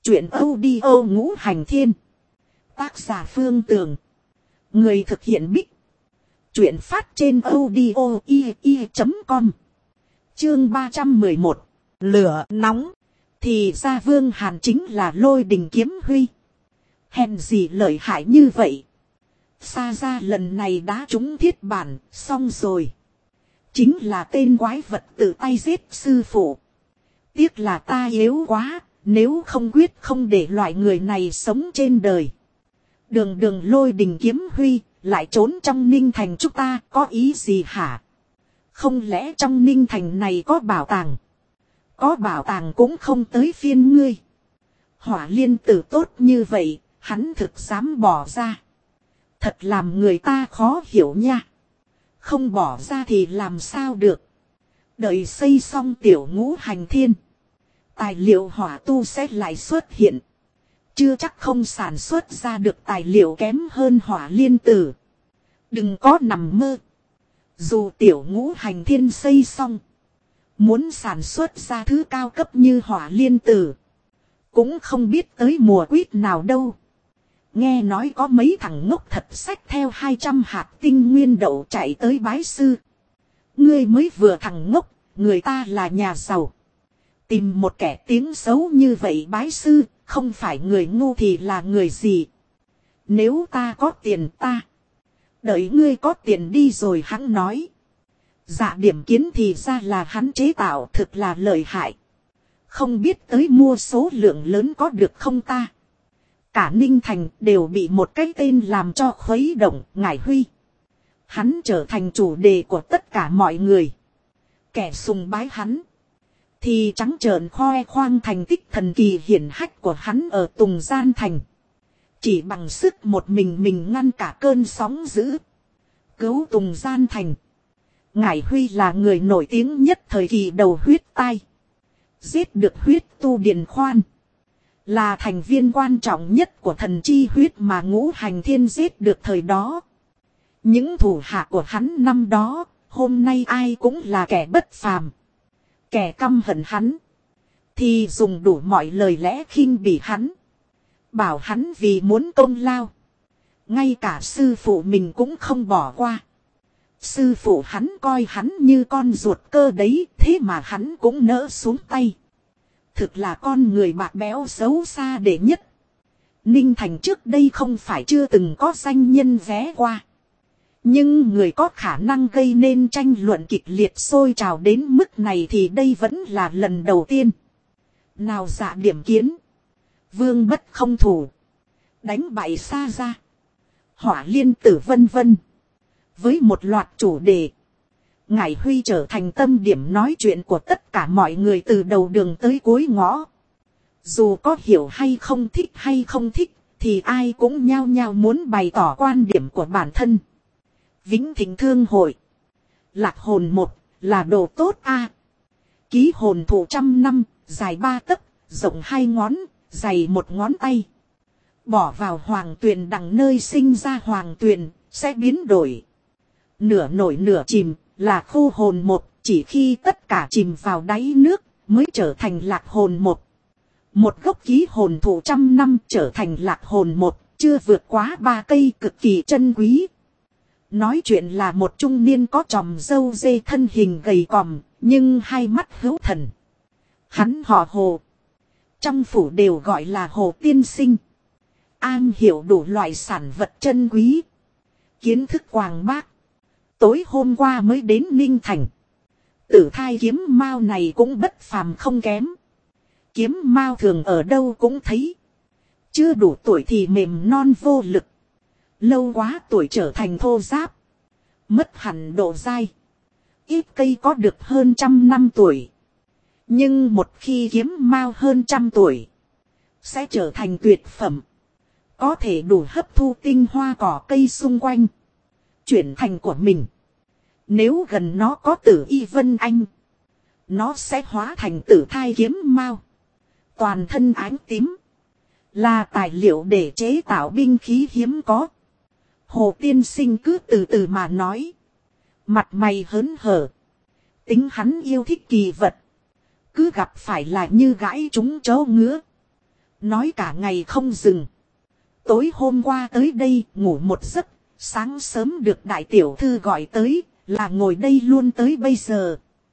Chuyện audio Ngũ Hành Thiên. Tác giả Phương Tường. Người thực hiện Bích. Chuyện phát trên audio i.com. Chương 311. Lửa nóng. Thì ra Vương Hàn chính là Lôi Đình Kiếm Huy. Hèn gì lợi hại như vậy. Xa ra lần này đã trúng thiết bản, xong rồi. Chính là tên quái vật tự tay giết sư phụ. Tiếc là ta yếu quá. Nếu không quyết không để loại người này sống trên đời. Đường Lôi Đình Kiếm Huy lại trốn trong Ninh Thành chúng ta có ý gì hả? Không lẽ trong Ninh Thành này có bảo tàng? Có bảo tàng cũng không tới phiên ngươi. Hỏa Liên Tử tốt như vậy, hắn thực dám bỏ ra. Thật làm người ta khó hiểu nha. Không bỏ ra thì làm sao được. Đợi xây xong tiểu Ngũ Hành Thiên. Tài liệu hỏa tu sẽ lại xuất hiện. Chưa chắc không sản xuất ra được tài liệu kém hơn Hỏa Liên Tử. Đừng có nằm mơ. Dù tiểu Ngũ Hành Thiên xây xong. Muốn sản xuất ra thứ cao cấp như Hỏa Liên Tử. Cũng không biết tới mùa quýt nào đâu. Nghe nói có mấy thằng ngốc thật xách theo 200 hạt tinh nguyên đậu chạy tới bái sư. Ngươi mới vừa thằng ngốc, người ta là nhà giàu. Tìm một kẻ tiếng xấu như vậy bái sư, không phải người ngu thì là người gì. Nếu ta có tiền ta. Đợi ngươi có tiền đi rồi hắn nói. Dạ Điểm Kiến thì ra là hắn chế tạo thực là lợi hại. Không biết tới mua số lượng lớn có được không ta. Cả Ninh Thành đều bị một cái tên làm cho khuấy động, Ngải Huy. Hắn trở thành chủ đề của tất cả mọi người. Kẻ sùng bái hắn. Thì trắng trợn khoe khoang thành tích thần kỳ hiển hách của hắn ở Tùng Gian Thành. Chỉ bằng sức một mình ngăn cả cơn sóng dữ. Cứu Tùng Gian Thành. Ngải Huy là người nổi tiếng nhất thời kỳ đầu huyết tai. Giết được huyết tu Điền Khoan. Là thành viên quan trọng nhất của thần chi huyết mà Ngũ Hành Thiên giết được thời đó. Những thủ hạ của hắn năm đó, hôm nay ai cũng là kẻ bất phàm. Kẻ căm hận hắn. Thì dùng đủ mọi lời lẽ khinh bỉ hắn. Bảo hắn vì muốn công lao. Ngay cả sư phụ mình cũng không bỏ qua. Sư phụ hắn coi hắn như con ruột cơ đấy. Thế mà hắn cũng nỡ xuống tay. Thực là con người bạc béo xấu xa đệ nhất. Ninh Thành trước đây không phải chưa từng có danh nhân ghé qua. Nhưng người có khả năng gây nên tranh luận kịch liệt sôi trào đến mức này thì đây vẫn là lần đầu tiên. Nào Dạ Điểm Kiến. Vương Bất không thủ. Đánh bại xa ra. Hỏa Liên Tử vân vân. Với một loạt chủ đề. Ngải Huy trở thành tâm điểm nói chuyện của tất cả mọi người từ đầu đường tới cuối ngõ. Dù có hiểu hay không thích thì ai cũng nhao nhao muốn bày tỏ quan điểm của bản thân. Vĩnh Thịnh Thương Hội. Lạc hồn 1 là đồ tốt a. Ký hồn thụ 100 năm, dài 3 tấc, rộng 2 ngón, dày 1 ngón tay. Bỏ vào hoàng tuyền đằng nơi sinh ra hoàng tuyền, sẽ biến đổi. Nửa nổi nửa chìm, là khu hồn 1, chỉ khi tất cả chìm vào đáy nước, mới trở thành lạc hồn 1. Một gốc ký hồn thụ 100 năm trở thành lạc hồn 1, chưa vượt quá 3 cây cực kỳ chân quý. Nói chuyện là một trung niên có chòm râu dê thân hình gầy còm, nhưng hai mắt hữu thần. Hắn họ Hồ. Trong phủ đều gọi là Hồ Tiên Sinh. An hiểu đủ loại sản vật chân quý. Kiến thức quàng bác. Tối hôm qua mới đến Ninh Thành. Tử thai kiếm mao này cũng bất phàm không kém. Kiếm mao thường ở đâu cũng thấy. Chưa đủ tuổi thì mềm non vô lực. Lâu quá tuổi trở thành thô giáp. Mất hẳn độ dai. Ít cây có được hơn 100 năm tuổi. Nhưng một khi kiếm mao hơn 100 tuổi. Sẽ trở thành tuyệt phẩm. Có thể đủ hấp thu tinh hoa cỏ cây xung quanh. Chuyển thành của mình. Nếu gần nó có Tử Y Vân Anh. Nó sẽ hóa thành tử thai kiếm mao. Toàn thân ánh tím. Là tài liệu để chế tạo binh khí hiếm có. Hồ Tiên Sinh cứ từ từ mà nói. Mặt mày hớn hở. Tính hắn yêu thích kỳ vật. Cứ gặp phải là như gãi trúng chó ngứa. Nói cả ngày không dừng. Tối hôm qua tới đây ngủ một giấc. Sáng sớm được đại tiểu thư gọi tới. Là ngồi đây luôn tới bây giờ.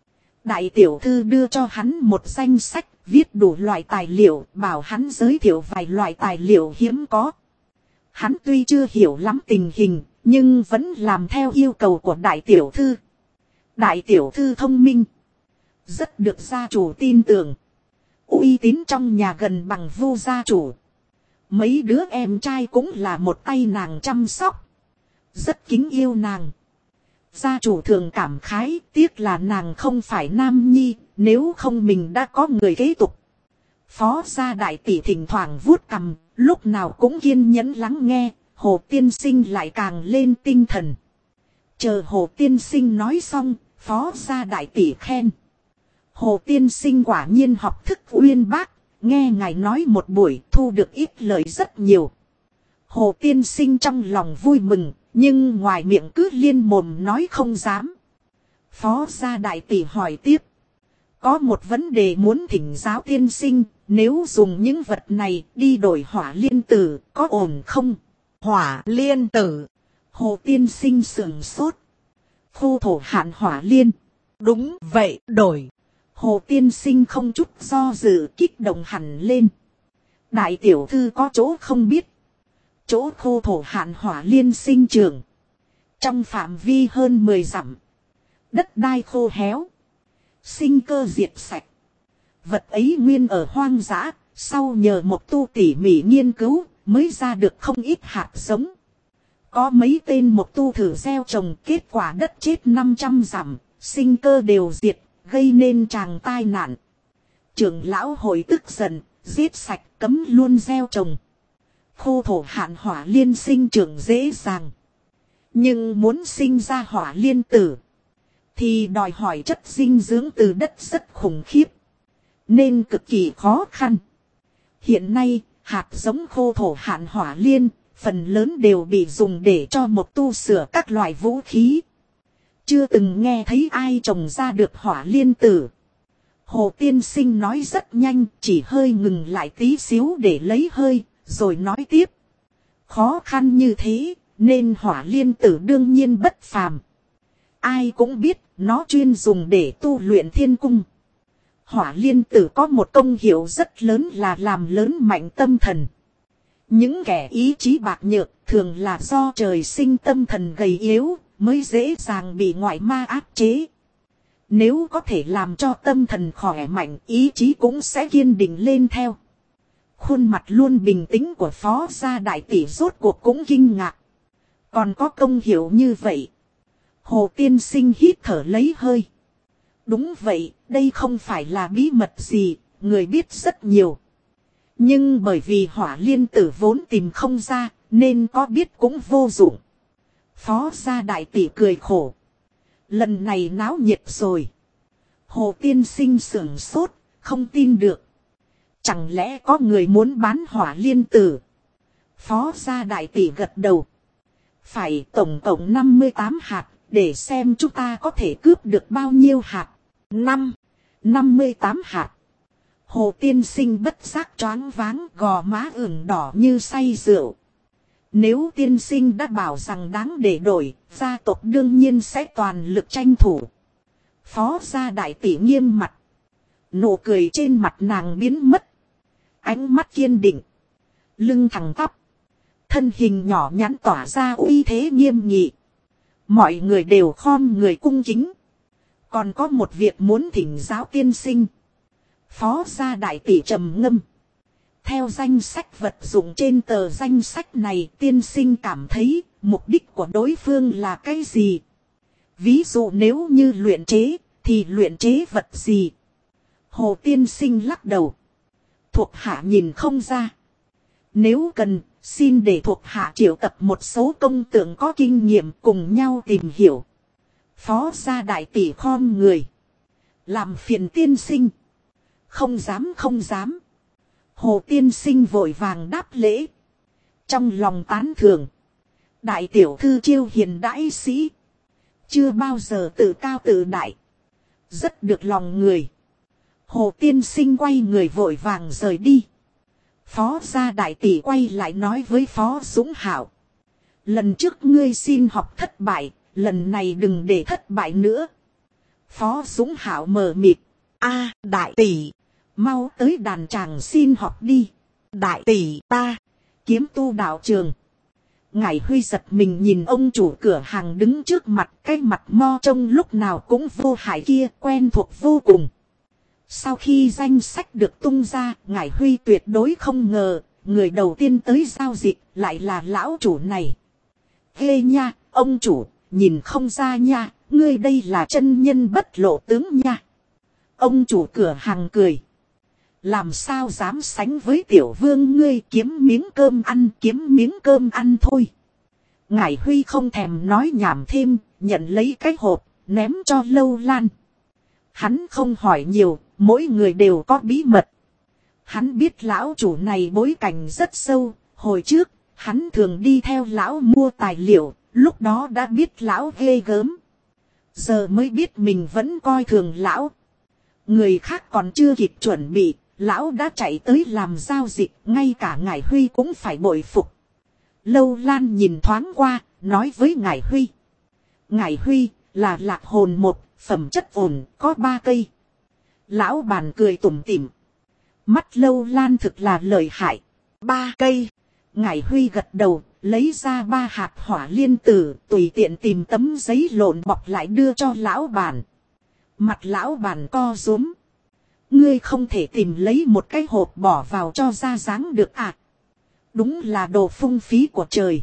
Đại tiểu thư đưa cho hắn một danh sách. Viết đủ loại tài liệu. Bảo hắn giới thiệu vài loại tài liệu hiếm có. Hắn tuy chưa hiểu lắm tình hình. Nhưng vẫn làm theo yêu cầu của đại tiểu thư. Đại tiểu thư thông minh. Rất được gia chủ tin tưởng. Uy tín trong nhà gần bằng Vu gia chủ. Mấy đứa em trai cũng là một tay nàng chăm sóc. Rất kính yêu nàng. Gia chủ thường cảm khái, tiếc là nàng không phải nam nhi, nếu không mình đã có người kế tục. Phó gia đại tỷ thỉnh thoảng vuốt cằm, lúc nào cũng kiên nhẫn lắng nghe, Hồ tiên sinh lại càng lên tinh thần. Chờ Hồ tiên sinh nói xong, phó gia đại tỷ khen. Hồ tiên sinh quả nhiên học thức uyên bác, nghe ngài nói một buổi thu được ít lợi rất nhiều. Hồ tiên sinh trong lòng vui mừng, nhưng ngoài miệng cứ liên mồm nói không dám. Phó gia đại tỷ hỏi tiếp. Có một vấn đề muốn thỉnh giáo tiên sinh, nếu dùng những vật này đi đổi hỏa liên tử, có ổn không? Hỏa liên tử. Hồ tiên sinh sửng sốt. Khô thổ hạn hỏa liên. Đúng vậy, đổi. Hồ tiên sinh không chút do dự kích động hẳn lên. Đại tiểu thư có chỗ không biết. Chỗ khô thổ hạn hỏa liên sinh trưởng. Trong phạm vi hơn 10 dặm. Đất đai khô héo. Sinh cơ diệt sạch. Vật ấy nguyên ở hoang dã. Sau nhờ một tu tỉ mỉ nghiên cứu mới ra được không ít hạt giống. Có mấy tên một tu thử gieo trồng kết quả đất chết 500 dặm. Sinh cơ đều diệt. Gây nên tràng tai nạn. Trưởng lão hội tức giận. Giết sạch cấm luôn gieo trồng. Khô thổ hạn hỏa liên sinh trưởng dễ dàng. Nhưng muốn sinh ra hỏa liên tử. Thì đòi hỏi chất dinh dưỡng từ đất rất khủng khiếp. Nên cực kỳ khó khăn. Hiện nay hạt giống khô thổ hạn hỏa liên. Phần lớn đều bị dùng để cho một tu sửa các loại vũ khí. Chưa từng nghe thấy ai trồng ra được hỏa liên tử. Hồ tiên sinh nói rất nhanh. Chỉ hơi ngừng lại tí xíu để lấy hơi. Rồi nói tiếp. Khó khăn như thế. Nên hỏa liên tử đương nhiên bất phàm. Ai cũng biết. Nó chuyên dùng để tu luyện thiên cung. Hỏa liên tử có một công hiệu rất lớn là làm lớn mạnh tâm thần. Những kẻ ý chí bạc nhược thường là do trời sinh tâm thần gầy yếu. Mới dễ dàng bị ngoại ma áp chế. Nếu có thể làm cho tâm thần khỏe mạnh, ý chí cũng sẽ kiên định lên theo. Khuôn mặt luôn bình tĩnh của phó gia đại tỷ rốt cuộc cũng kinh ngạc. Còn có công hiệu như vậy. Hồ tiên sinh hít thở lấy hơi. Đúng vậy, đây không phải là bí mật gì, người biết rất nhiều. Nhưng bởi vì hỏa liên tử vốn tìm không ra, nên có biết cũng vô dụng. Phó gia đại tỷ cười khổ. Lần này náo nhiệt rồi. Hồ tiên sinh sửng sốt, không tin được. Chẳng lẽ có người muốn bán hỏa liên tử? Phó gia đại tỷ gật đầu. Phải tổng cộng 58 hạt, để xem chúng ta có thể cướp được bao nhiêu hạt. 58 hạt. Hồ tiên sinh bất giác choáng váng, gò má ửng đỏ như say rượu. Nếu tiên sinh đã bảo rằng đáng để đổi, gia tộc đương nhiên sẽ toàn lực tranh thủ. Phó gia đại tỷ nghiêm mặt. Nụ cười trên mặt nàng biến mất. Ánh mắt kiên định. Lưng thẳng tắp. Thân hình nhỏ nhắn tỏa ra uy thế nghiêm nghị. Mọi người đều khom người cung kính. Còn có một việc muốn thỉnh giáo tiên sinh. Phó gia đại tỷ trầm ngâm. Theo danh sách vật dụng trên tờ danh sách này, tiên sinh cảm thấy mục đích của đối phương là cái gì? Ví dụ nếu như luyện chế, thì luyện chế vật gì? Hồ tiên sinh lắc đầu. Thuộc hạ nhìn không ra. Nếu cần, xin để thuộc hạ triệu tập một số công tượng có kinh nghiệm cùng nhau tìm hiểu. Phó gia đại tỷ khom người. Làm phiền tiên sinh. Không dám không dám. Hồ tiên sinh vội vàng đáp lễ. Trong lòng tán thưởng. Đại tiểu thư chiêu hiền đãi sĩ. Chưa bao giờ tự cao tự đại. Rất được lòng người. Hồ tiên sinh quay người vội vàng rời đi. Phó gia đại tỷ quay lại nói với Phó Dũng Hạo. Lần trước ngươi xin học thất bại, lần này đừng để thất bại nữa. Phó Dũng Hạo mờ mịt. A, đại tỷ, mau tới đàn tràng xin học đi. Đại tỷ ta, kiếm tu đạo trường. Ngải Huy giật mình nhìn ông chủ cửa hàng đứng trước mặt, cái mặt mo trông lúc nào cũng vô hại kia, quen thuộc vô cùng. Sau khi danh sách được tung ra, Ngải Huy tuyệt đối không ngờ, người đầu tiên tới giao dịch lại là lão chủ này. Ghê nha, ông chủ, nhìn không ra nha, ngươi đây là chân nhân bất lộ tướng nha. Ông chủ cửa hàng cười. Làm sao dám sánh với tiểu vương ngươi, kiếm miếng cơm ăn thôi. Ngải Huy không thèm nói nhảm thêm, nhận lấy cái hộp, ném cho Lâu Lan. Hắn không hỏi nhiều, mỗi người đều có bí mật. Hắn biết lão chủ này bối cảnh rất sâu, hồi trước, hắn thường đi theo lão mua tài liệu, lúc đó đã biết lão ghê gớm. Giờ mới biết mình vẫn coi thường lão. Người khác còn chưa kịp chuẩn bị, lão đã chạy tới làm giao dịch, ngay cả Ngải Huy cũng phải bội phục. Lâu Lan nhìn thoáng qua, nói với Ngải Huy. Ngải Huy, là lạc hồn một, phẩm chất ổn, có 3 cây. Lão bàn cười tủm tỉm. Mắt Lâu Lan thực là lợi hại. 3 cây. Ngải Huy gật đầu, lấy ra 3 hạt hỏa liên tử, tùy tiện tìm tấm giấy lộn bọc lại đưa cho lão bàn. Mặt lão bàn co rúm. Ngươi không thể tìm lấy một cái hộp bỏ vào cho ra dáng được à? Đúng là đồ phung phí của trời.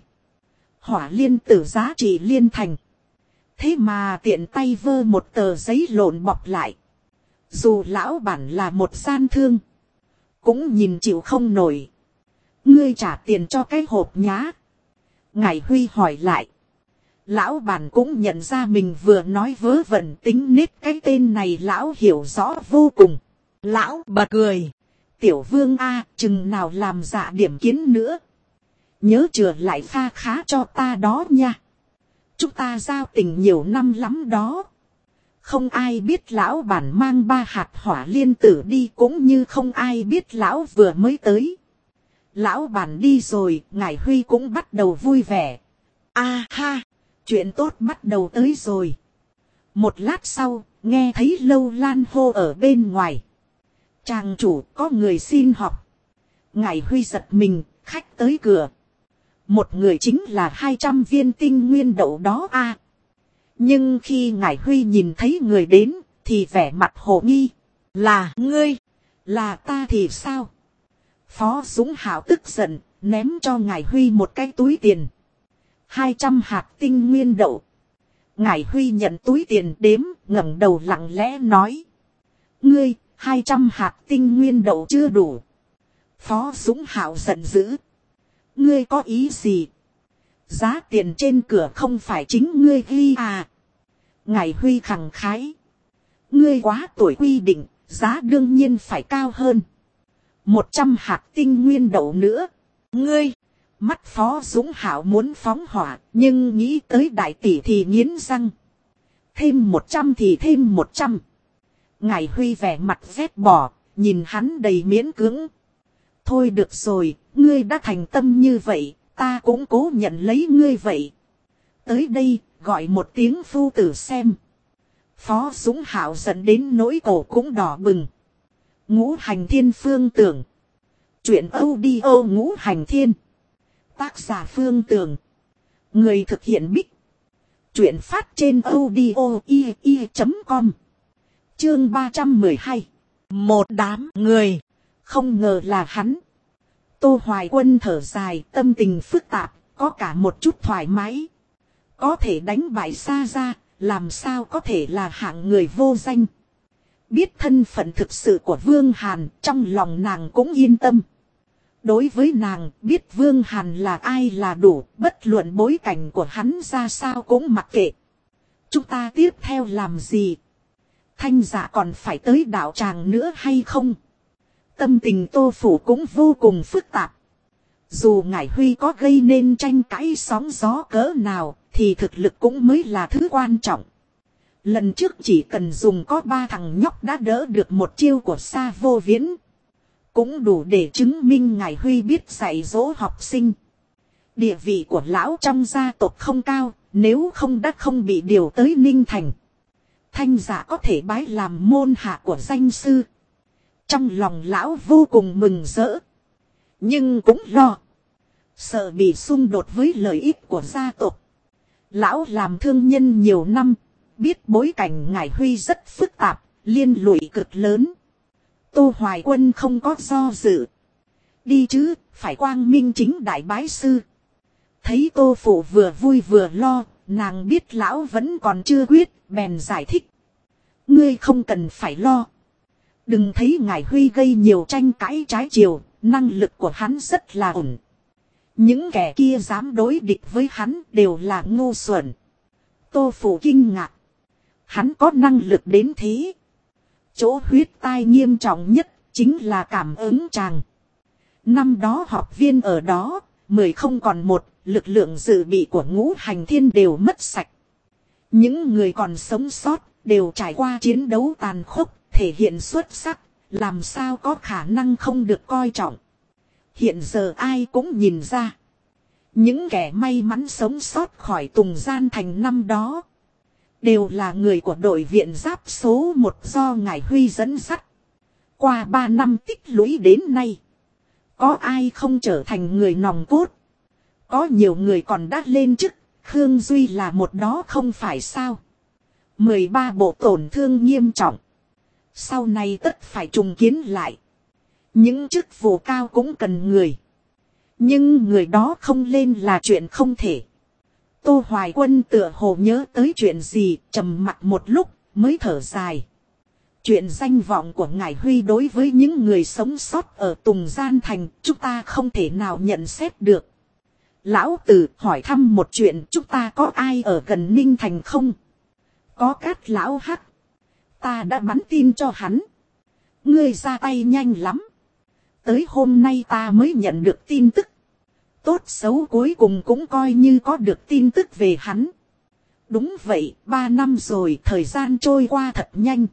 Hỏa liên tử giá trị liên thành. Thế mà tiện tay vơ một tờ giấy lộn bọc lại. Dù lão bản là một gian thương, cũng nhìn chịu không nổi. Ngươi trả tiền cho cái hộp nhá. Ngải Huy hỏi lại. Lão bản cũng nhận ra mình vừa nói vớ vẩn, tính nết cái tên này lão hiểu rõ vô cùng. Lão bật cười. Tiểu vương a, chừng nào làm dạ điểm kiến nữa. Nhớ chừa lại pha khá cho ta đó nha. Chúng ta giao tình nhiều năm lắm đó. Không ai biết lão bản mang 3 hạt hỏa liên tử đi, cũng như không ai biết lão vừa mới tới. Lão bản đi rồi, Ngải Huy cũng bắt đầu vui vẻ. A ha, chuyện tốt bắt đầu tới rồi. Một lát sau, nghe thấy Lâu Lan hô ở bên ngoài. Chàng chủ, có người xin học. Ngải Huy giật mình, khách tới cửa. Một người chính là 200 viên tinh nguyên đậu đó a. Nhưng khi Ngải Huy nhìn thấy người đến, thì vẻ mặt hồ nghi. Là ngươi, là ta thì sao? Phó Dũng Hạo tức giận, ném cho Ngải Huy một cái túi tiền. 200 hạt tinh nguyên đậu. Ngải Huy nhận túi tiền đếm, ngẩng đầu lặng lẽ nói. Ngươi, 200 hạt tinh nguyên đậu chưa đủ. Phó Dũng Hạo giận dữ. Ngươi có ý gì? Giá tiền trên cửa không phải chính ngươi ghi à? Ngải Huy khẳng khái. Ngươi quá tuổi quy định, giá đương nhiên phải cao hơn. 100 hạt tinh nguyên đậu nữa. Ngươi, mắt Phó Dũng Hạo muốn phóng hỏa, nhưng nghĩ tới đại tỷ thì nghiến răng. Thêm 100 thì thêm 100. Ngải Huy vẻ mặt ghét bỏ, nhìn hắn đầy miễn cưỡng. Thôi được rồi, ngươi đã thành tâm như vậy, ta cũng cố nhận lấy ngươi vậy. Tới đây, gọi một tiếng phu tử xem. Phó Dũng Hạo giận đến nỗi cổ cũng đỏ bừng. Ngũ Hành Thiên Phương Tưởng. Chuyện audio Ngũ Hành Thiên. Tác giả Phương Tưởng. Người thực hiện Bích. Chuyện phát trên audio.com. Chương 312. Một đám người. Không ngờ là hắn. Tô Hoài Quân thở dài, tâm tình phức tạp, có cả một chút thoải mái. Có thể đánh bại Sa Gia, làm sao có thể là hạng người vô danh. Biết thân phận thực sự của Vương Hàn, trong lòng nàng cũng yên tâm. Đối với nàng, biết Vương Hàn là ai là đủ, bất luận bối cảnh của hắn ra sao cũng mặc kệ. Chúng ta tiếp theo làm gì? Thanh Dạ còn phải tới đạo tràng nữa hay không? Tâm tình Tô Phủ cũng vô cùng phức tạp. Dù Ngải Huy có gây nên tranh cãi sóng gió cỡ nào, thì thực lực cũng mới là thứ quan trọng. Lần trước chỉ cần dùng có 3 thằng nhóc đã đỡ được một chiêu của Sa Vô Viễn. cũng đủ để chứng minh ngài Huy biết dạy dỗ học sinh. Địa vị của lão trong gia tộc không cao, nếu không đã không bị điều tới Ninh Thành. Thanh Dạ có thể bái làm môn hạ của danh sư. Trong lòng lão vô cùng mừng rỡ. Nhưng cũng lo. Sợ bị xung đột với lợi ích của gia tộc. Lão làm thương nhân nhiều năm. Biết bối cảnh ngài Huy rất phức tạp, liên lụy cực lớn. Tô Hoài Quân không có do dự. Đi chứ, phải quang minh chính đại bái sư. Thấy Tô Phụ vừa vui vừa lo, nàng biết lão vẫn còn chưa quyết, bèn giải thích. Ngươi không cần phải lo. Đừng thấy ngài Huy gây nhiều tranh cãi trái chiều, năng lực của hắn rất là ổn. Những kẻ kia dám đối địch với hắn đều là ngu xuẩn. Tô Phụ kinh ngạc. Hắn có năng lực đến thế. Chỗ huyết tai nghiêm trọng nhất chính là cảm ứng chàng. Năm đó học viên ở đó, 10 không còn một, lực lượng dự bị của Ngũ Hành Thiên đều mất sạch. Những người còn sống sót đều trải qua chiến đấu tàn khốc, thể hiện xuất sắc, làm sao có khả năng không được coi trọng. Hiện giờ ai cũng nhìn ra. Những kẻ may mắn sống sót khỏi Tùng Gian Thành năm đó đều là người của đội viện giáp số 1 do ngài Huy dẫn dắt. Qua 3 năm tích lũy đến nay, có ai không trở thành người nòng cốt. Có nhiều người còn đã lên chức, Khương Duy là một đó không phải sao. 13 bộ tổn thương nghiêm trọng. Sau này tất phải trùng kiến lại. Những chức vụ cao cũng cần người. Nhưng người đó không lên là chuyện không thể. Tô Hoài Quân tựa hồ nhớ tới chuyện gì, trầm mặc một lúc mới thở dài. Chuyện danh vọng của ngài Huy đối với những người sống sót ở Tùng Gian Thành chúng ta không thể nào nhận xét được. Lão Tử hỏi thăm một chuyện, chúng ta có ai ở gần Ninh Thành không? Có Cát Lão Hắc. Ta đã bắn tin cho hắn. Ngươi ra tay nhanh lắm. Tới hôm nay ta mới nhận được tin tức. Tốt xấu cuối cùng cũng coi như có được tin tức về hắn. Đúng vậy, 3 năm rồi, thời gian trôi qua thật nhanh.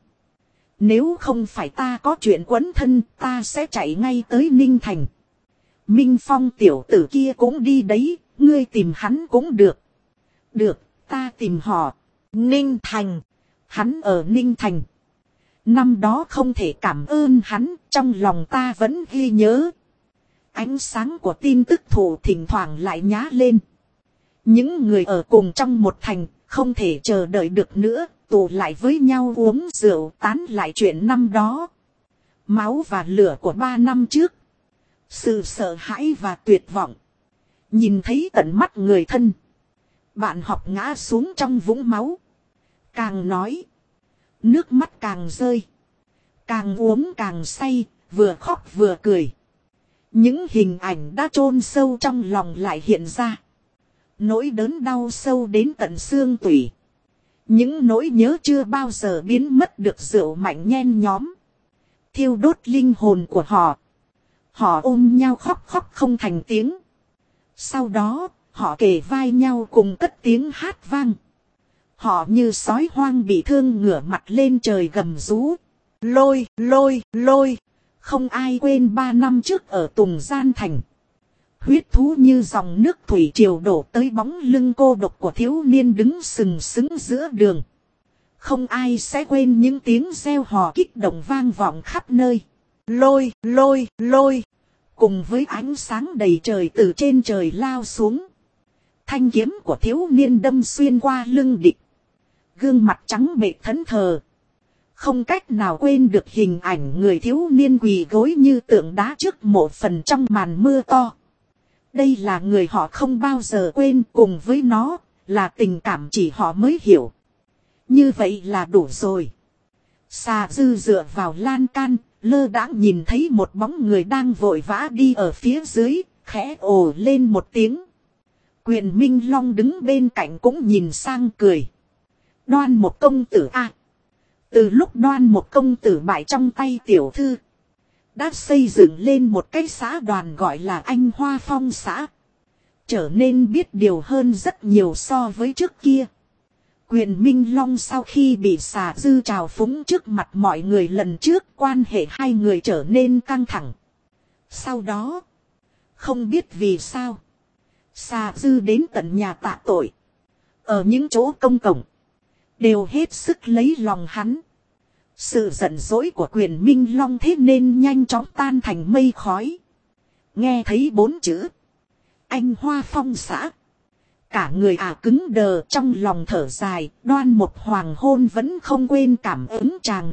Nếu không phải ta có chuyện quấn thân, ta sẽ chạy ngay tới Ninh Thành. Minh Phong tiểu tử kia cũng đi đấy, ngươi tìm hắn cũng được. Được, ta tìm họ. Ninh Thành. Hắn ở Ninh Thành. Năm đó không thể cảm ơn hắn, trong lòng ta vẫn ghi nhớ. Ánh sáng của tin tức thủ thỉnh thoảng lại nhá lên. Những người ở cùng trong một thành, không thể chờ đợi được nữa, tụ lại với nhau uống rượu tán lại chuyện năm đó. Máu và lửa của 3 năm trước. Sự sợ hãi và tuyệt vọng. Nhìn thấy tận mắt người thân. Bạn học ngã xuống trong vũng máu. Càng nói. Nước mắt càng rơi. Càng uống càng say, vừa khóc vừa cười. Những hình ảnh đã chôn sâu trong lòng lại hiện ra. Nỗi đớn đau sâu đến tận xương tủy. Những nỗi nhớ chưa bao giờ biến mất được rượu mạnh nhen nhóm. Thiêu đốt linh hồn của họ. Họ ôm nhau khóc khóc không thành tiếng. Sau đó, họ kề vai nhau cùng cất tiếng hát vang. Họ như sói hoang bị thương ngửa mặt lên trời gầm rú. Lôi, lôi, lôi. Không ai quên 3 năm trước ở Tùng Gian Thành. Huyết thú như dòng nước thủy triều đổ tới bóng lưng cô độc của thiếu niên đứng sừng sững giữa đường. Không ai sẽ quên những tiếng reo hò kích động vang vọng khắp nơi. Lôi, lôi, lôi. Cùng với ánh sáng đầy trời từ trên trời lao xuống. Thanh kiếm của thiếu niên đâm xuyên qua lưng địch. Gương mặt trắng bệch thẫn thờ. Không cách nào quên được hình ảnh người thiếu niên quỳ gối như tượng đá trước mộ phần trong màn mưa to. Đây là người họ không bao giờ quên, cùng với nó là tình cảm chỉ họ mới hiểu. Như vậy là đủ rồi. Xà Dư dựa vào lan can, lơ đãng nhìn thấy một bóng người đang vội vã đi ở phía dưới, khẽ ồ lên một tiếng. Quyền Minh Long đứng bên cạnh cũng nhìn sang cười. Đoan một công tử a. Từ lúc Đoan một công tử bại trong tay tiểu thư, đã xây dựng lên một cái xã đoàn gọi là Anh Hoa Phong xã. Trở nên biết điều hơn rất nhiều so với trước kia. Quyền Minh Long sau khi bị Xà Dư trào phúng trước mặt mọi người lần trước, quan hệ hai người trở nên căng thẳng. Sau đó, không biết vì sao, Xà Dư đến tận nhà tạ tội. Ở những chỗ công cộng, đều hết sức lấy lòng hắn. Sự giận dỗi của Quyền Minh Long thế nên nhanh chóng tan thành mây khói. Nghe thấy 4 chữ Anh Hoa Phong xã, cả người cứng đờ, trong lòng thở dài. Đoan Một hoàng hôn vẫn không quên cảm ứng chàng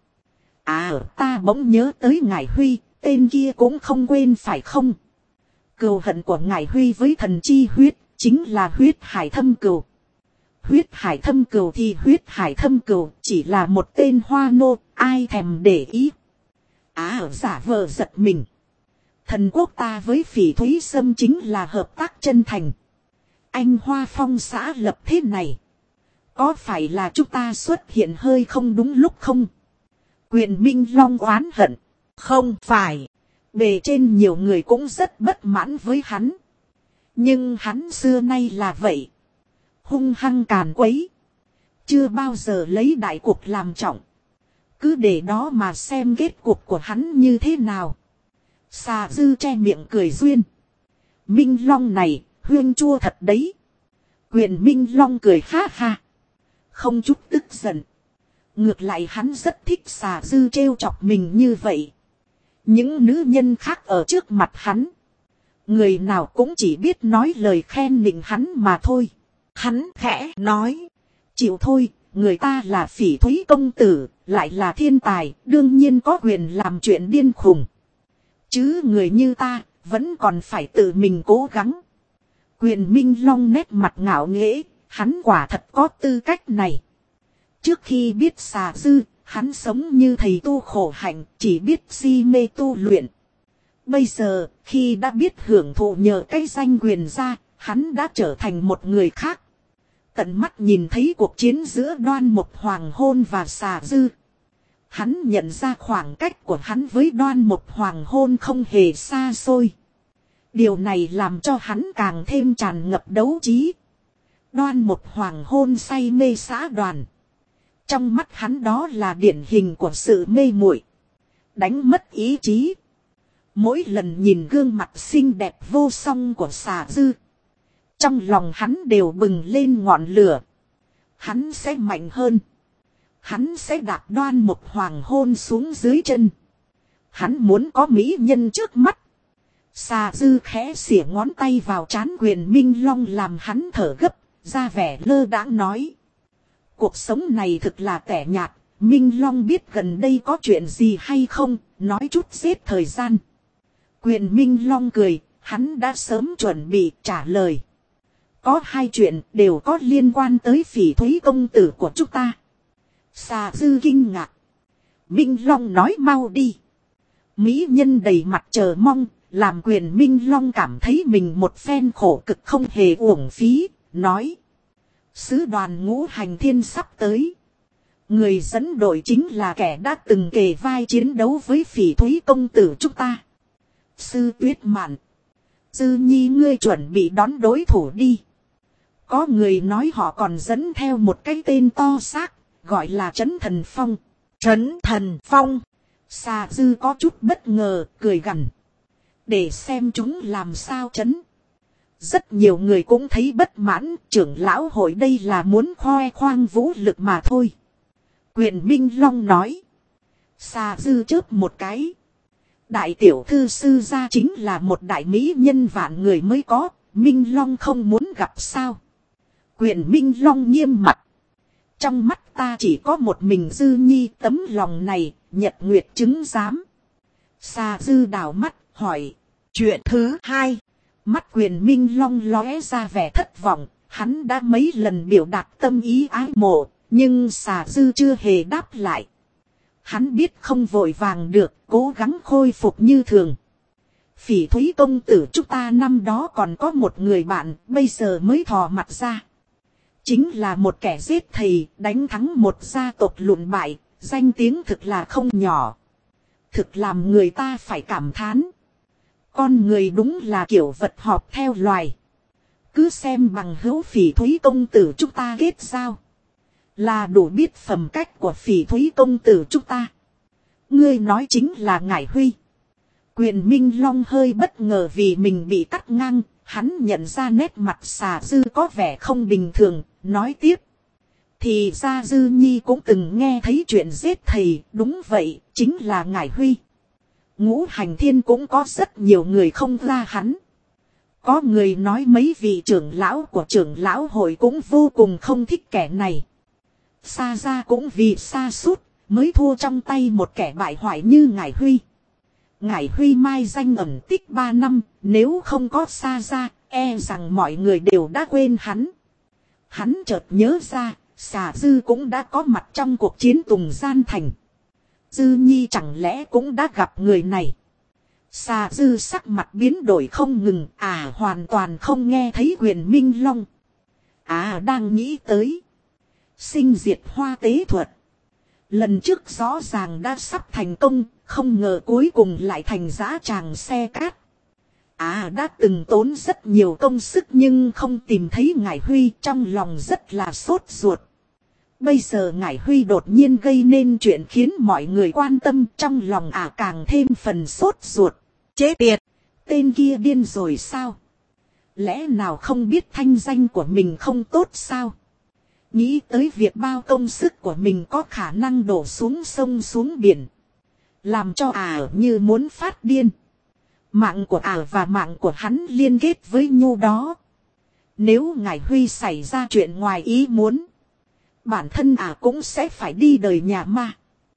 ta bỗng nhớ tới Ngải Huy, tên kia cũng không quên phải không? Cừu hận của Ngải Huy với thần chi huyết chính là huyết hải thâm cừu. Huyết hải thâm cừu thì huyết hải thâm cừu, chỉ là một tên hoa nô, ai thèm để ý. Giả vờ giật mình. Thần quốc ta với Phỉ Thúy Sâm chính là hợp tác chân thành. Anh Hoa Phong xã lập thế này, có phải là chúng ta xuất hiện hơi không đúng lúc không? Quyền Minh Long oán hận. Không phải. Bề trên nhiều người cũng rất bất mãn với hắn. Nhưng hắn xưa nay là vậy. Hung hăng càn quấy. Chưa bao giờ lấy đại cuộc làm trọng. Cứ để đó mà xem kết cục của hắn như thế nào. Xà Dư che miệng cười duyên. Minh Long này, huyên chua thật đấy. Quyền Minh Long cười ha ha. Không chút tức giận. Ngược lại hắn rất thích Xà Dư trêu chọc mình như vậy. Những nữ nhân khác ở trước mặt hắn, người nào cũng chỉ biết nói lời khen nịnh hắn mà thôi. Hắn khẽ nói. Chịu thôi, người ta là Phỉ Thúy công tử, lại là thiên tài, đương nhiên có quyền làm chuyện điên khùng. Chứ người như ta, vẫn còn phải tự mình cố gắng. Quyền Minh Long nét mặt ngạo nghễ, hắn quả thật có tư cách này. Trước khi biết Xà Dư, hắn sống như thầy tu khổ hạnh, chỉ biết si mê tu luyện. Bây giờ, khi đã biết hưởng thụ nhờ cái danh quyền ra, hắn đã trở thành một người khác. Tận mắt nhìn thấy cuộc chiến giữa Đoan Một hoàng hôn và Xà Dư. Hắn nhận ra khoảng cách của hắn với Đoan Một hoàng hôn không hề xa xôi. Điều này làm cho hắn càng thêm tràn ngập đấu trí. Đoan Một hoàng hôn say mê xã đoàn. Trong mắt hắn đó là điển hình của sự mê muội, đánh mất ý chí. Mỗi lần nhìn gương mặt xinh đẹp vô song của Xà Dư, trong lòng hắn đều bừng lên ngọn lửa. Hắn sẽ mạnh hơn. Hắn sẽ đạp Đoan Một hoàng hôn xuống dưới chân. Hắn muốn có mỹ nhân trước mắt. Xà Dư khẽ xỉa ngón tay vào trán Quyền Minh Long làm hắn thở gấp, ra vẻ lơ đãng nói. Cuộc sống này thực là tẻ nhạt, Minh Long biết gần đây có chuyện gì hay không, nói chút giết thời gian. Quyền Minh Long cười, hắn đã sớm chuẩn bị trả lời. Có 2 chuyện đều có liên quan tới Phỉ Thúy công tử của chúng ta. Xà Dư kinh ngạc. Minh Long nói mau đi. Mỹ nhân đầy mặt chờ mong, làm Quyền Minh Long cảm thấy mình một phen khổ cực không hề uổng phí, nói. Sứ đoàn Ngũ Hành Thiên sắp tới. Người dẫn đội chính là kẻ đã từng kề vai chiến đấu với Phỉ Thúy công tử chúng ta. Sư Tuyết Mạn, Dư Nhi ngươi chuẩn bị đón đối thủ đi. Có người nói họ còn dẫn theo một cái tên to xác, gọi là Trấn Thần Phong. Trấn Thần Phong. Xà Dư có chút bất ngờ, cười gằn. Để xem chúng làm sao trấn. Rất nhiều người cũng thấy bất mãn, trưởng lão hội đây là muốn khoe khoang vũ lực mà thôi. Quyền Minh Long nói. Xà Dư chớp một cái. Đại tiểu thư sư gia chính là một đại mỹ nhân vạn người mới có, Minh Long không muốn gặp sao. Quyền Minh Long nghiêm mặt. Trong mắt ta chỉ có một mình Dư Nhi, tấm lòng này, nhật nguyệt chứng giám. Xà Dư đảo mắt, hỏi. Chuyện thứ 2. Mắt Quyền Minh Long lóe ra vẻ thất vọng, hắn đã mấy lần biểu đạt tâm ý ái mộ, nhưng Xà Dư chưa hề đáp lại. Hắn biết không vội vàng được, cố gắng khôi phục như thường. Phỉ Thúy công tử chúng ta năm đó còn có một người bạn, bây giờ mới thò mặt ra. Chính là một kẻ giết thầy, đánh thắng một gia tộc lụn bại, danh tiếng thực là không nhỏ. Thực làm người ta phải cảm thán. Con người đúng là kiểu vật họp theo loài. Cứ xem bằng hữu Phỉ Thúy công tử chúng ta kết giao, là đủ biết phẩm cách của Phỉ Thúy công tử chúng ta. Ngươi nói chính là Ngải Huy. Quyền Minh Long hơi bất ngờ vì mình bị cắt ngang, hắn nhận ra nét mặt xà dư có vẻ không bình thường, nói tiếp. Thì ra Dư Nhi cũng từng nghe thấy chuyện giết thầy, đúng vậy, chính là Ngải Huy. Ngũ Hành Thiên cũng có rất nhiều người không ra hắn. Có người nói mấy vị trưởng lão của trưởng lão hội cũng vô cùng không thích kẻ này. Sa ra cũng vì sa sút mới thua trong tay một kẻ bại hoại như Ngải Huy. Ngải Huy mai danh ẩn tích 3 năm, nếu không có Sa ra, e rằng mọi người đều đã quên hắn. Hắn chợt nhớ ra, Xà Dư cũng đã có mặt trong cuộc chiến Tùng Gian Thành. Dư Nhi chẳng lẽ cũng đã gặp người này. Xà Dư sắc mặt biến đổi không ngừng, hoàn toàn không nghe thấy Quyền Minh Long. Đang nghĩ tới sinh diệt hoa tế thuật. Lần trước rõ ràng đã sắp thành công, không ngờ cuối cùng lại thành dã tràng xe cát. Đã từng tốn rất nhiều công sức nhưng không tìm thấy Ngải Huy, trong lòng rất là sốt ruột. Bây giờ Ngải Huy đột nhiên gây nên chuyện khiến mọi người quan tâm, trong lòng càng thêm phần sốt ruột. Chế tiệt, tên kia điên rồi sao? Lẽ nào không biết thanh danh của mình không tốt sao? Nghĩ tới việc bao công sức của mình có khả năng đổ xuống sông xuống biển. Làm cho như muốn phát điên. Mạng của và mạng của hắn liên kết với Nhu đó. Nếu Ngải Huy xảy ra chuyện ngoài ý muốn, bản thân cũng sẽ phải đi đời nhà ma.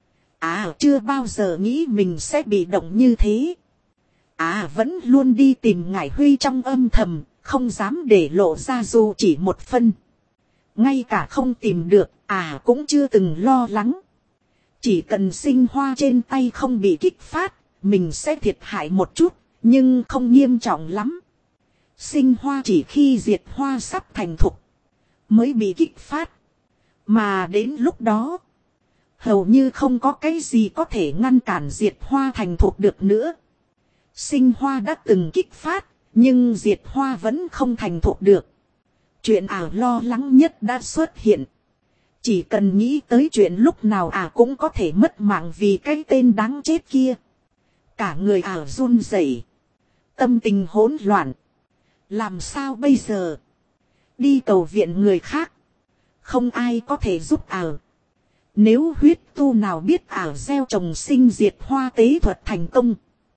Chưa bao giờ nghĩ mình sẽ bị động như thế. Vẫn luôn đi tìm Ngải Huy trong âm thầm, không dám để lộ ra dù chỉ một phân. Ngay cả không tìm được, cũng chưa từng lo lắng. Chỉ cần sinh hoa trên tay không bị kích phát, mình sẽ thiệt hại một chút, nhưng không nghiêm trọng lắm. Sinh hoa chỉ khi diệt hoa sắp thành thục mới bị kích phát. Mà đến lúc đó, hầu như không có cái gì có thể ngăn cản diệt hoa thành thục được nữa. Sinh hoa đã từng kích phát, nhưng diệt hoa vẫn không thành thục được. Chuyện lo lắng nhất đã xuất hiện. Chỉ cần nghĩ tới chuyện lúc nào cũng có thể mất mạng vì cái tên đáng chết kia. Cả người run rẩy, tâm tình hỗn loạn. Làm sao bây giờ? Đi cầu viện người khác, không ai có thể giúp Nếu huyết tu nào biết gieo trồng sinh diệt hoa tế thuật thành công,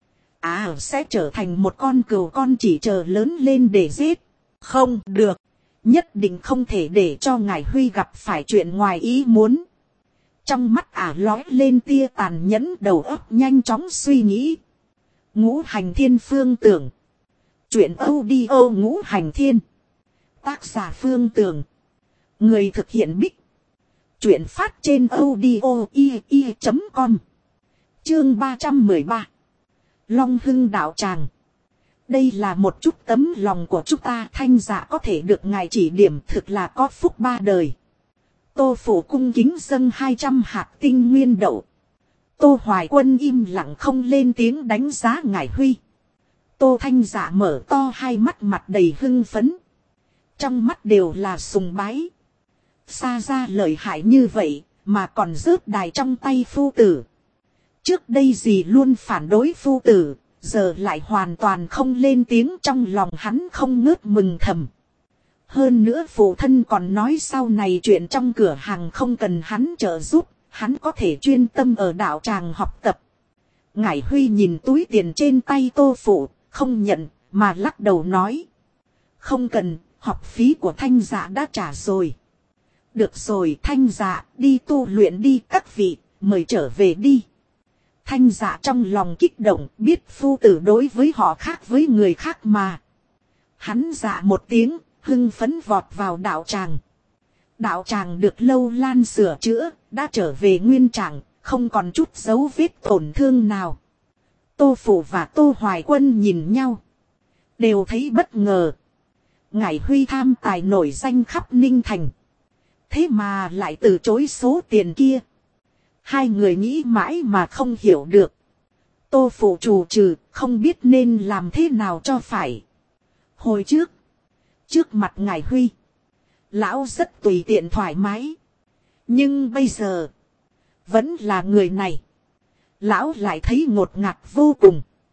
sẽ trở thành một con cừu con chỉ chờ lớn lên để giết. Không được, nhất định không thể để cho Ngải Huy gặp phải chuyện ngoài ý muốn. Trong mắt lóe lên tia tàn nhẫn, đầu óc nhanh chóng suy nghĩ. Ngũ Hành Thiên Phương Tưởng. Chuyện audio Ngũ Hành Thiên. Tác giả Phương Tưởng. Người thực hiện Bích. Chuyện phát trên audio.com. Chương 313. Long Hưng đạo tràng. Đây là một chút tấm lòng của chúng ta, Thanh Dạ có thể được ngài chỉ điểm thực là có phúc 3 đời. Tô Phủ cung kính dâng 200 hạt tinh nguyên đậu. Tô Hoài Quân im lặng không lên tiếng đánh giá Ngải Huy. Tô Thanh Dạ mở to hai mắt, mặt đầy hưng phấn. Trong mắt đều là sùng bái. Xa ra lợi hại như vậy mà còn rớt đài trong tay phu tử. Trước đây gì luôn phản đối phu tử, giờ lại hoàn toàn không lên tiếng, trong lòng hắn không ngớt mừng thầm. Hơn nữa phụ thân còn nói sau này chuyện trong cửa hàng không cần hắn trợ giúp, hắn có thể chuyên tâm ở đạo tràng học tập. Ngải Huy nhìn túi tiền trên tay Tô Phụ, không nhận, mà lắc đầu nói. Không cần, học phí của Thanh Dạ đã trả rồi. Được rồi Thanh Dạ, đi tu luyện đi các vị, mời trở về đi. Thanh Dạ trong lòng kích động, biết phu tử đối với họ khác với người khác mà. Hắn dạ một tiếng, hưng phấn vọt vào đạo tràng. Đạo tràng được Lâu Lan sửa chữa, đã trở về nguyên trạng, không còn chút dấu vết tổn thương nào. Tô Phủ và Tô Hoài Quân nhìn nhau, đều thấy bất ngờ. Ngải Huy tham tài nổi danh khắp Ninh Thành, thế mà lại từ chối số tiền kia. Hai người nghĩ mãi mà không hiểu được. Tô Phủ trù trừ, không biết nên làm thế nào cho phải. Hồi trước mặt Ngải Huy, lão rất tùy tiện thoải mái. Nhưng bây giờ, vẫn là người này. Lão lại thấy ngột ngạt vô cùng.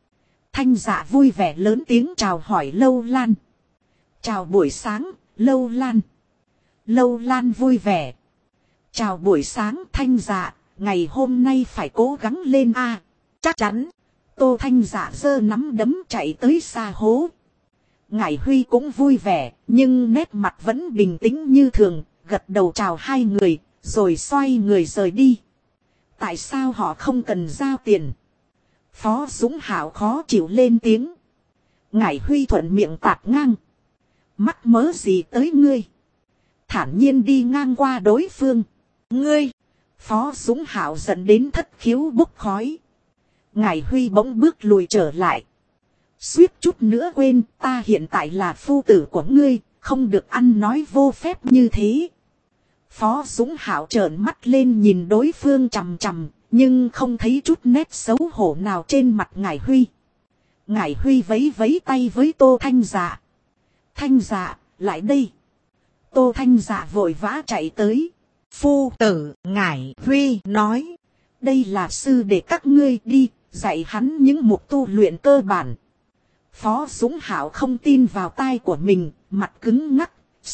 Thanh Dạ vui vẻ lớn tiếng chào hỏi Lâu Lan. Chào buổi sáng, Lâu Lan. Lâu Lan vui vẻ. Chào buổi sáng Thanh Dạ, ngày hôm nay phải cố gắng lên a. Chắc chắn. Tô Thanh Dạ giơ nắm đấm chạy tới xa hố. Ngải Huy cũng vui vẻ, nhưng nét mặt vẫn bình tĩnh như thường, gật đầu chào hai người, rồi xoay người rời đi. Tại sao họ không cần giao tiền? Phó Dũng Hảo khó chịu lên tiếng. Ngải Huy thuận miệng tạt ngang. Mắc mớ gì tới ngươi? Thản nhiên đi ngang qua đối phương. Ngươi! Phó Dũng Hảo giận đến thất khiếu bốc khói. Ngải Huy bỗng bước lùi trở lại. Suýt chút nữa quên, ta hiện tại là phu tử của ngươi, không được ăn nói vô phép như thế. Phó Dũng Hảo trợn mắt lên nhìn đối phương chằm chằm, nhưng không thấy chút nét xấu hổ nào trên mặt Ngải Huy. Ngải Huy vẫy vẫy tay với Tô Thanh Dạ. Thanh Dạ, lại đây. Tô Thanh Dạ vội vã chạy tới. Phu tử, Ngải Huy nói. Đây là sư để các ngươi đi, dạy hắn những mục tu luyện cơ bản. Phó Dũng Hảo không tin vào tai của mình, mặt cứng ngắc.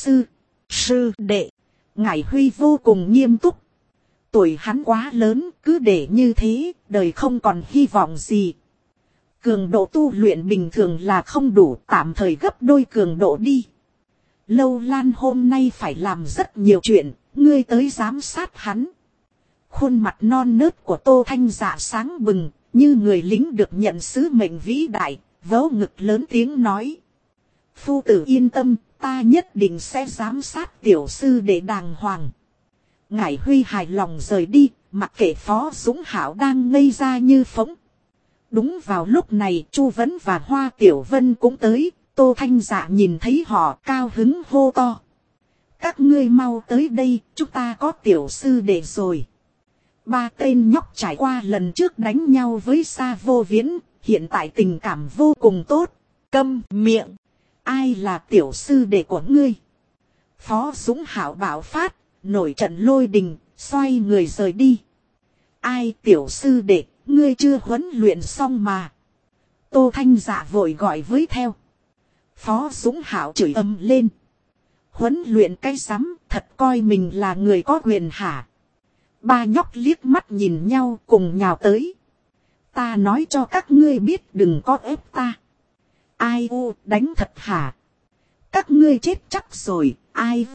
Sư đệ. Ngải Huy vô cùng nghiêm túc. Tuổi hắn quá lớn, cứ để như thế, đời không còn hy vọng gì. Cường độ tu luyện bình thường là không đủ, tạm thời gấp đôi cường độ đi. Lâu Lan hôm nay phải làm rất nhiều chuyện, ngươi tới giám sát hắn. Khuôn mặt non nớt của Tô Thanh Dạ sáng bừng, như người lính được nhận sứ mệnh vĩ đại, vỗ ngực lớn tiếng nói. Phu tử yên tâm, ta nhất định sẽ giám sát tiểu sư để đàng hoàng. Ngải Huy hài lòng rời đi, mặc kệ Phó Dũng Hảo đang ngây ra như phỗng. Đúng vào lúc này Chu Vấn và Hoa Tiểu Vân cũng tới. Tô Thanh Dạ nhìn thấy họ cao hứng hô to. Các ngươi mau tới đây, chúng ta có tiểu sư đệ rồi. Ba tên nhóc trải qua lần trước đánh nhau với Sa Vô Viễn, hiện tại tình cảm vô cùng tốt. Câm miệng. Ai là tiểu sư đệ của ngươi? Phó Dũng Hảo bạo phát, nổi trận lôi đình, xoay người rời đi. Ai tiểu sư đệ, ngươi chưa huấn luyện xong mà. Tô Thanh Dạ vội gọi với theo. Phó Dũng Hảo chửi ầm lên. Huấn luyện cái rắm, thật coi mình là người có quyền hả? Ba nhóc liếc mắt nhìn nhau cùng nhào tới. Ta nói cho các ngươi biết đừng có ép ta. Ai u, đánh thật hả? Các ngươi chết chắc rồi, ai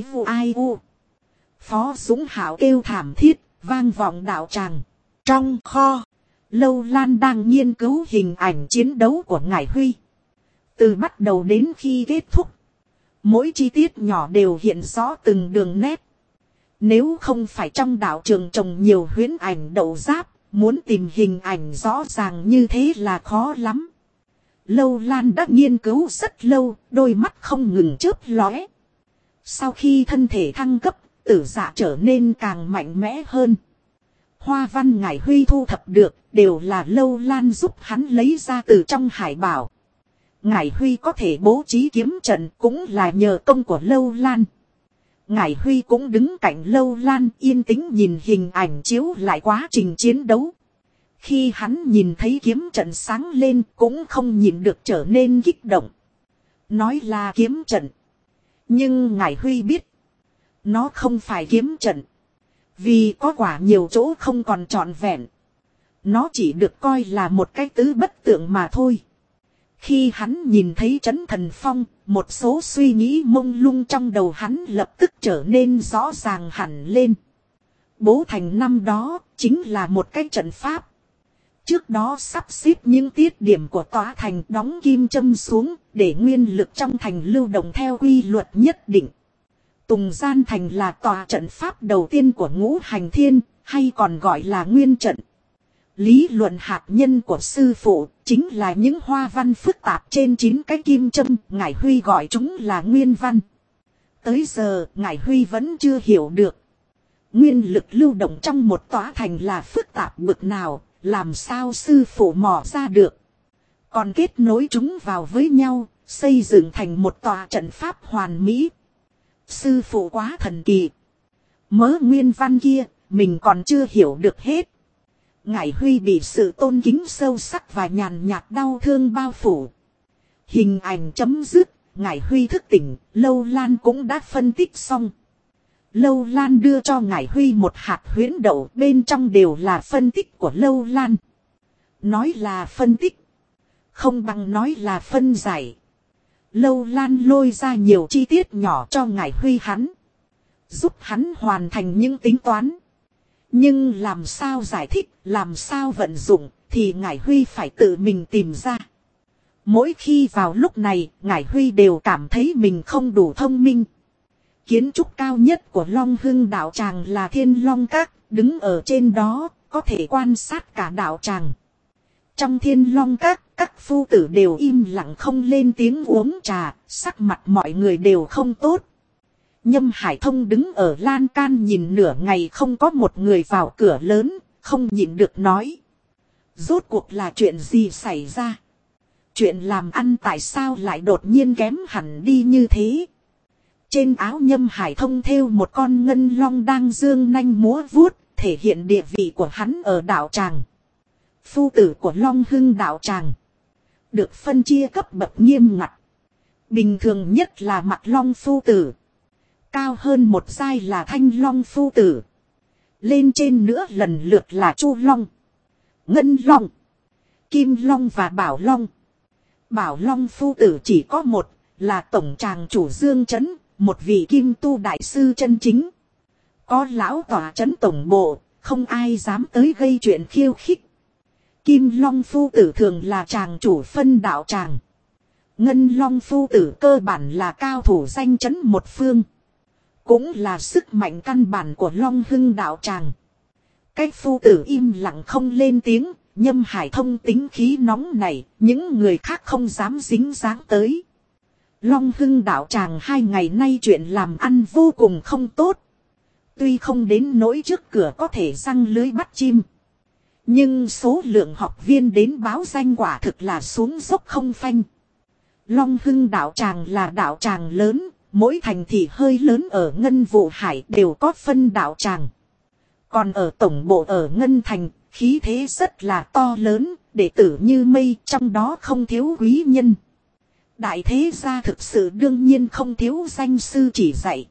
u. Phó Dũng Hảo kêu thảm thiết, vang vọng đạo tràng. Trong kho, Lâu Lan đang nghiên cứu hình ảnh chiến đấu của Ngải Huy. Từ bắt đầu đến khi kết thúc, mỗi chi tiết nhỏ đều hiện rõ từng đường nét. Nếu không phải trong đạo trường trồng nhiều huyễn ảnh đậu giáp, muốn tìm hình ảnh rõ ràng như thế là khó lắm. Lâu Lan đã nghiên cứu rất lâu, đôi mắt không ngừng chớp lóe. Sau khi thân thể thăng cấp, Tử Dạ trở nên càng mạnh mẽ hơn. Hoa văn Ngải Huy thu thập được, đều là Lâu Lan giúp hắn lấy ra từ trong hải bảo. Ngải Huy có thể bố trí kiếm trận cũng là nhờ công của Lâu Lan. Ngải Huy cũng đứng cạnh Lâu Lan yên tĩnh nhìn hình ảnh chiếu lại quá trình chiến đấu. Khi hắn nhìn thấy kiếm trận sáng lên cũng không nhìn được trở nên kích động. Nói là kiếm trận. Nhưng Ngải Huy biết. Nó không phải kiếm trận. Vì có quả nhiều chỗ không còn trọn vẹn. Nó chỉ được coi là một cái tứ bất tượng mà thôi. Khi hắn nhìn thấy Trấn Thần Phong, một số suy nghĩ mông lung trong đầu hắn lập tức trở nên rõ ràng hẳn lên. Bố thành năm đó chính là một cái trận pháp. Trước đó sắp xếp những tiết điểm của tòa thành đóng kim châm xuống để nguyên lực trong thành lưu động theo quy luật nhất định. Tùng Gian Thành là tòa trận pháp đầu tiên của Ngũ Hành Thiên, hay còn gọi là Nguyên Trận. Lý luận hạt nhân của sư phụ chính là những hoa văn phức tạp trên 9 cái kim châm, Ngải Huy gọi chúng là nguyên văn. Tới giờ, Ngải Huy vẫn chưa hiểu được. Nguyên lực lưu động trong một tòa thành là phức tạp bực nào, làm sao sư phụ mò ra được. Còn kết nối chúng vào với nhau, xây dựng thành một tòa trận pháp hoàn mỹ. Sư phụ quá thần kỳ. Mớ nguyên văn kia, mình còn chưa hiểu được hết. Ngải Huy bị sự tôn kính sâu sắc và nhàn nhạt đau thương bao phủ. Hình ảnh chấm dứt, Ngải Huy thức tỉnh, Lâu Lan cũng đã phân tích xong. Lâu Lan đưa cho Ngải Huy một hạt huyễn đậu, bên trong đều là phân tích của Lâu Lan. Nói là phân tích, không bằng nói là phân giải. Lâu Lan lôi ra nhiều chi tiết nhỏ cho Ngải Huy hắn, giúp hắn hoàn thành những tính toán. Nhưng làm sao giải thích, làm sao vận dụng, thì Ngải Huy phải tự mình tìm ra. Mỗi khi vào lúc này, Ngải Huy đều cảm thấy mình không đủ thông minh. Kiến trúc cao nhất của Long Hưng đạo tràng là Thiên Long Các, đứng ở trên đó, có thể quan sát cả đạo tràng. Trong Thiên Long Các, các phu tử đều im lặng không lên tiếng uống trà, sắc mặt mọi người đều không tốt. Nhâm Hải Thông đứng ở lan can nhìn nửa ngày không có một người vào cửa lớn, không nhịn được nói. Rốt cuộc là chuyện gì xảy ra? Chuyện làm ăn tại sao lại đột nhiên kém hẳn đi như thế? Trên áo Nhâm Hải Thông thêu một con ngân long đang dương nanh múa vuốt, thể hiện địa vị của hắn ở đạo tràng. Phu tử của Long Hưng đạo tràng được phân chia cấp bậc nghiêm ngặt. Bình thường nhất là Mạc Long phu tử. Cao hơn một giai là Thanh Long phu tử. Lên trên nữa lần lượt là Chu Long, Ngân Long, Kim Long và Bảo Long. Bảo Long phu tử chỉ có một, là tổng tràng chủ Dương Trấn, một vị kim tu đại sư chân chính. Có lão tòa trấn tổng bộ, không ai dám tới gây chuyện khiêu khích. Kim Long phu tử thường là tràng chủ phân đạo tràng. Ngân Long phu tử cơ bản là cao thủ danh chấn một phương, cũng là sức mạnh căn bản của Long Hưng đạo tràng. Cách phu tử im lặng không lên tiếng. Nhâm Hải Thông tính khí nóng này, những người khác không dám dính dáng tới. Long Hưng đạo tràng 2 ngày nay chuyện làm ăn vô cùng không tốt. Tuy không đến nỗi trước cửa có thể giăng lưới bắt chim, nhưng số lượng học viên đến báo danh quả thực là xuống dốc không phanh. Long Hưng đạo tràng là đạo tràng lớn, mỗi thành thị hơi lớn ở Ngân Vụ Hải đều có phân đạo tràng. Còn ở tổng bộ ở Ngân Thành, khí thế rất là to lớn, đệ tử như mây, trong đó không thiếu quý nhân. Đại thế gia thực sự đương nhiên không thiếu danh sư chỉ dạy.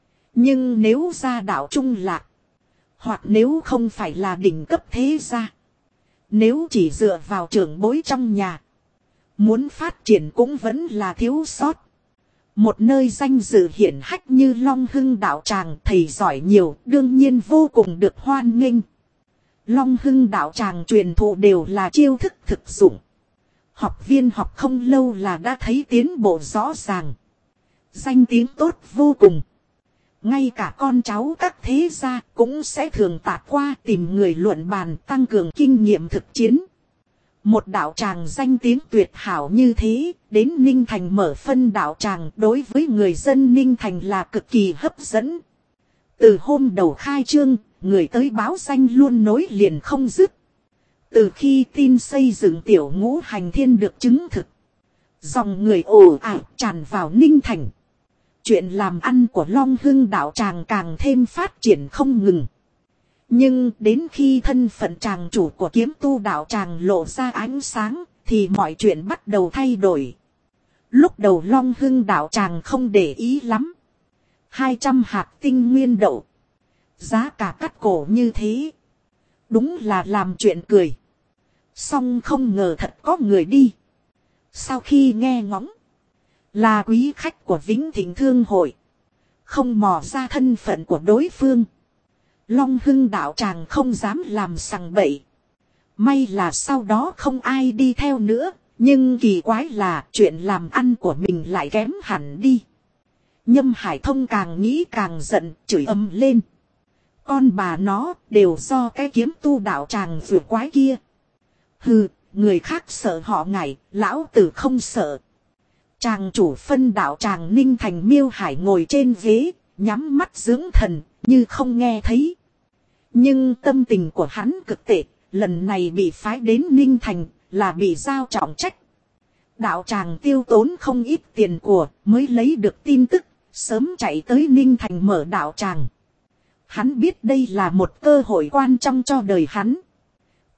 Nhưng nếu gia đạo trung lạc, hoặc nếu không phải là đỉnh cấp thế gia, nếu chỉ dựa vào trưởng bối trong nhà, muốn phát triển cũng vẫn là thiếu sót. Một nơi danh dự hiển hách như Long Hưng đạo tràng, thầy giỏi nhiều, đương nhiên vô cùng được hoan nghênh. Long Hưng đạo tràng truyền thụ đều là chiêu thức thực dụng. Học viên học không lâu là đã thấy tiến bộ rõ ràng. Danh tiếng tốt vô cùng. Ngay cả con cháu các thế gia cũng sẽ thường tạt qua tìm người luận bàn tăng cường kinh nghiệm thực chiến. Một đạo tràng danh tiếng tuyệt hảo như thế, đến Ninh Thành mở phân đạo tràng đối với người dân Ninh Thành là cực kỳ hấp dẫn. Từ hôm đầu khai trương, người tới báo danh luôn nối liền không dứt. Từ khi tin xây dựng tiểu ngũ hành thiên được chứng thực, dòng người ồ ạt tràn vào Ninh Thành. Chuyện làm ăn của Long Hưng đạo tràng càng thêm phát triển không ngừng. Nhưng đến khi thân phận tràng chủ của Kiếm Tu đạo tràng lộ ra ánh sáng, thì mọi chuyện bắt đầu thay đổi. Lúc đầu Long Hưng đạo tràng không để ý lắm. 200 hạt tinh nguyên đậu, giá cả cắt cổ như thế, đúng là làm chuyện cười. Song không ngờ thật có người đi. Sau khi nghe ngóng, là quý khách của Vĩnh Thịnh Thương Hội, không mò ra thân phận của đối phương, Long Hưng đạo tràng không dám làm sằng bậy. May là sau đó không ai đi theo nữa, nhưng kỳ quái là chuyện làm ăn của mình lại kém hẳn đi. Nhâm Hải Thông càng nghĩ càng giận, chửi ầm lên. Con bà nó đều do cái Kiếm Tu đạo tràng vừa quái kia. Hừ, người khác sợ họ ngại, lão tử không sợ. Tràng chủ phân đạo tràng Ninh Thành Miêu Hải ngồi trên ghế, nhắm mắt dưỡng thần, như không nghe thấy. Nhưng tâm tình của hắn cực tệ, lần này bị phái đến Ninh Thành, là bị giao trọng trách. Đạo tràng tiêu tốn không ít tiền của, mới lấy được tin tức, sớm chạy tới Ninh Thành mở đạo tràng. Hắn biết đây là một cơ hội quan trọng cho đời hắn.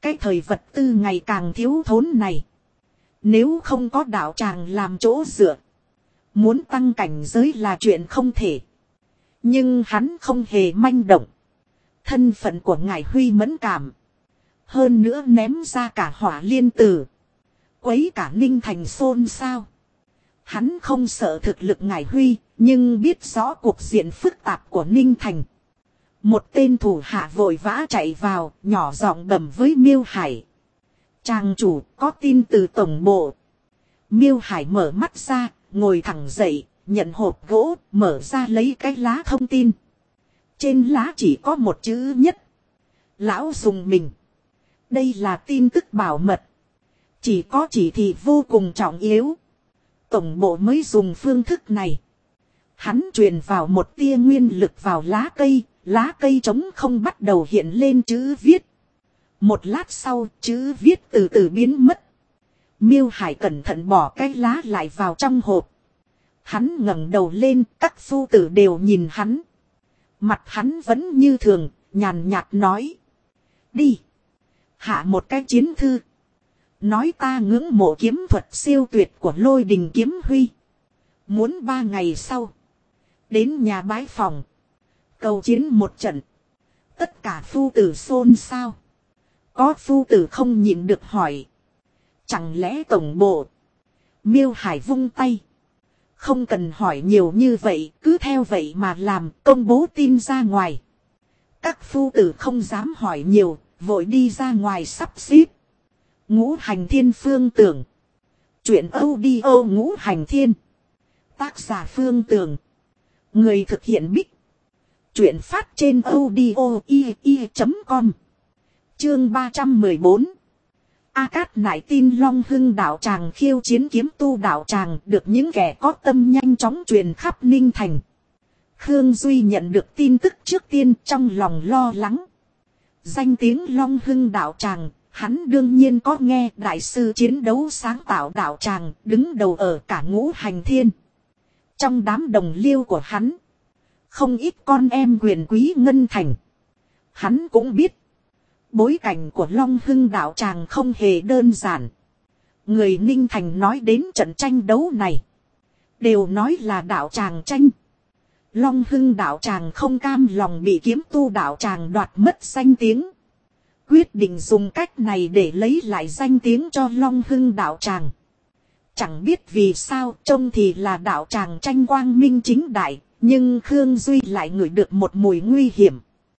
Cái thời vật tư ngày càng thiếu thốn này. Nếu không có đạo tràng làm chỗ dựa. Muốn tăng cảnh giới là chuyện không thể. Nhưng hắn không hề manh động. Thân phận của ngài Huy mẫn cảm. Hơn nữa ném ra cả hỏa liên tử. Quấy cả Ninh Thành xôn xao. Hắn không sợ thực lực ngài Huy. Nhưng biết rõ cuộc diện phức tạp của Ninh Thành. Một tên thủ hạ vội vã chạy vào. Nhỏ giọng bẩm với Miêu Hải. Tràng chủ có tin từ tổng bộ. Miêu Hải mở mắt ra. Ngồi thẳng dậy. Nhận hộp gỗ. Mở ra lấy cái lá thông tin. Trên lá chỉ có một chữ nhất. Lão dùng mình. Đây là tin tức bảo mật. Chỉ có chỉ thị vô cùng trọng yếu. Tổng bộ mới dùng phương thức này. Hắn truyền vào một tia nguyên lực vào lá cây. Lá cây trống không bắt đầu hiện lên chữ viết. Một lát sau chữ viết từ từ biến mất. Miêu Hải cẩn thận bỏ cái lá lại vào trong hộp. Hắn ngẩng đầu lên, các phu tử đều nhìn hắn. Mặt hắn vẫn như thường, nhàn nhạt nói. Đi. Hạ một cái chiến thư. Nói ta ngưỡng mộ kiếm thuật siêu tuyệt của Lôi Đình Kiếm Huy. Muốn 3 ngày sau. Đến nhà bái phòng. Cầu chiến một trận. Tất cả phu tử xôn xao. Có phu tử không nhịn được hỏi. Chẳng lẽ tổng bộ. Miêu Hải vung tay. Không cần hỏi nhiều như vậy, cứ theo vậy mà làm, công bố tin ra ngoài. Các phu tử không dám hỏi nhiều, vội đi ra ngoài sắp xếp. Ngũ Hành Thiên Phương Tưởng. Chuyện audio Ngũ Hành Thiên. Tác giả Phương Tưởng. Người thực hiện Bích. Chuyện phát trên audio.com. Chương 314. A Cát nại tin Long Hưng đạo tràng khiêu chiến kiếm tu đạo tràng được những kẻ có tâm nhanh chóng truyền khắp Ninh Thành. Khương Duy nhận được tin tức trước tiên trong lòng lo lắng. Danh tiếng Long Hưng đạo tràng, hắn đương nhiên có nghe đại sư chiến đấu sáng tạo đạo tràng đứng đầu ở cả Ngũ Hành Thiên. Trong đám đồng liêu của hắn, không ít con em quyền quý ngân thành. Hắn cũng biết. Bối cảnh của Long Hưng đạo tràng không hề đơn giản. Người Ninh Thành nói đến trận tranh đấu này. Đều nói là đạo tràng tranh. Long Hưng đạo tràng không cam lòng bị kiếm tu đạo tràng đoạt mất danh tiếng. Quyết định dùng cách này để lấy lại danh tiếng cho Long Hưng đạo tràng. Chẳng biết vì sao trông thì là đạo tràng tranh quang minh chính đại. Nhưng Khương Duy lại ngửi được một mùi nguy hiểm.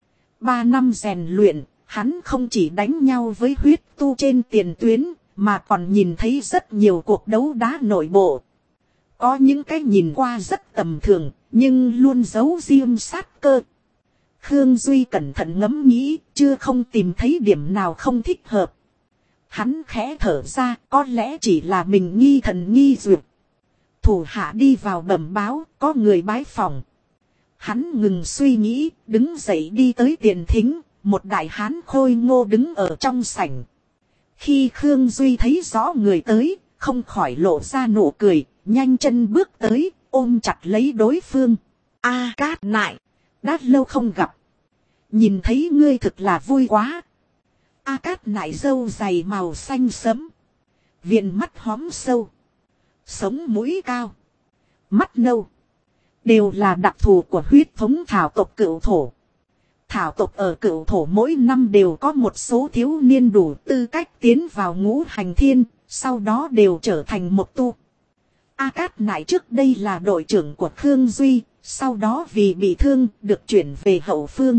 3 năm rèn luyện. Hắn không chỉ đánh nhau với huyết tu trên tiền tuyến, mà còn nhìn thấy rất nhiều cuộc đấu đá nội bộ. Có những cái nhìn qua rất tầm thường, nhưng luôn giấu riêng sát cơ. Khương Duy cẩn thận ngẫm nghĩ, chưa không tìm thấy điểm nào không thích hợp. Hắn khẽ thở ra, có lẽ chỉ là mình nghi thần nghi duyệt. Thủ hạ đi vào bẩm báo, có người bái phòng. Hắn ngừng suy nghĩ, đứng dậy đi tới tiền thính. Một đại hán khôi ngô đứng ở trong sảnh. Khi Khương Duy thấy rõ người tới, không khỏi lộ ra nụ cười, nhanh chân bước tới, ôm chặt lấy đối phương. A Cát nại, đã lâu không gặp. Nhìn thấy ngươi thực là vui quá. A Cát nại râu dày màu xanh sẫm. Viền mắt hóm sâu. Sống mũi cao. Mắt nâu. Đều là đặc thù của huyết thống thảo tộc Cựu Thổ. Thảo tộc ở Cựu Thổ mỗi năm đều có một số thiếu niên đủ tư cách tiến vào Ngũ Hành Thiên, sau đó đều trở thành một tu. A Cát nại trước đây là đội trưởng của Khương Duy, sau đó vì bị thương được chuyển về hậu phương.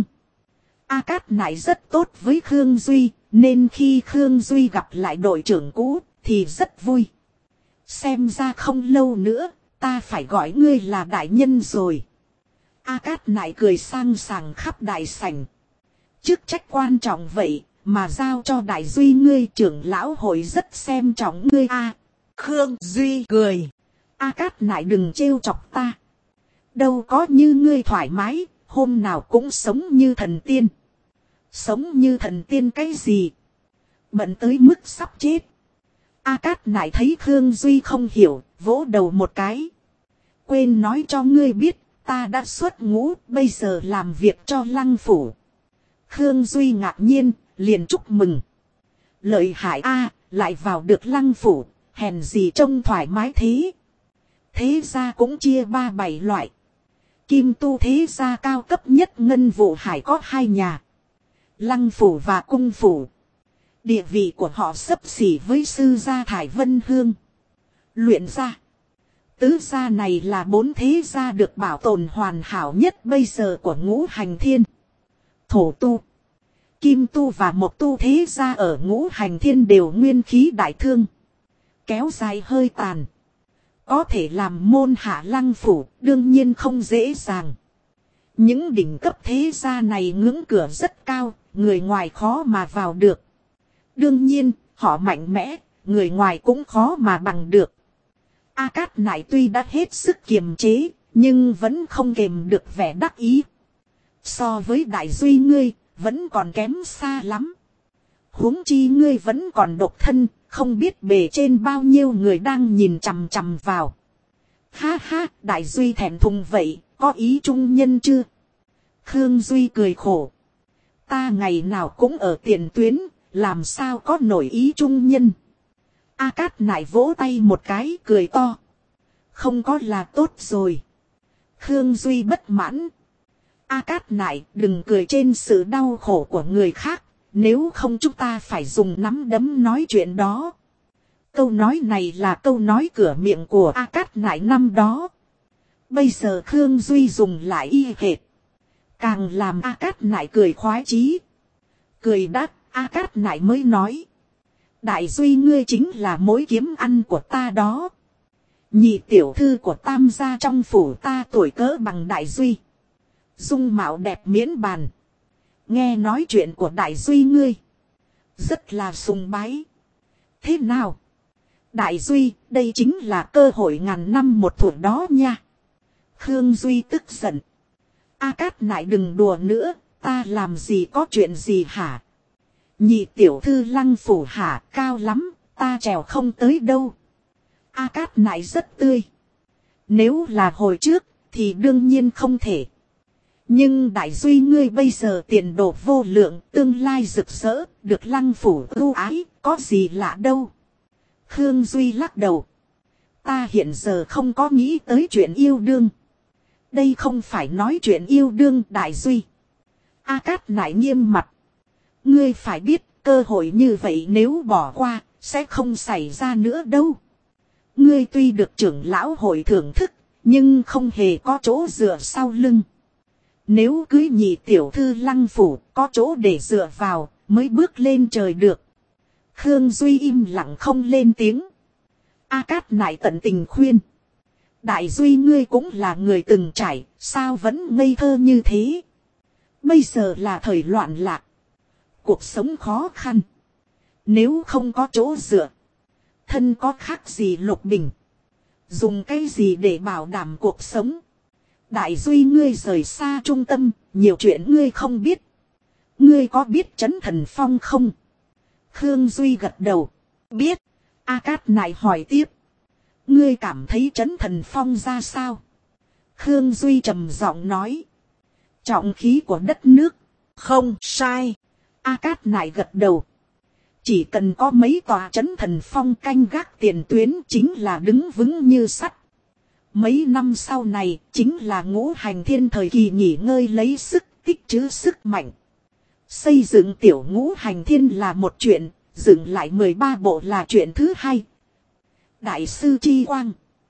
A Cát nại rất tốt với Khương Duy, nên khi Khương Duy gặp lại đội trưởng cũ thì rất vui. Xem ra không lâu nữa, ta phải gọi ngươi là đại nhân rồi. A Cát nại cười sang sảng khắp đại sảnh. Chức trách quan trọng vậy, mà giao cho đại Duy ngươi trưởng lão hội rất xem trọng ngươi a. Khương Duy cười. A Cát nại đừng trêu chọc ta. Đâu có như ngươi thoải mái, hôm nào cũng sống như thần tiên. Sống như thần tiên cái gì? Bận tới mức sắp chết. A Cát nại thấy Khương Duy không hiểu, vỗ đầu một cái. Quên nói cho ngươi biết. Ta đã xuất ngũ, bây giờ làm việc cho Lăng phủ. Khương Duy ngạc nhiên, liền chúc mừng. Lợi hại a, lại vào được Lăng phủ, hèn gì trông thoải mái thế. Thế gia cũng chia 3-7 loại. Kim tu thế gia cao cấp nhất Ngân Vụ Hải có 2 nhà. Lăng phủ và cung phủ. Địa vị của họ xấp xỉ với sư gia Thải Vân Hương. Luyện gia. Tứ gia này là 4 thế gia được bảo tồn hoàn hảo nhất bây giờ của Ngũ Hành Thiên. Thổ tu, Kim tu và Mộc tu thế gia ở Ngũ Hành Thiên đều nguyên khí đại thương. Kéo dài hơi tàn. Có thể làm môn hạ Lăng phủ đương nhiên không dễ dàng. Những đỉnh cấp thế gia này ngưỡng cửa rất cao, người ngoài khó mà vào được. Đương nhiên, họ mạnh mẽ, người ngoài cũng khó mà bằng được. A Cát Nại tuy đã hết sức kiềm chế, nhưng vẫn không kềm được vẻ đắc ý. So với Đại Duy ngươi, vẫn còn kém xa lắm. Huống chi ngươi vẫn còn độc thân, không biết bề trên bao nhiêu người đang nhìn chằm chằm vào. Ha ha, Đại Duy thẹn thùng vậy, có ý trung nhân chưa? Khương Duy cười khổ. Ta ngày nào cũng ở tiền tuyến, làm sao có nổi ý trung nhân. A Cát Nại vỗ tay một cái cười to. Không có là tốt rồi. Khương Duy bất mãn. A Cát Nại đừng cười trên sự đau khổ của người khác. Nếu không chúng ta phải dùng nắm đấm nói chuyện đó. Câu nói này là câu nói cửa miệng của A Cát Nại năm đó. Bây giờ Khương Duy dùng lại y hệt. Càng làm A Cát Nại cười khoái chí. Cười đắc A Cát Nại mới nói. Đại Duy ngươi chính là mối kiếm ăn của ta đó. Nhị tiểu thư của Tam gia trong phủ ta tuổi cỡ bằng Đại Duy. Dung mạo đẹp miễn bàn. Nghe nói chuyện của Đại Duy ngươi. Rất là sùng bái. Thế nào? Đại Duy, đây chính là cơ hội ngàn năm một thủa đó nha. Khương Duy tức giận. A Cát Nại đừng đùa nữa, ta làm gì có chuyện gì hả? Nhị tiểu thư Lăng phủ hả, cao lắm, ta trèo không tới đâu. A Cát Nại rất tươi. Nếu là hồi trước, thì đương nhiên không thể. Nhưng Đại Duy ngươi bây giờ tiền đồ vô lượng, tương lai rực rỡ, được Lăng phủ ưu ái, có gì lạ đâu. Khương Duy lắc đầu. Ta hiện giờ không có nghĩ tới chuyện yêu đương. Đây không phải nói chuyện yêu đương Đại Duy. A Cát Nại nghiêm mặt. Ngươi phải biết cơ hội như vậy nếu bỏ qua, sẽ không xảy ra nữa đâu. Ngươi tuy được trưởng lão hội thưởng thức, nhưng không hề có chỗ dựa sau lưng. Nếu cưới nhị tiểu thư Lăng phủ, có chỗ để dựa vào, mới bước lên trời được. Khương Duy im lặng không lên tiếng. A Cát Nại tận tình khuyên. Đại Duy ngươi cũng là người từng trải, sao vẫn ngây thơ như thế? Bây giờ là thời loạn lạc. Cuộc sống khó khăn. Nếu không có chỗ dựa. Thân có khác gì Lục Bình. Dùng cái gì để bảo đảm cuộc sống. Đại Duy ngươi rời xa trung tâm. Nhiều chuyện ngươi không biết. Ngươi có biết Trấn Thần Phong không? Khương Duy gật đầu. Biết. A Cát Nại hỏi tiếp. Ngươi cảm thấy Trấn Thần Phong ra sao? Khương Duy trầm giọng nói. Trọng khí của đất nước. Không sai. A Cát Nại gật đầu. Chỉ cần có mấy tòa Trấn Thần Phong canh gác tiền tuyến chính là đứng vững như sắt. Mấy năm sau này chính là Ngũ Hành Thiên thời kỳ nghỉ ngơi lấy sức tích trữ sức mạnh. Xây dựng tiểu Ngũ Hành Thiên là một chuyện, dựng lại 13 bộ là chuyện thứ hai. Đại sư Chi Quang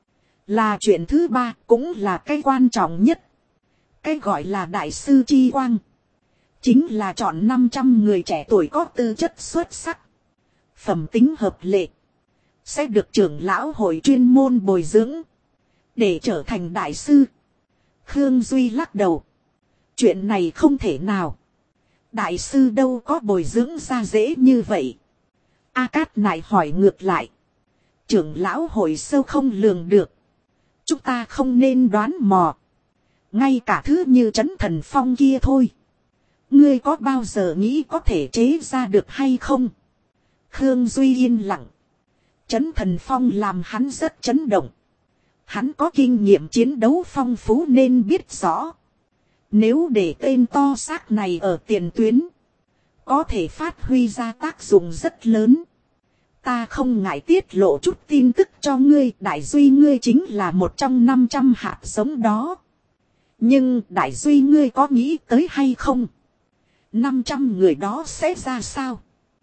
là chuyện thứ ba, cũng là cái quan trọng nhất. Cái gọi là Đại sư Chi Quang chính là chọn 500 người trẻ tuổi có tư chất xuất sắc, phẩm tính hợp lệ, sẽ được trưởng lão hội chuyên môn bồi dưỡng để trở thành đại sư. Khương Duy lắc đầu. Chuyện này không thể nào. Đại sư đâu có bồi dưỡng ra dễ như vậy. A Cát Nại hỏi ngược lại. Trưởng lão hội sâu không lường được. Chúng ta không nên đoán mò. Ngay cả thứ như Trấn Thần Phong kia thôi. Ngươi có bao giờ nghĩ có thể chế ra được hay không? Khương Duy yên lặng. Trấn Thần Phong làm hắn rất chấn động. Hắn có kinh nghiệm chiến đấu phong phú nên biết rõ. Nếu để tên to xác này ở tiền tuyến, có thể phát huy ra tác dụng rất lớn. Ta không ngại tiết lộ chút tin tức cho ngươi, Đại Duy ngươi chính là một trong 500 hạt giống đó. Nhưng Đại Duy ngươi có nghĩ tới hay không? 500 người đó sẽ ra sao?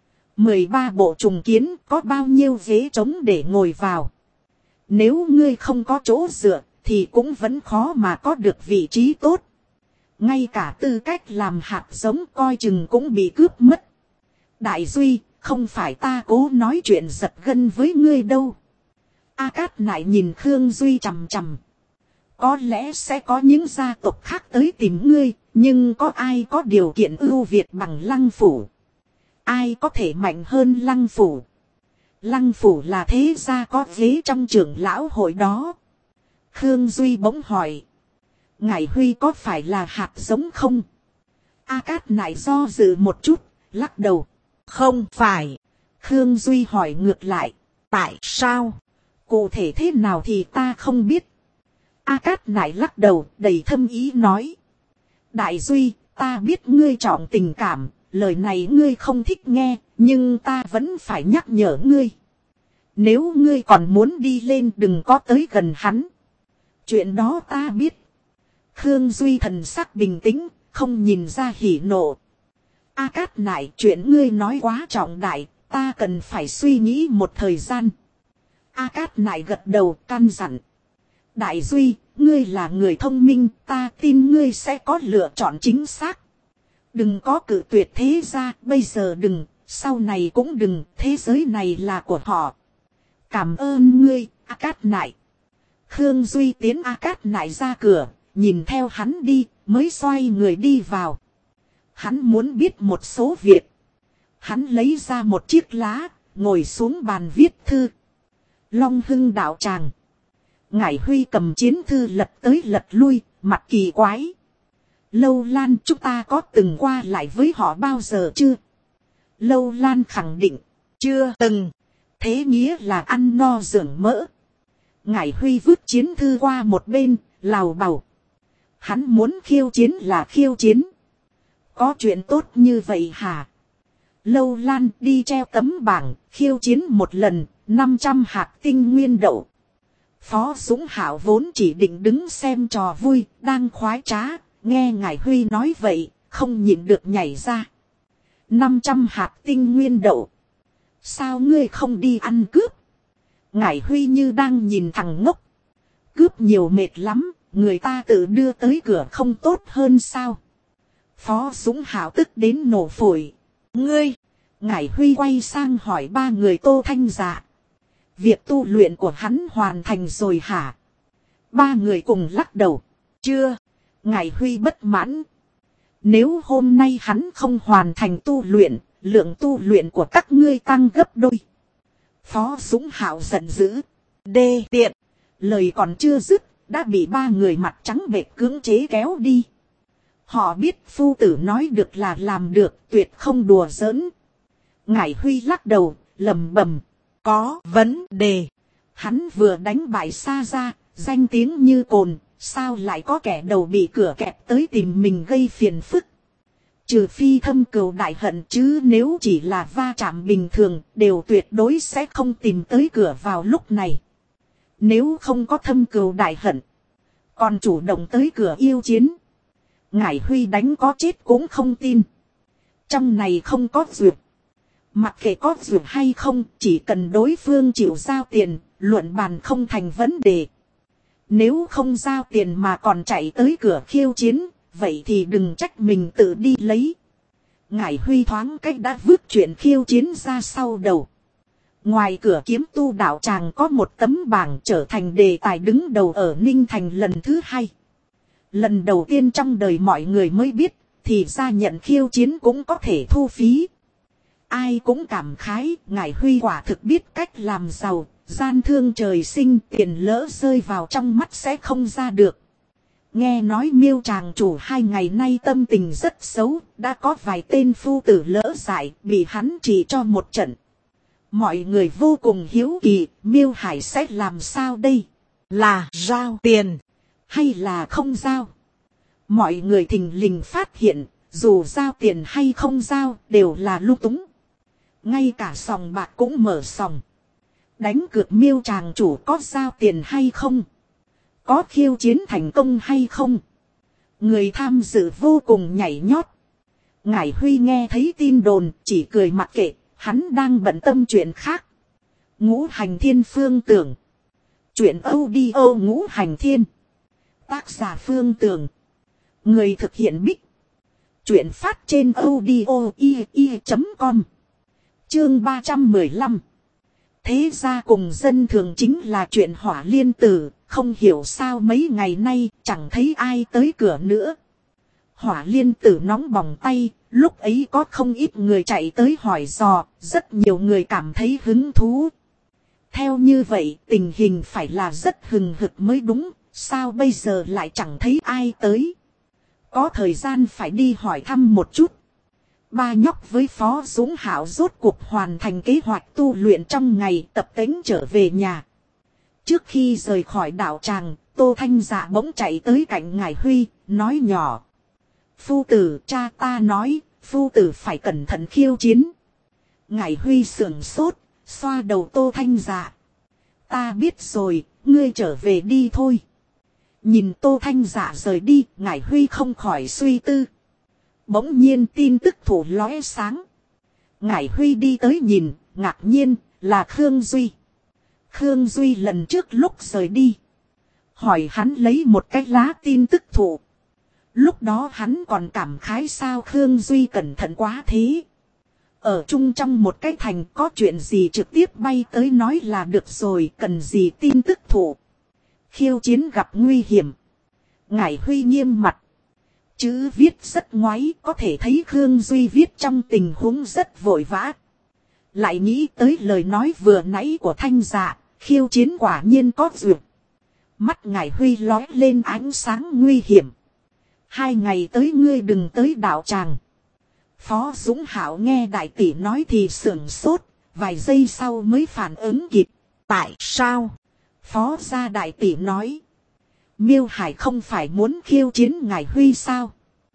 13 bộ trùng kiến có bao nhiêu ghế trống để ngồi vào? Nếu ngươi không có chỗ dựa thì cũng vẫn khó mà có được vị trí tốt. Ngay cả tư cách làm hạt giống coi chừng cũng bị cướp mất. Đại Duy, không phải ta cố nói chuyện giật gân với ngươi đâu. A Cát Nại nhìn Khương Duy chằm chằm. Có lẽ sẽ có những gia tộc khác tới tìm ngươi, nhưng có ai có điều kiện ưu việt bằng Lăng Phủ? Ai có thể mạnh hơn Lăng Phủ? Lăng Phủ là thế gia có ghế trong trưởng lão hội đó. Khương Duy bỗng hỏi. Ngải Huy có phải là hạt giống không? A Cát Nại do dự một chút, lắc đầu. Không phải. Khương Duy hỏi ngược lại. Tại sao? Cụ thể thế nào thì ta không biết. A Cát Nại lắc đầu đầy thâm ý nói. Đại Duy, ta biết ngươi trọng tình cảm, lời này ngươi không thích nghe, nhưng ta vẫn phải nhắc nhở ngươi. Nếu ngươi còn muốn đi lên đừng có tới gần hắn. Chuyện đó ta biết. Khương Duy thần sắc bình tĩnh, không nhìn ra hỉ nộ. A Cát Nại, chuyện ngươi nói quá trọng đại, ta cần phải suy nghĩ một thời gian. A Cát Nại gật đầu căn dặn. Đại Duy, ngươi là người thông minh, ta tin ngươi sẽ có lựa chọn chính xác. Đừng có cự tuyệt thế gia, bây giờ đừng, sau này cũng đừng, thế giới này là của họ. Cảm ơn ngươi, A Cát Nại. Khương Duy tiến A Cát Nại ra cửa, nhìn theo hắn đi, mới xoay người đi vào. Hắn muốn biết một số việc. Hắn lấy ra một chiếc lá, ngồi xuống bàn viết thư. Long Hưng đạo tràng. Ngải Huy cầm chiến thư lật tới lật lui, mặt kỳ quái. Lâu Lan, chúng ta có từng qua lại với họ bao giờ chưa? Lâu Lan khẳng định, chưa từng. Thế nghĩa là ăn no dưỡng mỡ. Ngải Huy vứt chiến thư qua một bên, lào bầu. Hắn muốn khiêu chiến là khiêu chiến. Có chuyện tốt như vậy hả? Lâu Lan đi treo tấm bảng, khiêu chiến một lần, 500 hạt tinh nguyên đậu. Phó Dũng Hảo vốn chỉ định đứng xem trò vui, đang khoái trá, nghe Ngải Huy nói vậy, không nhịn được nhảy ra. 500 hạt tinh nguyên đậu. Sao ngươi không đi ăn cướp? Ngải Huy như đang nhìn thằng ngốc. Cướp nhiều mệt lắm, người ta tự đưa tới cửa không tốt hơn sao? Phó Dũng Hảo tức đến nổ phổi. Ngươi! Ngải Huy quay sang hỏi ba người Tô Thanh Dạ. Việc tu luyện của hắn hoàn thành rồi hả? Ba người cùng lắc đầu. Chưa. Ngải Huy bất mãn. Nếu hôm nay hắn không hoàn thành tu luyện, lượng tu luyện của các ngươi tăng gấp đôi. Phó Dũng Hảo giận dữ. Đê tiện. Lời còn chưa dứt, đã bị ba người mặt trắng bệch cưỡng chế kéo đi. Họ biết phu tử nói được là làm được, tuyệt không đùa giỡn. Ngải Huy lắc đầu, lầm bầm. Có vấn đề. Hắn vừa đánh bại Sa Gia, danh tiếng như cồn, sao lại có kẻ đầu bị cửa kẹp tới tìm mình gây phiền phức. Trừ phi thâm cừu đại hận chứ nếu chỉ là va chạm bình thường, đều tuyệt đối sẽ không tìm tới cửa vào lúc này. Nếu không có thâm cừu đại hận, còn chủ động tới cửa yêu chiến. Ngải Huy đánh có chết cũng không tin. Trong này không có duyệt. Mặc kệ có duyệt hay không, chỉ cần đối phương chịu giao tiền, luận bàn không thành vấn đề. Nếu không giao tiền mà còn chạy tới cửa khiêu chiến, vậy thì đừng trách mình tự đi lấy. Ngải Huy thoáng cách đã vứt chuyện khiêu chiến ra sau đầu. Ngoài cửa kiếm tu đạo tràng có một tấm bảng trở thành đề tài đứng đầu ở Ninh Thành lần thứ hai. Lần đầu tiên trong đời mọi người mới biết, thì ra nhận khiêu chiến cũng có thể thu phí. Ai cũng cảm khái, Ngải Huy quả thực biết cách làm giàu, gian thương trời sinh, tiền lỡ rơi vào trong mắt sẽ không ra được. Nghe nói Miêu tràng chủ 2 ngày nay tâm tình rất xấu, đã có vài tên phu tử lỡ dại, bị hắn chỉ cho một trận. Mọi người vô cùng hiếu kỳ, Miêu Hải sẽ làm sao đây? Là giao tiền, hay là không giao? Mọi người thình lình phát hiện, Dù giao tiền hay không giao đều là lung túng. Ngay cả sòng bạc cũng mở sòng. Đánh cược miêu chàng chủ có giao tiền hay không. Có khiêu chiến thành công hay không. Người tham dự vô cùng nhảy nhót. Ngải Huy nghe thấy tin đồn chỉ cười mặc kệ. Hắn đang bận tâm chuyện khác. Ngũ Hành Thiên Phương Tưởng. Chuyện audio Ngũ Hành Thiên. Tác giả Phương Tưởng. Người thực hiện Bích. Chuyện phát trên audio.com. Chương 315. Thế ra cùng dân thường chính là chuyện Hỏa Liên Tử. Không hiểu sao mấy ngày nay chẳng thấy ai tới cửa nữa. Hỏa Liên Tử nóng bỏng tay. Lúc ấy có không ít người chạy tới hỏi dò. Rất nhiều người cảm thấy hứng thú. Theo như vậy tình hình phải là rất hừng hực mới đúng. Sao bây giờ lại chẳng thấy ai tới. Có thời gian phải đi hỏi thăm một chút. Ba nhóc với Phó Dũng Hảo rốt cuộc hoàn thành kế hoạch tu luyện trong ngày tập tễnh trở về nhà. Trước khi rời khỏi đạo tràng, Tô Thanh Dạ bỗng chạy tới cạnh Ngải Huy, nói nhỏ. Phu tử, cha ta nói, phu tử phải cẩn thận khiêu chiến. Ngải Huy sưởng sốt, xoa đầu Tô Thanh Dạ. Ta biết rồi, ngươi trở về đi thôi. Nhìn Tô Thanh Dạ rời đi, Ngải Huy không khỏi suy tư. Bỗng nhiên tin tức thủ lóe sáng. Ngải Huy đi tới nhìn, ngạc nhiên, là Khương Duy. Khương Duy lần trước lúc rời đi. Hỏi hắn lấy một cái lá tin tức thủ. Lúc đó hắn còn cảm khái sao Khương Duy cẩn thận quá thế. Ở chung trong một cái thành có chuyện gì trực tiếp bay tới nói là được rồi, cần gì tin tức thủ. Khiêu chiến gặp nguy hiểm. Ngải Huy nghiêm mặt. Chữ viết rất ngoáy, có thể thấy Khương Duy viết trong tình huống rất vội vã. Lại nghĩ tới lời nói vừa nãy của Thanh Dạ, khiêu chiến quả nhiên có duyệt. Mắt Ngải Huy lóe lên ánh sáng nguy hiểm. 2 ngày tới ngươi đừng tới đạo tràng. Phó Dũng Hảo nghe đại tỷ nói thì sưởng sốt, vài giây sau mới phản ứng kịp. Tại sao? Phó gia đại tỷ nói. Miêu Hải không phải muốn khiêu chiến Ngải Huy sao?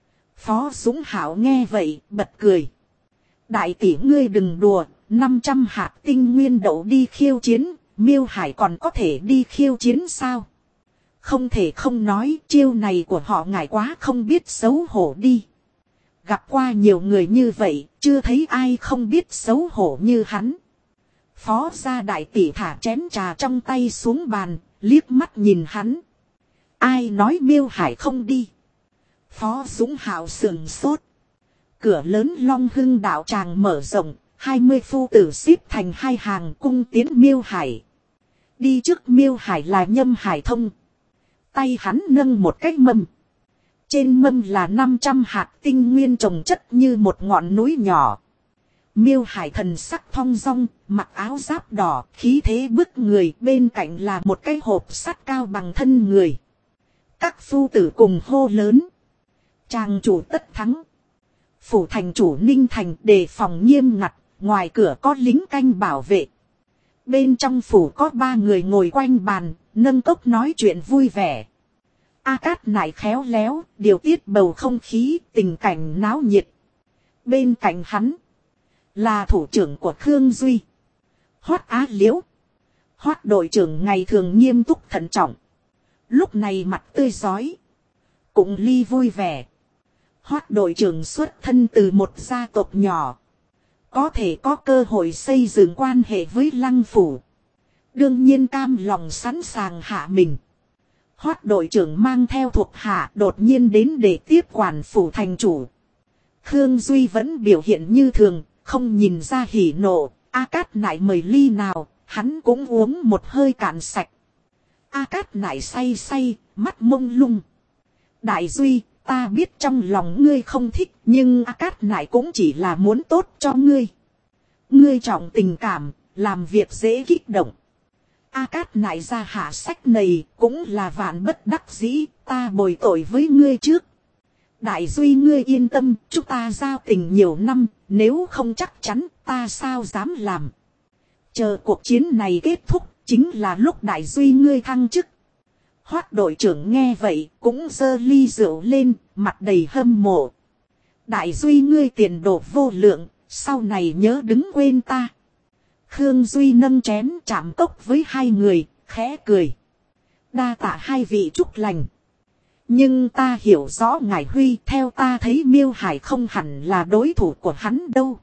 Phó Dũng Hảo nghe vậy, bật cười. Đại tỷ ngươi đừng đùa, 500 hạt tinh nguyên đậu đi khiêu chiến, Miêu Hải còn có thể đi khiêu chiến sao? Không thể không nói, chiêu này của họ Ngải quá không biết xấu hổ đi. Gặp qua nhiều người như vậy, chưa thấy ai không biết xấu hổ như hắn. Phó gia đại tỷ thả chén trà trong tay xuống bàn, liếc mắt nhìn hắn. Ai nói Miêu Hải không đi? Phó Dũng Hảo sườn sốt. Cửa lớn Long Hưng đạo tràng mở rộng, 20 phu tử xếp thành 2 hàng cung tiến Miêu Hải. Đi trước Miêu Hải là Nhâm Hải Thông. Tay hắn nâng một cái mâm. Trên mâm là 500 hạt tinh nguyên trồng chất như một ngọn núi nhỏ. Miêu Hải thần sắc thong dong, mặc áo giáp đỏ, khí thế bức người, bên cạnh là một cái hộp sắt cao bằng thân người. Các phu tử cùng hô lớn. Tràng chủ tất thắng. Phủ thành chủ Ninh Thành đề phòng nghiêm ngặt, ngoài cửa có lính canh bảo vệ. Bên trong phủ có 3 người ngồi quanh bàn, nâng cốc nói chuyện vui vẻ. A Cát Nải khéo léo, điều tiết bầu không khí, tình cảnh náo nhiệt. Bên cạnh hắn là thủ trưởng của Khương Duy. Hoát Á Liễu. Hoát đội trưởng ngày thường nghiêm túc thận trọng. Lúc này mặt tươi rói. Cũng ly vui vẻ. Hoát đội trưởng xuất thân từ một gia tộc nhỏ. Có thể có cơ hội xây dựng quan hệ với Lăng phủ. Đương nhiên cam lòng sẵn sàng hạ mình. Hoát đội trưởng mang theo thuộc hạ đột nhiên đến để tiếp quản phủ thành chủ. Khương Duy vẫn biểu hiện như thường, không nhìn ra hỉ nộ. A Cát Nải mời ly nào, hắn cũng uống một hơi cạn sạch. A Cát Nải say say, mắt mông lung. Đại Duy, ta biết trong lòng ngươi không thích, nhưng A Cát Nải cũng chỉ là muốn tốt cho ngươi. Ngươi trọng tình cảm, làm việc dễ kích động. A Cát Nải ra hạ sách này, cũng là vạn bất đắc dĩ, ta bồi tội với ngươi trước. Đại Duy ngươi yên tâm, chúng ta giao tình nhiều năm, nếu không chắc chắn, ta sao dám làm. Chờ cuộc chiến này kết thúc, chính là lúc Đại Duy ngươi thăng chức. Hoát đội trưởng nghe vậy, cũng giơ ly rượu lên, mặt đầy hâm mộ. Đại Duy ngươi tiền đồ vô lượng, sau này nhớ đứng quên ta. Khương Duy nâng chén chạm cốc với hai người, khẽ cười. Đa tạ hai vị chúc lành. Nhưng ta hiểu rõ ngài Huy, theo ta thấy Miêu Hải không hẳn là đối thủ của hắn đâu.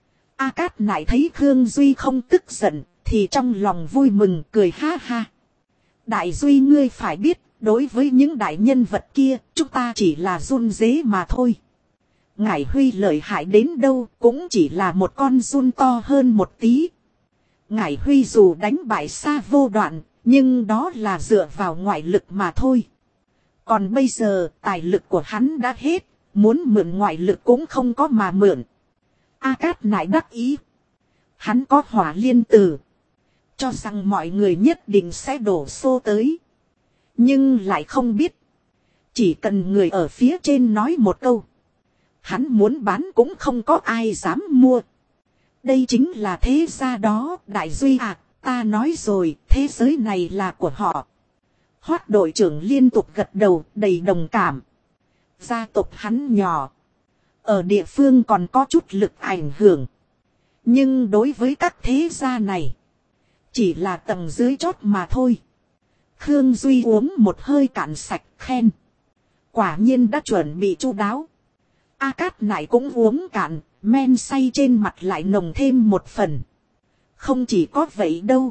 A Cát Nại thấy Khương Duy không tức giận, thì trong lòng vui mừng cười ha ha. Đại Duy ngươi phải biết, đối với những đại nhân vật kia, chúng ta chỉ là run dế mà thôi. Ngải Huy lợi hại đến đâu cũng chỉ là một con run to hơn một tí. Ngải Huy dù đánh bại Sa Vô Đoạn, nhưng đó là dựa vào ngoại lực mà thôi. Còn bây giờ tài lực của hắn đã hết, muốn mượn ngoại lực cũng không có mà mượn. A Cát Nại đắc ý. Hắn có Hỏa Liên Tử, cho rằng mọi người nhất định sẽ đổ xô tới. Nhưng lại không biết, chỉ cần người ở phía trên nói một câu, hắn muốn bán cũng không có ai dám mua. Đây chính là thế gia đó. Đại Duy à, ta nói rồi, thế giới này là của họ. Hoát đội trưởng liên tục gật đầu, đầy đồng cảm. Gia tộc hắn nhỏ, ở địa phương còn có chút lực ảnh hưởng. Nhưng đối với các thế gia này, chỉ là tầng dưới chót mà thôi. Khương Duy uống một hơi cạn sạch khen. Quả nhiên đã chuẩn bị chu đáo. A Cát Nại cũng uống cạn, men say trên mặt lại nồng thêm một phần. Không chỉ có vậy đâu.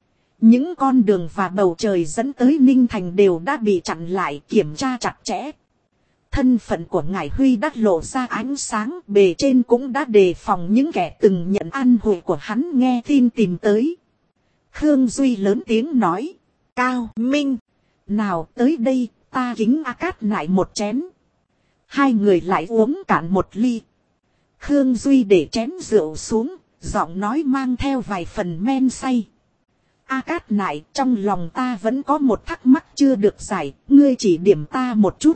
Những con đường và bầu trời dẫn tới Ninh Thành đều đã bị chặn lại, kiểm tra chặt chẽ. Thân phận của ngài Huy đã lộ ra ánh sáng, bề trên cũng đã đề phòng những kẻ từng nhận ăn hùi của hắn nghe tin tìm tới. Khương Duy lớn tiếng nói. Cao Minh, nào tới đây, ta kính A Cát Nại một chén. Hai người lại uống cạn một ly. Khương Duy để chén rượu xuống, giọng nói mang theo vài phần men say. A Cát Nại, trong lòng ta vẫn có một thắc mắc chưa được giải, ngươi chỉ điểm ta một chút.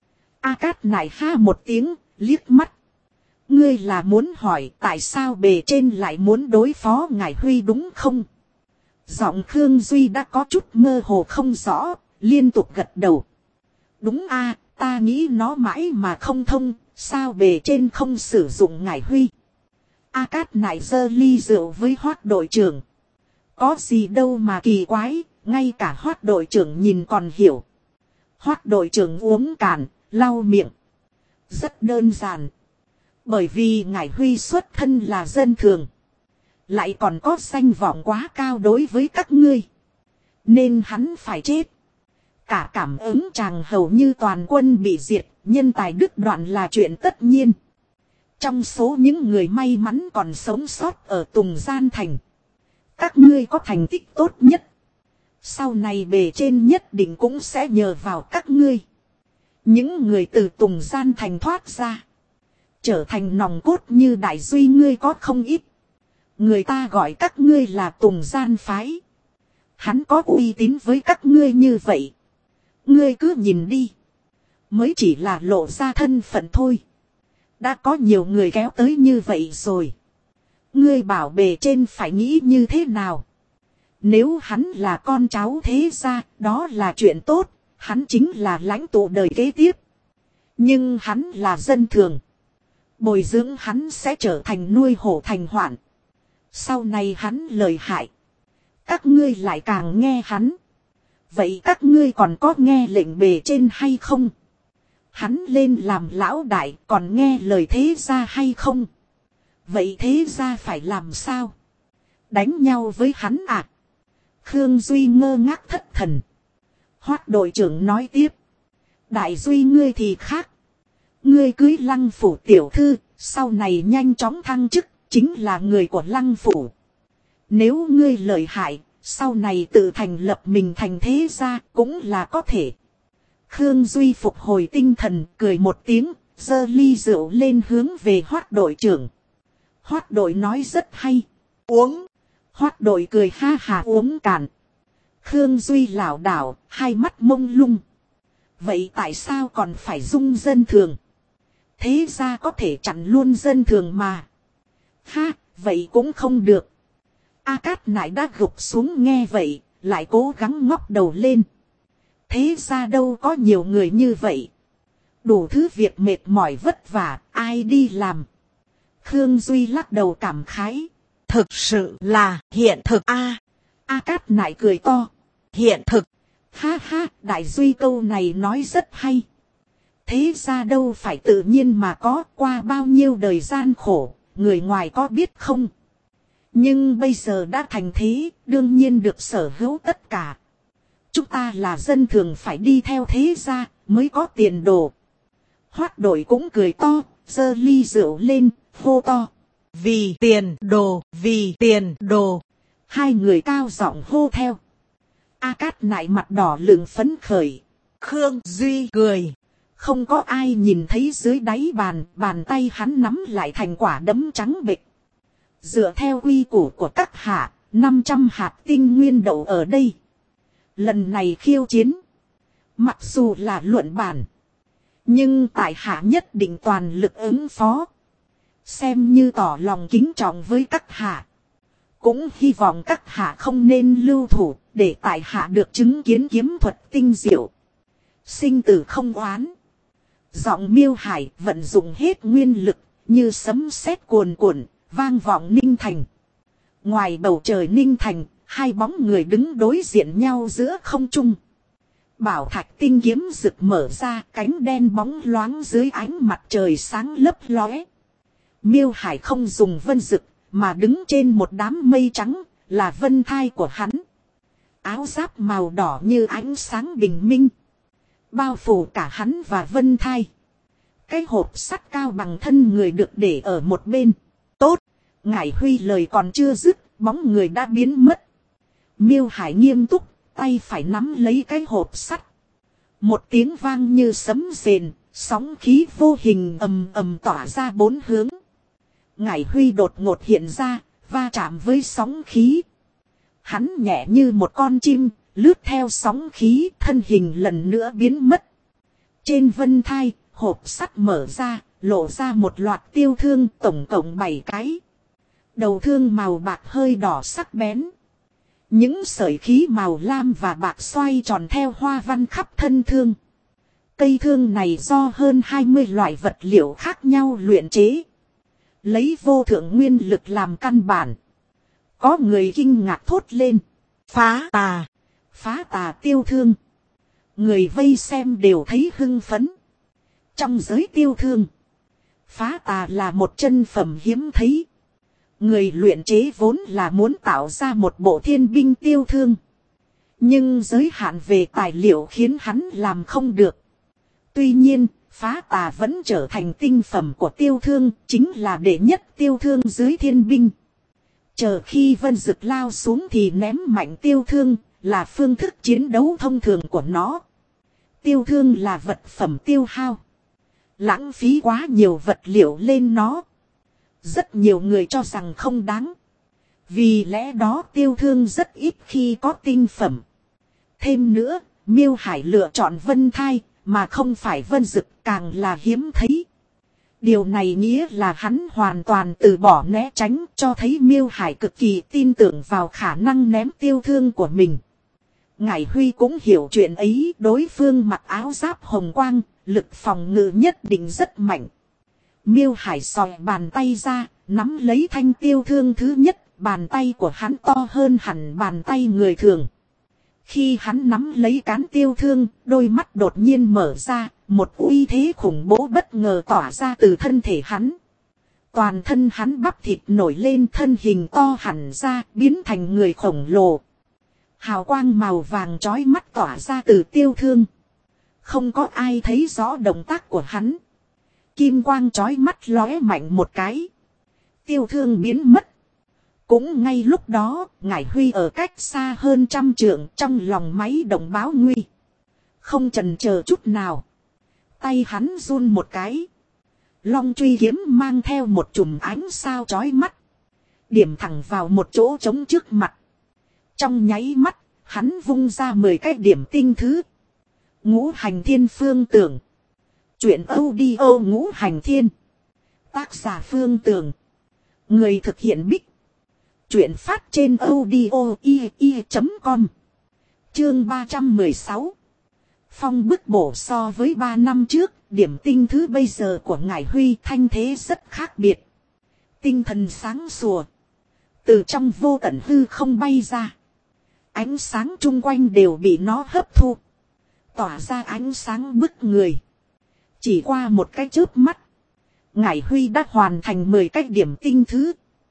A Cát Nại ha một tiếng, liếc mắt. Ngươi là muốn hỏi tại sao bề trên lại muốn đối phó ngài Huy đúng không? Giọng Khương Duy đã có chút mơ hồ không rõ, liên tục gật đầu. Đúng a, ta nghĩ nó mãi mà không thông, sao bề trên không sử dụng ngải Huy. A Cát Nại giơ ly rượu với Hoát đội trưởng. Có gì đâu mà kỳ quái, ngay cả Hoát đội trưởng nhìn còn hiểu. Hoát đội trưởng uống cạn, lau miệng. Rất đơn giản. Bởi vì ngải Huy xuất thân là dân thường, lại còn có danh vọng quá cao đối với các ngươi, nên hắn phải chết. Cả cảm ứng chàng hầu như toàn quân bị diệt, nhân tài đứt đoạn là chuyện tất nhiên. Trong số những người may mắn còn sống sót ở Tùng Gian Thành, các ngươi có thành tích tốt nhất. Sau này bề trên nhất định cũng sẽ nhờ vào các ngươi. Những người từ Tùng Gian Thành thoát ra, trở thành nòng cốt như Đại Duy ngươi có không ít. Người ta gọi các ngươi là Tùng Gian phái. Hắn có uy tín với các ngươi như vậy, ngươi cứ nhìn đi. Mới chỉ là lộ ra thân phận thôi, đã có nhiều người kéo tới như vậy rồi. Ngươi bảo bề trên phải nghĩ như thế nào? Nếu hắn là con cháu thế gia, đó là chuyện tốt, hắn chính là lãnh tụ đời kế tiếp. Nhưng hắn là dân thường, bồi dưỡng hắn sẽ trở thành nuôi hổ thành hoạn. Sau này hắn lợi hại, các ngươi lại càng nghe hắn. Vậy các ngươi còn có nghe lệnh bề trên hay không? Hắn lên làm lão đại còn nghe lời thế gia hay không? Vậy thế gia phải làm sao? Đánh nhau với hắn à? Khương Duy ngơ ngác thất thần. Hoát đội trưởng nói tiếp. Đại Duy ngươi thì khác. Ngươi cưới Lăng phủ tiểu thư, sau này nhanh chóng thăng chức, chính là người của Lăng phủ. Nếu ngươi lợi hại, sau này tự thành lập mình thành thế gia cũng là có thể. Khương Duy phục hồi tinh thần, cười một tiếng, giơ ly rượu lên hướng về Hoát đội trưởng. Hoát đội nói rất hay. Uống. Hoát đội cười ha hà uống cạn. Khương Duy lảo đảo, hai mắt mông lung. Vậy tại sao còn phải dung dân thường? Thế ra có thể chặn luôn dân thường mà. Ha, vậy cũng không được. A Cát Nại đã gục xuống nghe vậy, lại cố gắng ngóc đầu lên. Thế ra đâu có nhiều người như vậy. Đủ thứ việc mệt mỏi vất vả, ai ai đi làm. Khương Duy lắc đầu cảm khái. Thực sự là hiện thực a. A Cát Nại cười to. Hiện thực. Ha ha, Đại Duy câu này nói rất hay. Thế ra đâu phải tự nhiên mà có, qua bao nhiêu đời gian khổ, người ngoài có biết không? Nhưng bây giờ đã thành thế, đương nhiên được sở hữu tất cả. Chúng ta là dân thường phải đi theo thế gia mới có tiền đồ. Hoát Đội cũng cười to, giơ ly rượu lên, hô to. Vì tiền đồ, vì tiền đồ. Hai người cao giọng hô theo. A Cát Nại mặt đỏ lửng phấn khởi. Khương Duy cười. Không có ai nhìn thấy dưới đáy bàn, bàn tay hắn nắm lại thành quả đấm trắng bệch. Dựa theo quy củ của các hạ, 500 hạt tinh nguyên đậu ở đây. Lần này khiêu chiến, mặc dù là luận bản, nhưng tại hạ nhất định toàn lực ứng phó. Xem như tỏ lòng kính trọng với các hạ. Cũng hy vọng các hạ không nên lưu thủ, để tại hạ được chứng kiến kiếm thuật tinh diệu. Sinh tử không oán. Giọng Miêu Hải vận dụng hết nguyên lực, như sấm sét cuồn cuộn, vang vọng Ninh Thành. Ngoài bầu trời Ninh Thành, hai bóng người đứng đối diện nhau giữa không trung. Bảo thạch tinh kiếm rực mở ra, cánh đen bóng loáng dưới ánh mặt trời sáng lấp lóe. Miêu Hải không dùng vân rực, mà đứng trên một đám mây trắng, là vân thai của hắn. Áo giáp màu đỏ như ánh sáng bình minh, bao phủ cả hắn và vân thai. Cái hộp sắt cao bằng thân người được để ở một bên. Tốt, Ngải Huy lời còn chưa dứt, bóng người đã biến mất. Miêu Hải nghiêm túc, tay phải nắm lấy cái hộp sắt. Một tiếng vang như sấm rền, sóng khí vô hình ầm ầm tỏa ra bốn hướng. Ngải Huy đột ngột hiện ra, va chạm với sóng khí. Hắn nhẹ như một con chim, lướt theo sóng khí, thân hình lần nữa biến mất. Trên vân thai, hộp sắt mở ra, lộ ra một loạt tiêu thương, tổng cộng 7 cái. Đầu thương màu bạc hơi đỏ sắc bén. Những sợi khí màu lam và bạc xoay tròn theo hoa văn khắp thân thương. Cây thương này do hơn 20 loại vật liệu khác nhau luyện chế. Lấy vô thượng nguyên lực làm căn bản. Có người kinh ngạc thốt lên. Phá tà! Phá tà tiêu thương! Người vây xem đều thấy hưng phấn. Trong giới tiêu thương, phá tà là một chân phẩm hiếm thấy. Người luyện chế vốn là muốn tạo ra một bộ thiên binh tiêu thương. Nhưng giới hạn về tài liệu khiến hắn làm không được. Tuy nhiên, phá tà vẫn trở thành tinh phẩm của tiêu thương, chính là đệ nhất tiêu thương dưới thiên binh. Chờ khi vân dực lao xuống thì ném mạnh tiêu thương, là phương thức chiến đấu thông thường của nó. Tiêu thương là vật phẩm tiêu hao. Lãng phí quá nhiều vật liệu lên nó. Rất nhiều người cho rằng không đáng. Vì lẽ đó tiêu thương rất ít khi có tinh phẩm. Thêm nữa, Miêu Hải lựa chọn vân thai, mà không phải vân dực, càng là hiếm thấy. Điều này nghĩa là hắn hoàn toàn từ bỏ né tránh, cho thấy Miêu Hải cực kỳ tin tưởng vào khả năng ném tiêu thương của mình. Ngải Huy cũng hiểu chuyện ấy, đối phương mặc áo giáp hồng quang, lực phòng ngự nhất định rất mạnh. Miêu Hải xòe bàn tay ra, nắm lấy thanh tiêu thương thứ nhất, bàn tay của hắn to hơn hẳn bàn tay người thường. Khi hắn nắm lấy cán tiêu thương, đôi mắt đột nhiên mở ra, một uy thế khủng bố bất ngờ tỏa ra từ thân thể hắn. Toàn thân hắn bắp thịt nổi lên, thân hình to hẳn ra, biến thành người khổng lồ. Hào quang màu vàng chói mắt tỏa ra từ tiêu thương. Không có ai thấy rõ động tác của hắn. Kim quang chói mắt lóe mạnh một cái. Tiêu thương biến mất. Cũng ngay lúc đó, Ngải Huy ở cách xa hơn 100 trượng, trong lòng máy động báo nguy. Không chần chờ chút nào. Tay hắn run một cái. Long truy kiếm mang theo một chùm ánh sao chói mắt. Điểm thẳng vào một chỗ trống trước mặt. Trong nháy mắt, hắn vung ra 10 cái điểm tinh thứ. Ngũ hành thiên phương tưởng. Chuyện audio ngũ hành thiên. Tác giả Phương Tường. Người thực hiện Bích. Chuyện phát trên audio.com. Chương 316. Phong bức bổ so với 3 năm trước, điểm tinh thứ bây giờ của ngải Huy thanh thế rất khác biệt. Tinh thần sáng sủa. Từ trong vô tận hư không bay ra. Ánh sáng chung quanh đều bị nó hấp thu. Tỏa ra ánh sáng bức người. Chỉ qua một cái chớp mắt. Ngải Huy đã hoàn thành 10 cái điểm tinh thứ.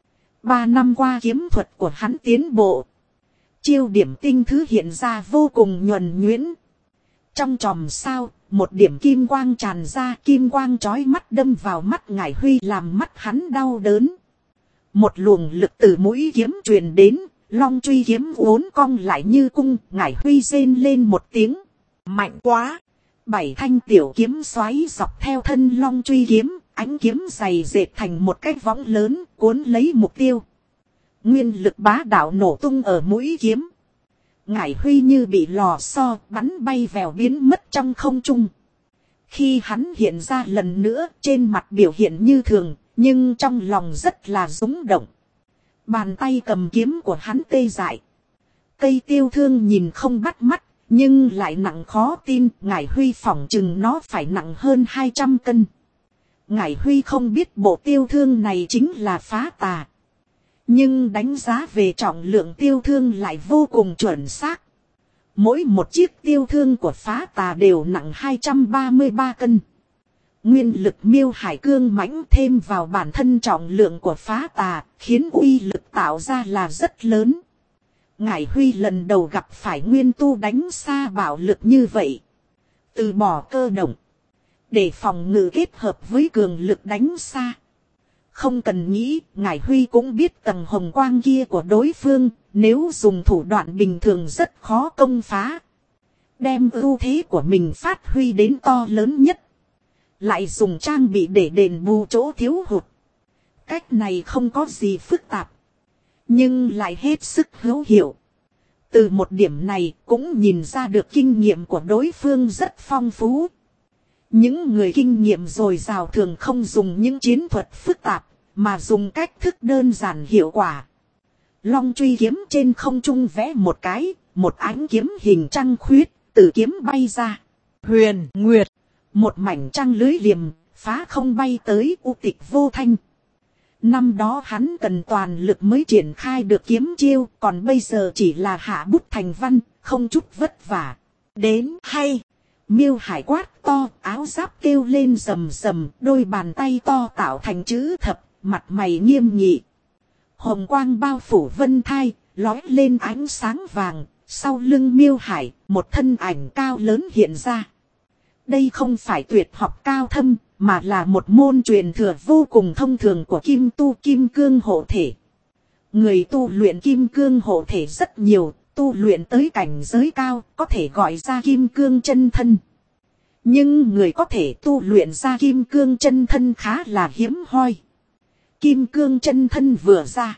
3 năm qua kiếm thuật của hắn tiến bộ. Chiêu điểm tinh thứ hiện ra vô cùng nhuần nhuyễn. Trong chòm sao, một điểm kim quang tràn ra, kim quang chói mắt đâm vào mắt ngải Huy làm mắt hắn đau đớn. Một luồng lực từ mũi kiếm truyền đến, long truy kiếm uốn cong lại như cung, ngải Huy rên lên một tiếng. Mạnh quá! 7 thanh tiểu kiếm xoáy dọc theo thân long truy kiếm, ánh kiếm dày dệt thành một cái võng lớn, cuốn lấy mục tiêu. Nguyên lực bá đạo nổ tung ở mũi kiếm. Ngải Huy như bị lò xo bắn bay vèo biến mất trong không trung. Khi hắn hiện ra lần nữa, trên mặt biểu hiện như thường, nhưng trong lòng rất là rung động. Bàn tay cầm kiếm của hắn tê dại. Cây tiêu thương nhìn không bắt mắt, nhưng lại nặng khó tin. Ngải Huy phỏng chừng nó phải nặng hơn 200 cân. Ngải Huy không biết bộ tiêu thương này chính là phá tà. Nhưng đánh giá về trọng lượng tiêu thương lại vô cùng chuẩn xác. Mỗi một chiếc tiêu thương của phá tà đều nặng 233 cân. Nguyên lực miêu hải cương mãnh thêm vào bản thân trọng lượng của phá tà, khiến uy lực tạo ra là rất lớn. Ngải Huy lần đầu gặp phải nguyên tu đánh xa bạo lực như vậy. Từ bỏ cơ động. Để phòng ngự kết hợp với cường lực đánh xa. Không cần nghĩ, ngải Huy cũng biết tầng hồng quang kia của đối phương, nếu dùng thủ đoạn bình thường rất khó công phá. Đem ưu thế của mình phát huy đến to lớn nhất. Lại dùng trang bị để đền bù chỗ thiếu hụt. Cách này không có gì phức tạp. Nhưng lại hết sức hữu hiệu. Từ một điểm này cũng nhìn ra được kinh nghiệm của đối phương rất phong phú. Những người kinh nghiệm dồi dào thường không dùng những chiến thuật phức tạp, mà dùng cách thức đơn giản hiệu quả. Long truy kiếm trên không trung vẽ một cái, một ánh kiếm hình trăng khuyết, từ kiếm bay ra. Huyền Nguyệt. Một mảnh trăng lưới liềm, phá không bay tới u tịch vô thanh. Năm đó hắn cần toàn lực mới triển khai được kiếm chiêu, còn bây giờ chỉ là hạ bút thành văn, không chút vất vả. Đến hay. Miêu hải quát to, áo giáp kêu lên rầm rầm, đôi bàn tay to tạo thành chữ thập, mặt mày nghiêm nghị. Hồng quang bao phủ vân thai, lói lên ánh sáng vàng, sau lưng miêu hải, một thân ảnh cao lớn hiện ra. Đây không phải tuyệt học cao thâm, mà là một môn truyền thừa vô cùng thông thường của kim tu kim cương hộ thể. Người tu luyện kim cương hộ thể rất nhiều, tu luyện tới cảnh giới cao, có thể gọi ra kim cương chân thân. Nhưng người có thể tu luyện ra kim cương chân thân khá là hiếm hoi. Kim cương chân thân vừa ra,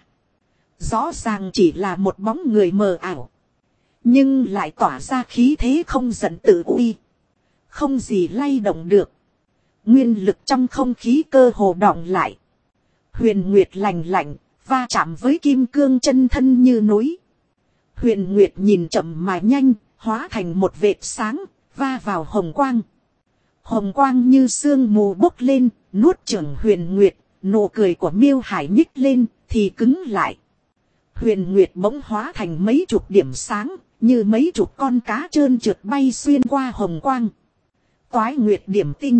rõ ràng chỉ là một bóng người mờ ảo. Nhưng lại tỏa ra khí thế không giận tự uy. Không gì lay động được. Nguyên lực trong không khí cơ hồ đọng lại. Huyền Nguyệt lành lạnh, va chạm với kim cương chân thân như núi. Huyền Nguyệt nhìn chậm mà nhanh, hóa thành một vệt sáng, va vào hồng quang. Hồng quang như sương mù bốc lên, nuốt chửng Huyền Nguyệt, nụ cười của Miêu Hải nhích lên, thì cứng lại. Huyền Nguyệt bỗng hóa thành mấy chục điểm sáng, như mấy chục con cá trơn trượt bay xuyên qua hồng quang. Toái Nguyệt điểm tinh.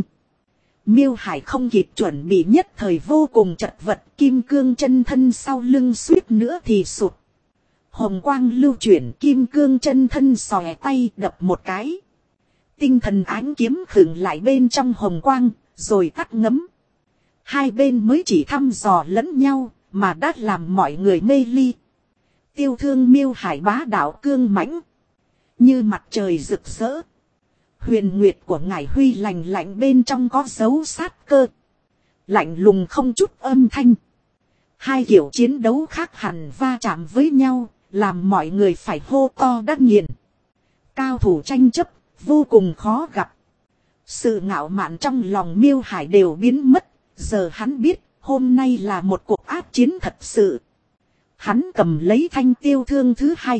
Miêu Hải không kịp chuẩn bị nhất thời vô cùng chật vật, kim cương chân thân sau lưng suýt nữa thì sụt. Hồng quang lưu chuyển, kim cương chân thân xòe tay đập một cái. Tinh thần ánh kiếm khựng lại bên trong hồng quang, rồi tắt ngấm. Hai bên mới chỉ thăm dò lẫn nhau, mà đã làm mọi người mê ly. Tiêu thương Miêu Hải bá đạo cương mãnh, như mặt trời rực rỡ. Huyền Nguyệt của ngải Huy lành lạnh bên trong có dấu sát cơ. Lạnh lùng không chút âm thanh. Hai kiểu chiến đấu khác hẳn va chạm với nhau, làm mọi người phải hô to đắc nghiền. Cao thủ tranh chấp, vô cùng khó gặp. Sự ngạo mạn trong lòng Miêu Hải đều biến mất. Giờ hắn biết, hôm nay là một cuộc ác chiến thật sự. Hắn cầm lấy thanh tiêu thương thứ hai.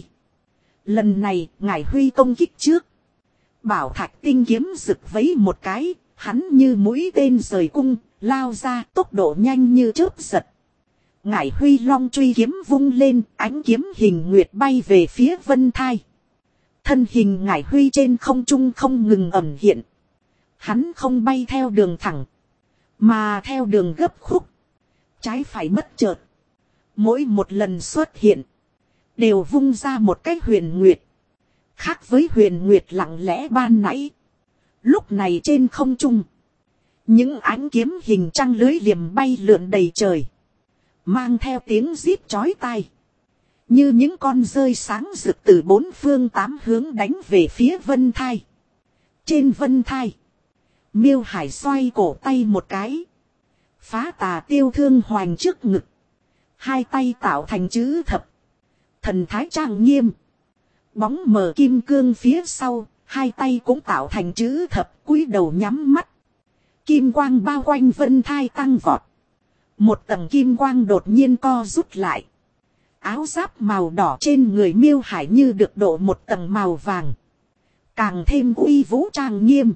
Lần này, ngải Huy công kích trước. Bảo thạch tinh kiếm rực vấy một cái, Hắn như mũi tên rời cung, lao ra tốc độ nhanh như chớp giật. Ngải Huy long truy kiếm vung lên, ánh kiếm hình nguyệt bay về phía Vân Thai. Thân hình Ngải Huy trên không trung không ngừng ẩn hiện. Hắn không bay theo đường thẳng, mà theo đường gấp khúc. Trái phải bất chợt. Mỗi một lần xuất hiện, đều vung ra một cái huyền nguyệt. Khác với huyền nguyệt lặng lẽ ban nãy. Lúc này trên không trung, những ánh kiếm hình trăng lưới liềm bay lượn đầy trời, mang theo tiếng rít chói tai, như những con rơi sáng rực từ bốn phương tám hướng đánh về phía Vân Thai. Trên Vân Thai, Miêu Hải xoay cổ tay một cái, phá tà tiêu thương hoành trước ngực, hai tay tạo thành chữ thập, thần thái trang nghiêm. Bóng mờ kim cương phía sau, hai tay cũng tạo thành chữ thập, cúi đầu nhắm mắt. Kim quang bao quanh Vân Thai tăng vọt. Một tầng kim quang đột nhiên co rút lại. Áo giáp màu đỏ trên người Miêu Hải như được đổ một tầng màu vàng, càng thêm uy vũ trang nghiêm.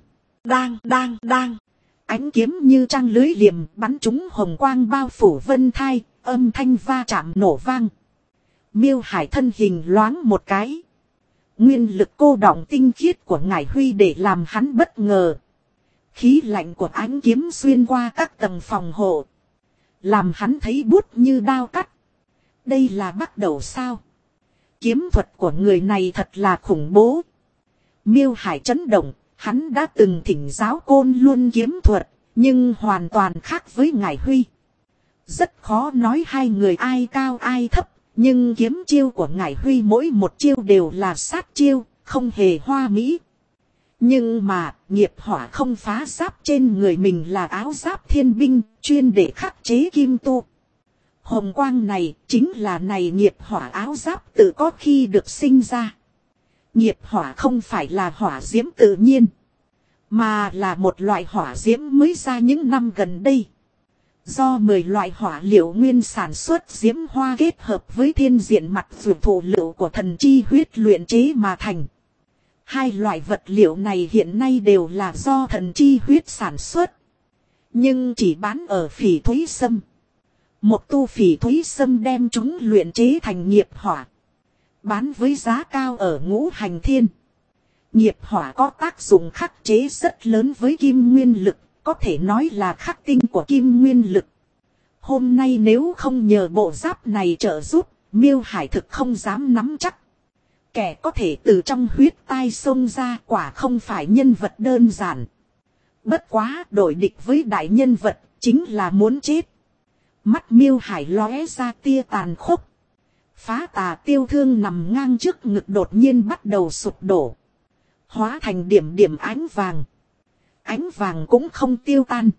Đang. Ánh kiếm như trăng lưới liềm bắn trúng hồng quang bao phủ Vân Thai, âm thanh va chạm nổ vang. Miêu Hải thân hình loáng một cái. Nguyên lực cô đọng tinh khiết của Ngải Huy để làm hắn bất ngờ. Khí lạnh của ánh kiếm xuyên qua các tầng phòng hộ, làm hắn thấy bút như đao cắt. Đây là bắt đầu sao? Kiếm thuật của người này thật là khủng bố. Miêu Hải chấn động, hắn đã từng thỉnh giáo Côn Luân kiếm thuật, nhưng hoàn toàn khác với Ngải Huy. Rất khó nói hai người ai cao ai thấp, nhưng kiếm chiêu của Ngải Huy mỗi một chiêu đều là sát chiêu, không hề hoa mỹ. Nhưng mà, nghiệp hỏa không phá giáp trên người mình là áo giáp thiên binh, chuyên để khắc chế kim tu. Hồng quang này chính là này nghiệp hỏa áo giáp tự có khi được sinh ra. Nghiệp hỏa không phải là hỏa diễm tự nhiên, mà là một loại hỏa diễm mới ra những năm gần đây. Do 10 loại hỏa liệu nguyên sản xuất diễm hoa kết hợp với thiên diện mặt vượt thổ lựu của thần chi huyết luyện chế mà thành. Hai loại vật liệu này hiện nay đều là do thần chi huyết sản xuất, nhưng chỉ bán ở Phỉ Thúy Sâm. Một tu Phỉ Thúy Sâm đem chúng luyện chế thành nghiệp hỏa, bán với giá cao ở Ngũ Hành Thiên. Nghiệp hỏa có tác dụng khắc chế rất lớn với kim nguyên lực, có thể nói là khắc tinh của kim nguyên lực. Hôm nay nếu không nhờ bộ giáp này trợ giúp, Miêu Hải thực không dám nắm chắc. Kẻ có thể từ trong huyết tai xông ra quả không phải nhân vật đơn giản. Bất quá đổi địch với đại nhân vật chính là muốn chết. Mắt Miêu Hải lóe ra tia tàn khốc. Phá tà tiêu thương nằm ngang trước ngực đột nhiên bắt đầu sụp đổ, hóa thành điểm điểm ánh vàng. Ánh vàng cũng không tiêu tan,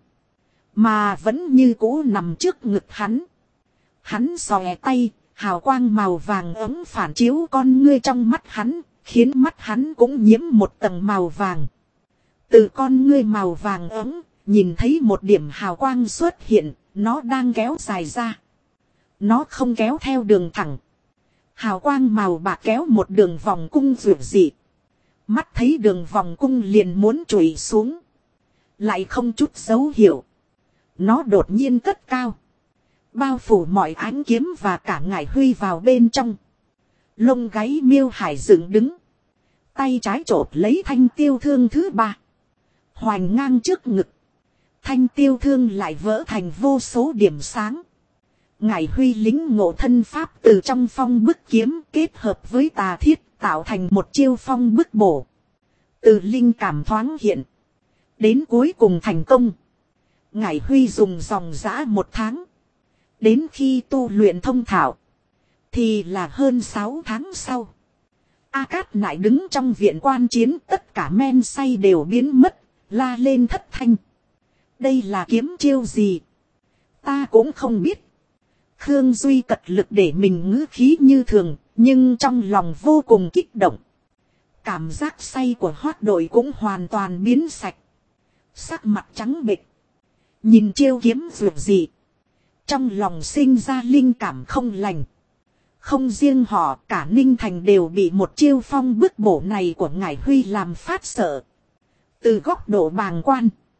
mà vẫn như cũ nằm trước ngực hắn. Hắn xòe tay, hào quang màu vàng ấm phản chiếu con ngươi trong mắt hắn, khiến mắt hắn cũng nhiễm một tầng màu vàng. Từ con ngươi màu vàng ấm, nhìn thấy một điểm hào quang xuất hiện, nó đang kéo dài ra. Nó không kéo theo đường thẳng. Hào quang màu bạc kéo một đường vòng cung rực dị. Mắt thấy đường vòng cung liền muốn trụi xuống, lại không chút dấu hiệu. Nó đột nhiên cất cao, bao phủ mọi ánh kiếm và cả Ngải Huy vào bên trong. Lông gáy Miêu Hải dựng đứng, tay trái chộp lấy thanh tiêu thương thứ ba, hoành ngang trước ngực. Thanh tiêu thương lại vỡ thành vô số điểm sáng. Ngải Huy lính ngộ thân pháp từ trong phong bức kiếm kết hợp với tà thiết, tạo thành một chiêu phong bức bổ. Từ linh cảm thoáng hiện, đến cuối cùng thành công. Ngải Huy dùng dòng dã 1 tháng. Đến khi tu luyện thông thạo, thì là hơn 6 tháng sau. A Cát Nại đứng trong viện quan chiến, tất cả men say đều biến mất, la lên thất thanh. Đây là kiếm chiêu gì? Ta cũng không biết. Khương Duy cật lực để mình ngữ khí như thường, nhưng trong lòng vô cùng kích động. Cảm giác say của Hoát Đội cũng hoàn toàn biến sạch. Sắc mặt trắng bệch, nhìn chiêu kiếm dường gì, trong lòng sinh ra linh cảm không lành. Không riêng họ, cả Ninh Thành đều bị một chiêu phong bức bổ này của Ngải Huy làm phát sợ. Từ góc độ bàng quan,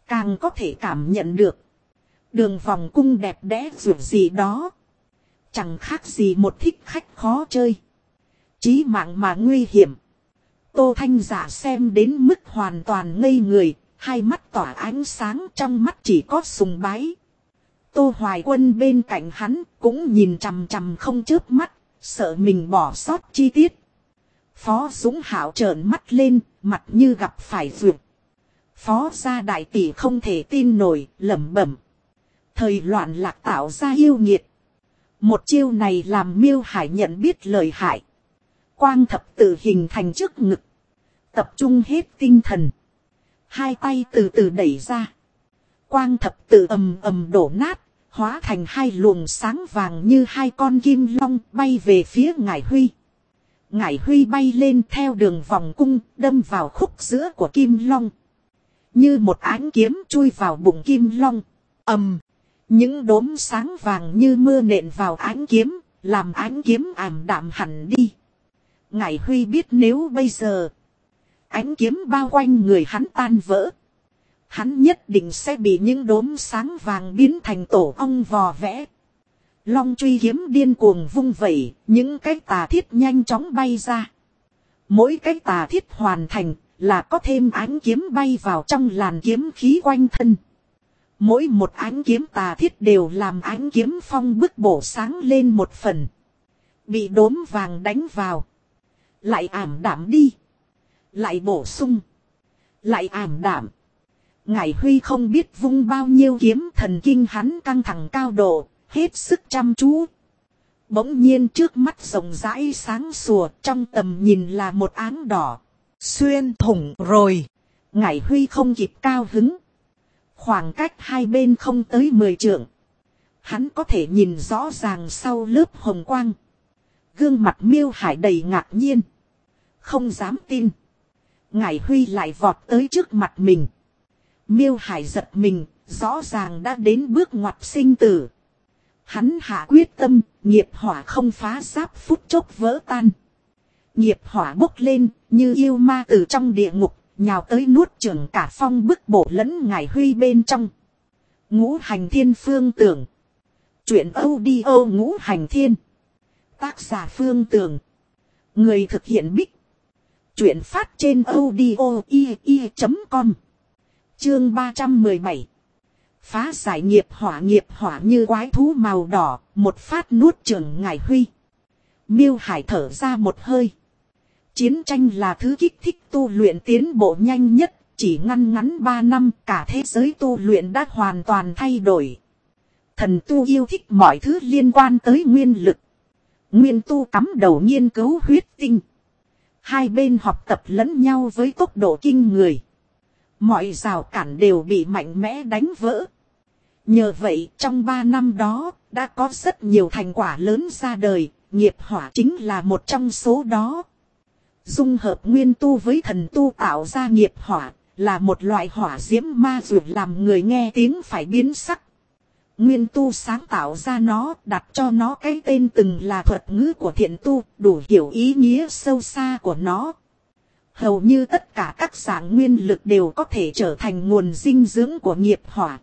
càng có thể cảm nhận được đường vòng cung đẹp đẽ dù gì đó. Chẳng khác gì một thích khách khó chơi. Chí mạng mà nguy hiểm. Tô Thanh Dạ xem đến mức hoàn toàn ngây người. Hai mắt tỏa ánh sáng, trong mắt chỉ có sùng bái. Tô Hoài Quân bên cạnh hắn cũng nhìn chằm chằm không chớp mắt. Sợ mình bỏ sót chi tiết. Phó Dũng Hạo trợn mắt lên, mặt như gặp phải vượt. Phó gia đại tỷ không thể tin nổi, lẩm bẩm. Thời loạn lạc tạo ra yêu nghiệt. Một chiêu này làm Miêu Hải nhận biết lời hại. Quang thập tự hình thành trước ngực. Tập trung hết tinh thần. Hai tay từ từ đẩy ra. Quang thập tự ầm ầm đổ nát. Hóa thành hai luồng sáng vàng như hai con kim long bay về phía Ngải Huy. Ngải Huy bay lên theo đường vòng cung, đâm vào khúc giữa của kim long. Như một ánh kiếm chui vào bụng kim long. Những đốm sáng vàng như mưa nện vào ánh kiếm, làm ánh kiếm ảm đạm hẳn đi. Ngải Huy biết nếu bây giờ ánh kiếm bao quanh người hắn tan vỡ, hắn nhất định sẽ bị những đốm sáng vàng biến thành tổ ong vò vẽ. Long truy kiếm điên cuồng vung vẩy, những cái tà thiết nhanh chóng bay ra. Mỗi cái tà thiết hoàn thành là có thêm ánh kiếm bay vào trong làn kiếm khí quanh thân. Mỗi một ánh kiếm tà thiết đều làm ánh kiếm phong bức bổ sáng lên một phần. Bị đốm vàng đánh vào. Lại ảm đạm đi. Lại bổ sung. Lại ảm đạm. Ngải Huy không biết vung bao nhiêu kiếm, thần kinh hắn căng thẳng cao độ, hết sức chăm chú. Bỗng nhiên trước mắt rộng rãi sáng sủa, trong tầm nhìn là một áng đỏ. Xuyên thủng rồi. Ngải Huy không kịp cao hứng. Khoảng cách hai bên không tới 10 trượng. Hắn có thể nhìn rõ ràng sau lớp hồng quang. Gương mặt Miêu Hải đầy ngạc nhiên. Không dám tin. Ngải Huy lại vọt tới trước mặt mình. Miêu Hải giật mình, rõ ràng đã đến bước ngoặt sinh tử. Hắn hạ quyết tâm, nghiệp hỏa không phá giáp phút chốc vỡ tan. Nghiệp hỏa bốc lên, như yêu ma từ trong địa ngục, nhào tới nuốt chửng cả phong bức bổ lẫn Ngải Huy bên trong. Ngũ Hành Thiên Phương Tưởng. Chuyện audio Ngũ Hành Thiên. Tác giả Phương Tưởng. Người thực hiện Bích. Chuyện phát trên audio.com. Chương 317. Phá giải nghiệp hỏa như quái thú màu đỏ, một phát nuốt chửng Ngải Huy. Miêu Hải thở ra một hơi. Chiến tranh là thứ kích thích tu luyện tiến bộ nhanh nhất, chỉ ngắn 3 năm cả thế giới tu luyện đã hoàn toàn thay đổi. Thần tu yêu thích mọi thứ liên quan tới nguyên lực. Nguyên tu cắm đầu nghiên cứu huyết tinh. Hai bên học tập lẫn nhau với tốc độ kinh người. Mọi rào cản đều bị mạnh mẽ đánh vỡ. Nhờ vậy trong 3 năm đó đã có rất nhiều thành quả lớn ra đời, nghiệp hỏa chính là một trong số đó. Dung hợp nguyên tu với thần tu tạo ra nghiệp hỏa là một loại hỏa diễm ma dược làm người nghe tiếng phải biến sắc. Nguyên tu sáng tạo ra nó, đặt cho nó cái tên từng là thuật ngữ của thiện tu, đủ hiểu ý nghĩa sâu xa của nó. Hầu như tất cả các dạng nguyên lực đều có thể trở thành nguồn dinh dưỡng của nghiệp hỏa.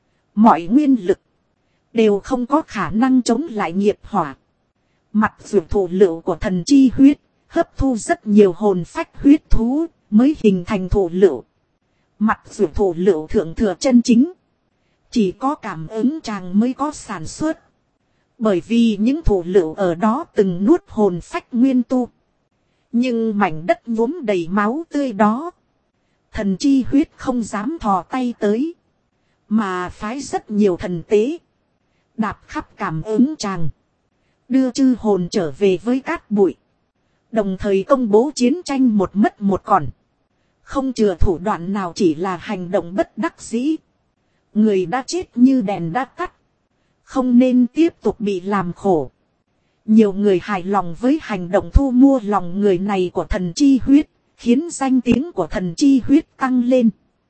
Mọi nguyên lực đều không có khả năng chống lại nghiệp hỏa. Mặc dù thủ lựu của thần chi huyết hấp thu rất nhiều hồn phách huyết thú mới hình thành thủ lựu. Mặc dù thủ lựu thượng thừa chân chính, chỉ có cảm ứng tràng mới có sản xuất. Bởi vì những thủ lựu ở đó từng nuốt hồn phách nguyên tu. Nhưng mảnh đất nhuốm đầy máu tươi đó, thần chi huyết không dám thò tay tới. Mà phái rất nhiều thần tế đạp khắp cảm ứng tràng, đưa chư hồn trở về với cát bụi. Đồng thời công bố chiến tranh một mất một còn. Không chừa thủ đoạn nào, chỉ là hành động bất đắc dĩ. Người đã chết như đèn đã tắt, không nên tiếp tục bị làm khổ. Nhiều người hài lòng với hành động thu mua lòng người này của thần chi huyết, khiến danh tiếng của thần chi huyết tăng lên.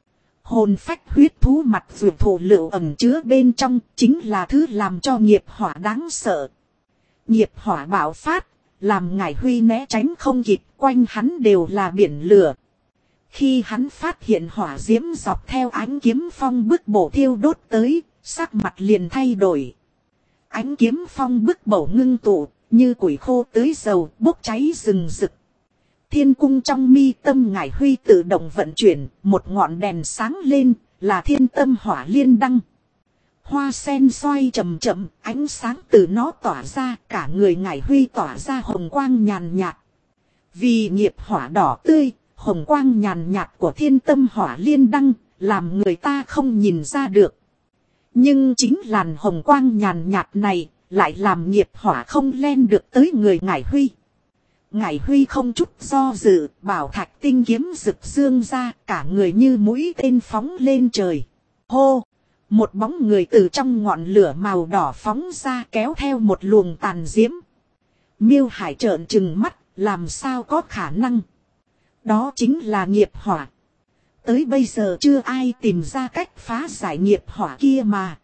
Hồn phách huyết thú mặt vượt thủ lựu ẩn chứa bên trong chính là thứ làm cho nghiệp hỏa đáng sợ. Nghiệp hỏa bạo phát, làm Ngải Huy né tránh không kịp, quanh hắn đều là biển lửa. Khi hắn phát hiện hỏa diễm dọc theo ánh kiếm phong bức bổ thiêu đốt tới, sắc mặt liền thay đổi. Ánh kiếm phong bức bổ ngưng tụ, như củi khô tưới dầu, bốc cháy rừng rực. Thiên cung trong mi tâm Ngải Huy tự động vận chuyển, một ngọn đèn sáng lên, là thiên tâm hỏa liên đăng. Hoa sen xoay chậm chậm, ánh sáng từ nó tỏa ra, cả người Ngải Huy tỏa ra hồng quang nhàn nhạt. Vì nghiệp hỏa đỏ tươi, hồng quang nhàn nhạt của thiên tâm hỏa liên đăng, làm người ta không nhìn ra được. Nhưng chính làn hồng quang nhàn nhạt này, lại làm nghiệp hỏa không len được tới người Ngải Huy. Ngải Huy không chút do dự, bảo thạch tinh kiếm rực dương ra, cả người như mũi tên phóng lên trời. Hô! Một bóng người từ trong ngọn lửa màu đỏ phóng ra kéo theo một luồng tàn diễm. Miêu Hải trợn trừng mắt, làm sao có khả năng. Đó chính là nghiệp hỏa. Tới bây giờ chưa ai tìm ra cách phá giải nghiệp hỏa kia mà.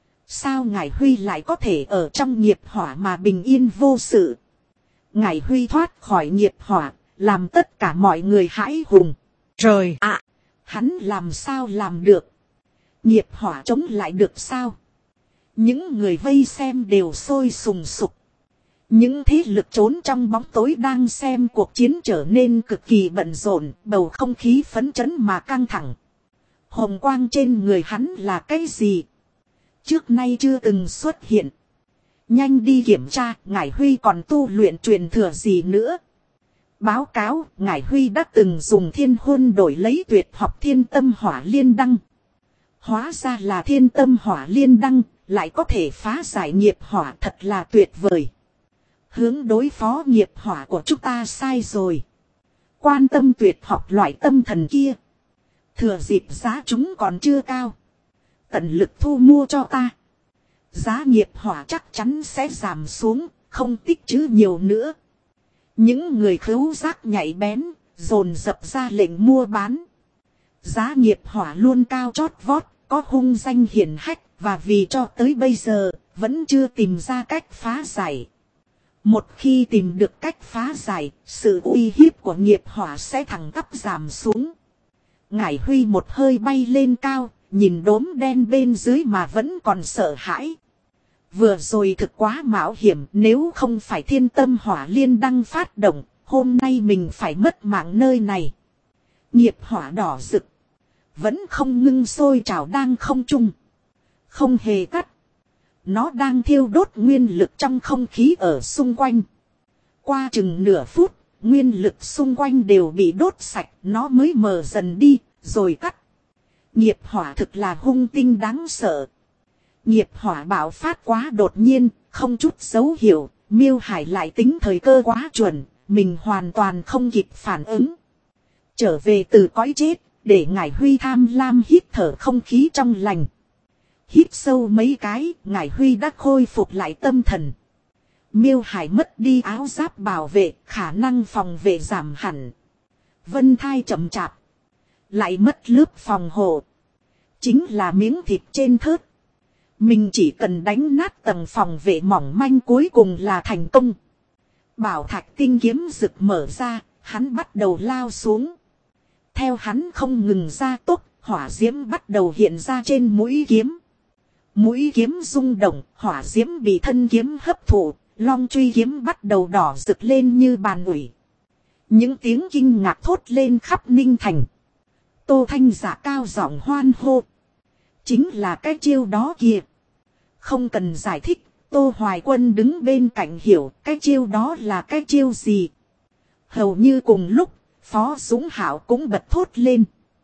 Sao Ngải Huy lại có thể ở trong nghiệp hỏa mà bình yên vô sự. Ngải Huy thoát khỏi nghiệp hỏa, làm tất cả mọi người hãi hùng. Trời ạ! Hắn làm sao làm được? Nghiệp hỏa chống lại được sao? Những người vây xem đều sôi sùng sục. Những thế lực trốn trong bóng tối đang xem cuộc chiến trở nên cực kỳ bận rộn, bầu không khí phấn chấn mà căng thẳng. Hồng quang trên người hắn là cái gì? Trước nay chưa từng xuất hiện. Nhanh đi kiểm tra, Ngải Huy còn tu luyện truyền thừa gì nữa? Báo cáo, Ngải Huy đã từng dùng thiên hôn đổi lấy tuyệt học thiên tâm hỏa liên đăng. Hóa ra là thiên tâm hỏa liên đăng, lại có thể phá giải nghiệp hỏa, thật là tuyệt vời. Hướng đối phó nghiệp hỏa của chúng ta sai rồi. Quan tâm tuyệt học loại tâm thần kia. Thừa dịp giá chúng còn chưa cao. Tận lực thu mua cho ta. Giá nghiệp hỏa chắc chắn sẽ giảm xuống, không tích trữ nhiều nữa. Những người khứu giác nhạy bén, dồn dập ra lệnh mua bán. Giá nghiệp hỏa luôn cao chót vót, có hung danh hiển hách, và vì cho tới bây giờ, vẫn chưa tìm ra cách phá giải. Một khi tìm được cách phá giải, sự uy hiếp của nghiệp hỏa sẽ thẳng tắp giảm xuống. Ngải Huy một hơi bay lên cao, nhìn đốm đen bên dưới mà vẫn còn sợ hãi. Vừa rồi thực quá mạo hiểm, nếu không phải thiên tâm hỏa liên đăng phát động, hôm nay mình phải mất mạng nơi này. Nghiệp hỏa đỏ rực, vẫn không ngưng sôi trào đang không trung. Không hề cắt. Nó đang thiêu đốt nguyên lực trong không khí ở xung quanh. Qua chừng nửa phút, nguyên lực xung quanh đều bị đốt sạch, nó mới mờ dần đi, rồi tắt. Nghiệp hỏa thực là hung tinh đáng sợ. Nghiệp hỏa bạo phát quá đột nhiên, không chút dấu hiệu, Miêu Hải lại tính thời cơ quá chuẩn, mình hoàn toàn không kịp phản ứng. Trở về từ cõi chết, để Ngải Huy tham lam hít thở không khí trong lành. Hít sâu mấy cái, Ngải Huy đã khôi phục lại tâm thần. Miêu Hải mất đi áo giáp bảo vệ, khả năng phòng vệ giảm hẳn. Vân thai chậm chạp, lại mất lớp phòng hộ. Chính là miếng thịt trên thớt. Mình chỉ cần đánh nát tầng phòng vệ mỏng manh cuối cùng là thành công. Bảo thạch tinh kiếm rực mở ra, hắn bắt đầu lao xuống. Theo hắn không ngừng ra tốc, hỏa diễm bắt đầu hiện ra trên mũi kiếm. Mũi kiếm rung động, hỏa diễm bị thân kiếm hấp thụ, long truy kiếm bắt đầu đỏ rực lên như bàn ủi. Những tiếng kinh ngạc thốt lên khắp Ninh Thành. Tô Thanh Dạ cao giọng hoan hô. Chính là cái chiêu đó kìa. Không cần giải thích, Tô Hoài Quân đứng bên cạnh hiểu cái chiêu đó là cái chiêu gì. Hầu như cùng lúc, Phó Dũng Hạo cũng bật thốt lên.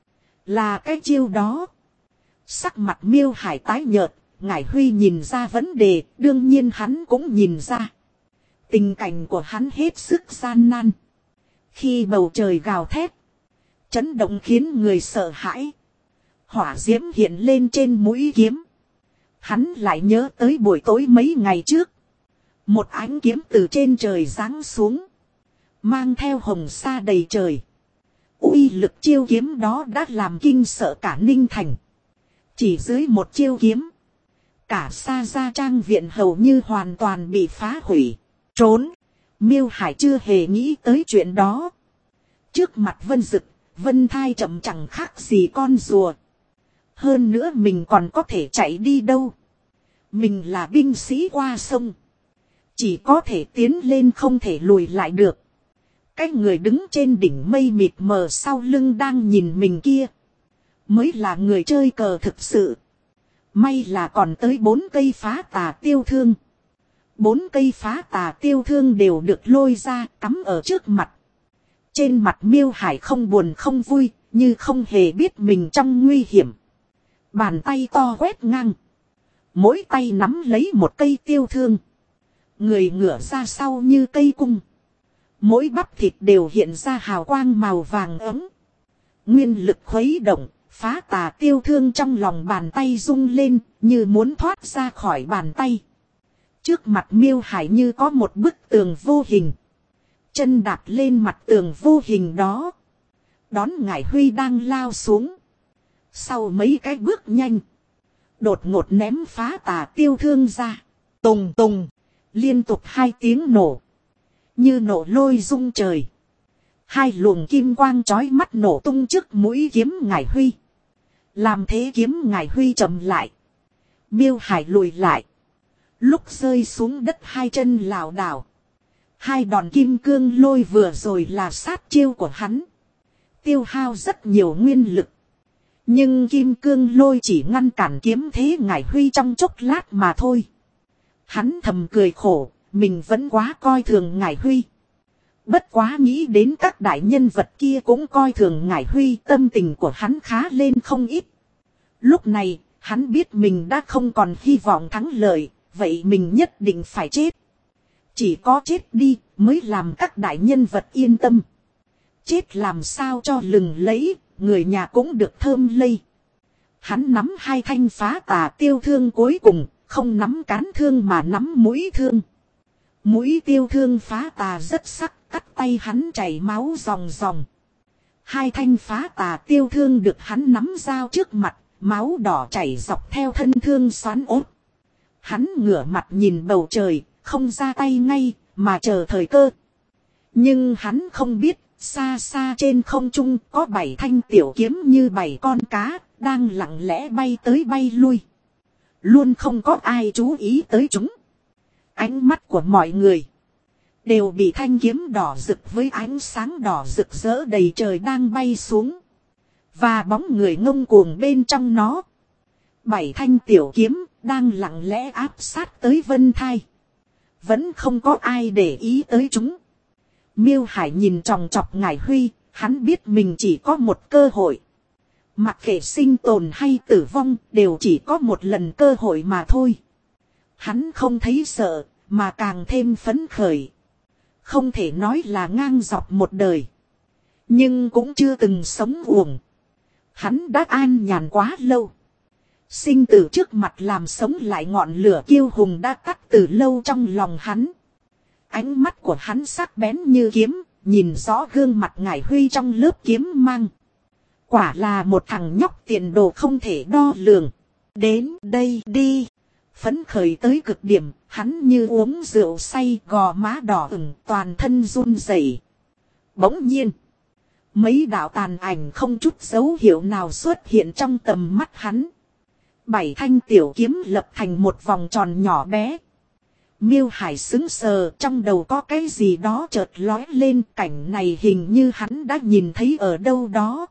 Là cái chiêu đó. Sắc mặt Miêu Hải tái nhợt, Ngải Huy nhìn ra vấn đề, đương nhiên hắn cũng nhìn ra. Tình cảnh của hắn hết sức gian nan. Khi bầu trời gào thét, chấn động khiến người sợ hãi. Hỏa diễm hiện lên trên mũi kiếm. Hắn lại nhớ tới buổi tối mấy ngày trước. Một ánh kiếm từ trên trời giáng xuống. Mang theo hồng sa đầy trời. Uy lực chiêu kiếm đó đã làm kinh sợ cả Ninh Thành. Chỉ dưới một chiêu kiếm, cả Sa Gia Trang viện hầu như hoàn toàn bị phá hủy. Trốn. Miêu Hải chưa hề nghĩ tới chuyện đó. Trước mặt Vân Dực, Vân Thai chậm chẳng khác gì con rùa. Hơn nữa mình còn có thể chạy đi đâu. Mình là binh sĩ qua sông. Chỉ có thể tiến lên không thể lùi lại được. Cái người đứng trên đỉnh mây mịt mờ sau lưng đang nhìn mình kia. Mới là người chơi cờ thực sự. May là còn tới 4 cây phá tà tiêu thương. 4 cây phá tà tiêu thương đều được lôi ra cắm ở trước mặt. Trên mặt Miêu Hải không buồn không vui, như không hề biết mình trong nguy hiểm. Bàn tay to quét ngang. Mỗi tay nắm lấy một cây tiêu thương. Người ngửa ra sau như cây cung. Mỗi bắp thịt đều hiện ra hào quang màu vàng ấm. Nguyên lực khuấy động, phá tà tiêu thương trong lòng bàn tay rung lên, như muốn thoát ra khỏi bàn tay. Trước mặt Miêu Hải như có một bức tường vô hình. Chân đạp lên mặt tường vô hình đó. Đón Ngải Huy đang lao xuống. Sau mấy cái bước nhanh. Đột ngột ném phá tà tiêu thương ra. Tùng tùng. Liên tục 2 tiếng nổ. Như nổ lôi rung trời. 2 luồng kim quang chói mắt nổ tung trước mũi kiếm Ngải Huy. Làm thế kiếm Ngải Huy chậm lại. Miêu Hải lùi lại. Lúc rơi xuống đất 2 chân lảo đảo. 2 đòn kim cương lôi vừa rồi là sát chiêu của hắn. Tiêu hao rất nhiều nguyên lực. Nhưng kim cương lôi chỉ ngăn cản kiếm thế Ngải Huy trong chốc lát mà thôi. Hắn thầm cười khổ, mình vẫn quá coi thường Ngải Huy. Bất quá nghĩ đến các đại nhân vật kia cũng coi thường Ngải Huy, tâm tình của hắn khá lên không ít. Lúc này, hắn biết mình đã không còn hy vọng thắng lợi, vậy mình nhất định phải chết. Chỉ có chết đi mới làm các đại nhân vật yên tâm. Chết làm sao cho lừng lẫy, người nhà cũng được thơm lây. Hắn nắm 2 thanh phá tà tiêu thương cuối cùng, không nắm cán thương mà nắm mũi thương. Mũi tiêu thương phá tà rất sắc, cắt tay hắn chảy máu ròng ròng. 2 thanh phá tà tiêu thương được hắn nắm dao trước mặt, máu đỏ chảy dọc theo thân thương xoắn ốt. Hắn ngửa mặt nhìn bầu trời, không ra tay ngay, mà chờ thời cơ. Nhưng hắn không biết, xa xa trên không trung có 7 thanh tiểu kiếm như 7 con cá, đang lặng lẽ bay tới bay lui. Luôn không có ai chú ý tới chúng. Ánh mắt của mọi người đều bị thanh kiếm đỏ rực với ánh sáng đỏ rực rỡ đầy trời đang bay xuống. Và bóng người ngông cuồng bên trong nó. 7 thanh tiểu kiếm đang lặng lẽ áp sát tới Vân Thai. Vẫn không có ai để ý tới chúng. Miêu Hải nhìn chòng chọc Ngải Huy, hắn biết mình chỉ có một cơ hội. Mặc kệ sinh tồn hay tử vong đều chỉ có một lần cơ hội mà thôi. Hắn không thấy sợ, mà càng thêm phấn khởi. Không thể nói là ngang dọc một đời. Nhưng cũng chưa từng sống uổng. Hắn đã an nhàn quá lâu. Sinh tử trước mặt làm sống lại ngọn lửa kiêu hùng đã tắt từ lâu trong lòng hắn. Ánh mắt của hắn sắc bén như kiếm, nhìn rõ gương mặt Ngải Huy trong lớp kiếm mang. Quả là một thằng nhóc tiền đồ không thể đo lường. Đến đây đi. Phấn khởi tới cực điểm, hắn như uống rượu say, gò má đỏ ửng, toàn thân run rẩy. Bỗng nhiên, mấy đạo tàn ảnh không chút dấu hiệu nào xuất hiện trong tầm mắt hắn. 7 thanh tiểu kiếm lập thành một vòng tròn nhỏ bé. Miêu Hải sững sờ, trong đầu có cái gì đó chợt lóe lên, cảnh này hình như hắn đã nhìn thấy ở đâu đó.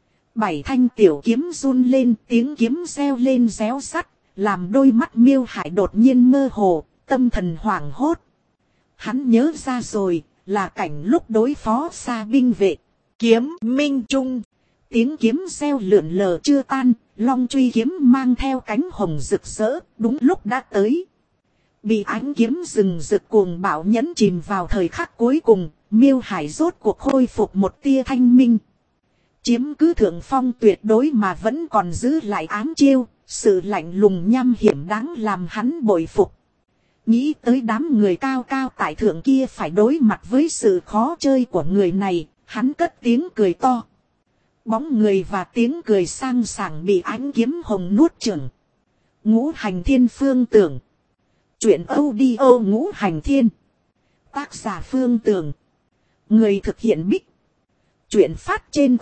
7 thanh tiểu kiếm run lên, tiếng kiếm reo lên réo sắt, làm đôi mắt Miêu Hải đột nhiên mơ hồ, tâm thần hoảng hốt. Hắn nhớ ra rồi, là cảnh lúc đối phó Sa binh vệ. Kiếm minh trung. Tiếng kiếm reo lượn lờ chưa tan, long truy kiếm mang theo cánh hồng rực rỡ, đúng lúc đã tới. Bị ánh kiếm rừng rực cuồng bạo nhấn chìm vào thời khắc cuối cùng, Miêu Hải rốt cuộc khôi phục một tia thanh minh. Chiếm cứ thượng phong tuyệt đối mà vẫn còn giữ lại ám chiêu, sự lạnh lùng nham hiểm đáng làm hắn bội phục. Nghĩ tới đám người cao cao tại thượng kia phải đối mặt với sự khó chơi của người này, hắn cất tiếng cười to. Bóng người và tiếng cười sang sảng bị ánh kiếm hồng nuốt chửng. Ngũ Hành Thiên Phương Tưởng. Chuyện audio Ngũ Hành Thiên. Tác giả Phương Tưởng. Người thực hiện Bích. Chuyện phát trên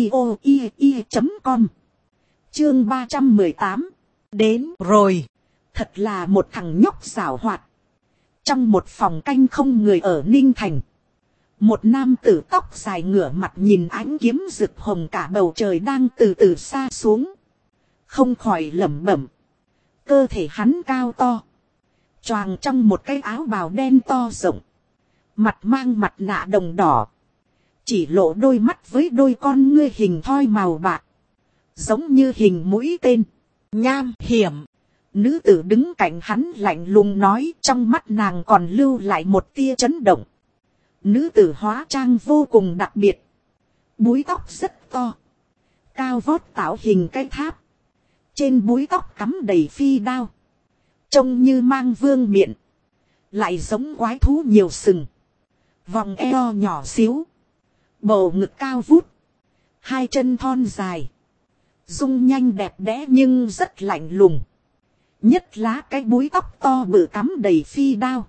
audio.com. Chương 318. Đến rồi. Thật là một thằng nhóc giảo hoạt. Trong một phòng canh không người ở Ninh Thành. Một nam tử tóc dài ngửa mặt nhìn ánh kiếm rực hồng cả bầu trời đang từ từ xa xuống. Không khỏi lẩm bẩm. Cơ thể hắn cao to. Choàng trong một cái áo bào đen to rộng. Mặt mang mặt nạ đồng đỏ. Chỉ lộ đôi mắt với đôi con ngươi hình thoi màu bạc. Giống như hình mũi tên. Nham hiểm. Nữ tử đứng cạnh hắn lạnh lùng nói, trong mắt nàng còn lưu lại một tia chấn động. Nữ tử hóa trang vô cùng đặc biệt. Búi tóc rất to. Cao vót tạo hình cái tháp. Trên búi tóc cắm đầy phi đao. Trông như mang vương miện. Lại giống quái thú nhiều sừng. Vòng eo nhỏ xíu. Bầu ngực cao vút. Hai chân thon dài. Dung nhanh đẹp đẽ nhưng rất lạnh lùng. Nhất lá cái búi tóc to bự cắm đầy phi đao.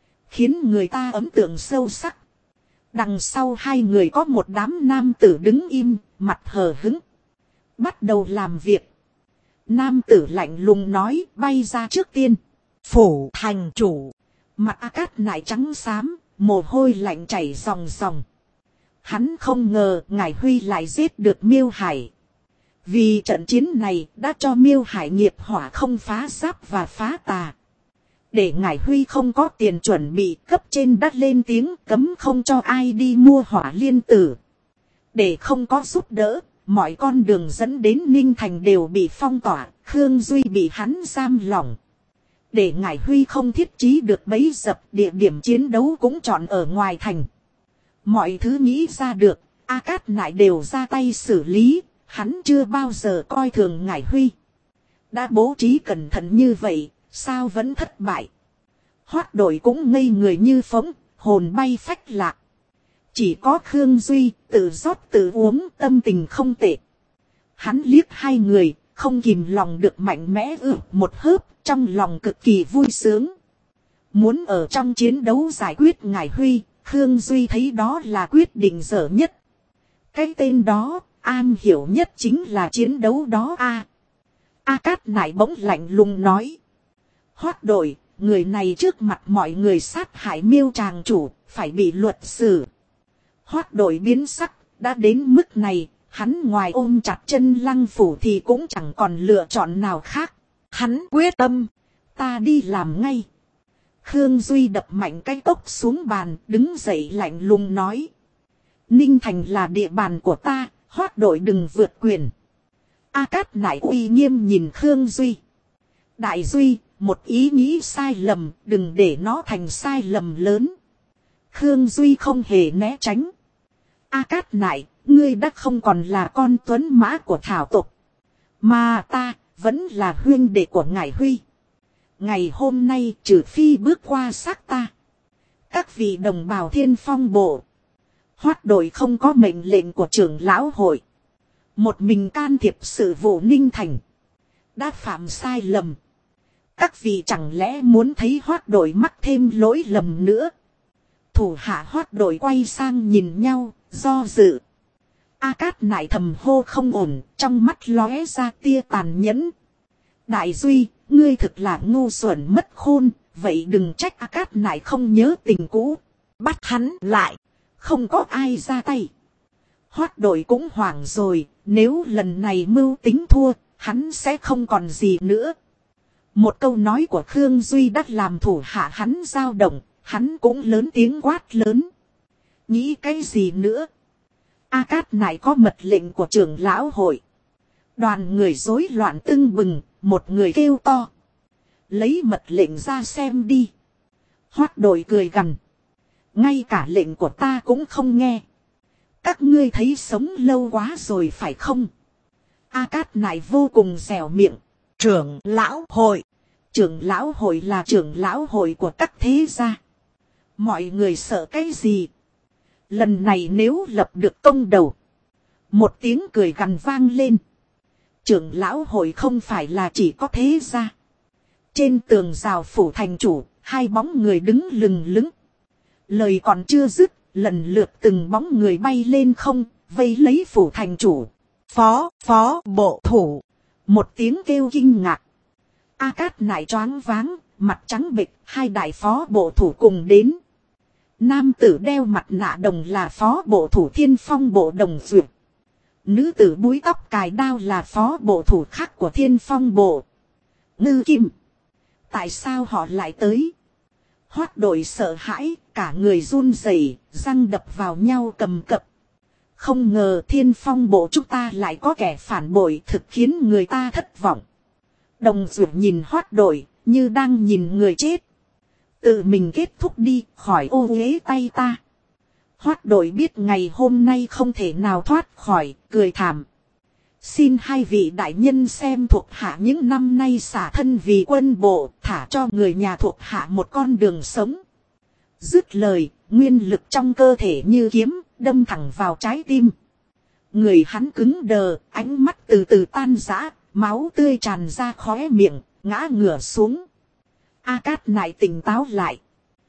Khiến người ta ấn tượng sâu sắc. Đằng sau hai người có một đám nam tử đứng im, mặt hờ hững. Bắt đầu làm việc. Nam tử lạnh lùng nói, bay ra trước tiên. Phủ thành chủ. Mặt A Cát nải trắng xám, mồ hôi lạnh chảy ròng ròng. Hắn không ngờ Ngải Huy lại giết được Miêu Hải. Vì trận chiến này đã cho Miêu Hải nghiệp hỏa không phá giáp và phá tà. Để Ngải Huy không có tiền chuẩn bị, cấp trên đã lên tiếng cấm không cho ai đi mua hỏa liên tử. Để không có giúp đỡ, mọi con đường dẫn đến Ninh Thành đều bị phong tỏa, Khương Duy bị hắn giam lỏng. Để Ngải Huy không thiết trí được bấy dập, địa điểm chiến đấu cũng chọn ở ngoài thành. Mọi thứ nghĩ ra được, A Cát Nại đều ra tay xử lý, hắn chưa bao giờ coi thường Ngải Huy. Đã bố trí cẩn thận như vậy, sao vẫn thất bại? Hoát đội cũng ngây người như phóng, hồn bay phách lạc. Chỉ có Khương Duy, tự rót tự uống, tâm tình không tệ. Hắn liếc hai người, không kìm lòng được mạnh mẽ một hớp, trong lòng cực kỳ vui sướng. Muốn ở trong chiến đấu giải quyết Ngải Huy, Khương Duy thấy đó là quyết định dở nhất. Cái tên đó, an hiểu nhất chính là chiến đấu đó a. A Cát Nại bỗng lạnh lùng nói. Hoát đội, người này trước mặt mọi người sát hại Miêu tràng chủ, phải bị luật xử. Hoát đội biến sắc, đã đến mức này, hắn ngoài ôm chặt chân Lăng Phủ thì cũng chẳng còn lựa chọn nào khác. Hắn quyết tâm, ta đi làm ngay. Khương Duy đập mạnh cái cốc xuống bàn, đứng dậy lạnh lùng nói. Ninh Thành là địa bàn của ta, Hoát đội đừng vượt quyền. A Cát Nại uy nghiêm nhìn Khương Duy. Đại Duy, một ý nghĩ sai lầm, đừng để nó thành sai lầm lớn. Khương Duy không hề né tránh. A Cát Nại, ngươi đã không còn là con tuấn mã của thảo tộc. Mà ta, vẫn là huynh đệ của Ngải Huy. Ngày hôm nay trừ phi bước qua xác ta. Các vị đồng bào Thiên Phong bộ. Hoát đội không có mệnh lệnh của trưởng lão hội. Một mình can thiệp sự vụ Ninh Thành. Đã phạm sai lầm. Các vị chẳng lẽ muốn thấy Hoát đội mắc thêm lỗi lầm nữa. Thủ hạ Hoát đội quay sang nhìn nhau, do dự. A Cát Nại thầm hô không ổn, trong mắt lóe ra tia tàn nhẫn. Đại Duy, ngươi thực là ngu xuẩn mất khôn, vậy đừng trách A Cát Nại không nhớ tình cũ. Bắt hắn lại, không có ai ra tay. Hoát đội cũng hoảng rồi, nếu lần này mưu tính thua, hắn sẽ không còn gì nữa. Một câu nói của Khương Duy đã làm thủ hạ hắn dao động, hắn cũng lớn tiếng quát lớn. Nghĩ cái gì nữa? A Cát Nại có mật lệnh của trưởng lão hội. Đoàn người rối loạn tưng bừng, một người kêu to. Lấy mật lệnh ra xem đi. Hoát đội cười gằn. Ngay cả lệnh của ta cũng không nghe. Các ngươi thấy sống lâu quá rồi phải không? A Cát Nại vô cùng dẻo miệng. Trưởng lão hội. Trưởng lão hội là trưởng lão hội của các thế gia. Mọi người sợ cái gì? Lần này nếu lập được công đầu. Một tiếng cười gằn vang lên. Trưởng lão hội không phải là chỉ có thế gia. Trên tường rào phủ thành chủ, hai bóng người đứng lừng lững. Lời còn chưa dứt, lần lượt từng bóng người bay lên không, vây lấy phủ thành chủ. Phó bộ thủ. Một tiếng kêu kinh ngạc. A Cát Nại choáng váng, mặt trắng bệch, hai đại phó bộ thủ cùng đến. Nam tử đeo mặt nạ đồng là phó bộ thủ Thiên Phong bộ Đồng Duyệt. Nữ tử búi tóc cài đao là phó bộ thủ khác của Thiên Phong bộ Ngư Kim. Tại sao họ lại tới? Hoát đội sợ hãi, cả người run rẩy, răng đập vào nhau cầm cập. Không ngờ Thiên Phong bộ chúng ta lại có kẻ phản bội, thực khiến người ta thất vọng. Đồng Duyệt nhìn Hoát đội, như đang nhìn người chết. Tự mình kết thúc đi, khỏi ô uế tay ta. Hoát đội biết ngày hôm nay không thể nào thoát khỏi, cười thảm. Xin hai vị đại nhân xem thuộc hạ những năm nay xả thân vì quân bộ, thả cho người nhà thuộc hạ một con đường sống. Dứt lời, nguyên lực trong cơ thể như kiếm, đâm thẳng vào trái tim. Người hắn cứng đờ, ánh mắt từ từ tan rã, máu tươi tràn ra khóe miệng, ngã ngửa xuống. A Cát Nại tỉnh táo lại.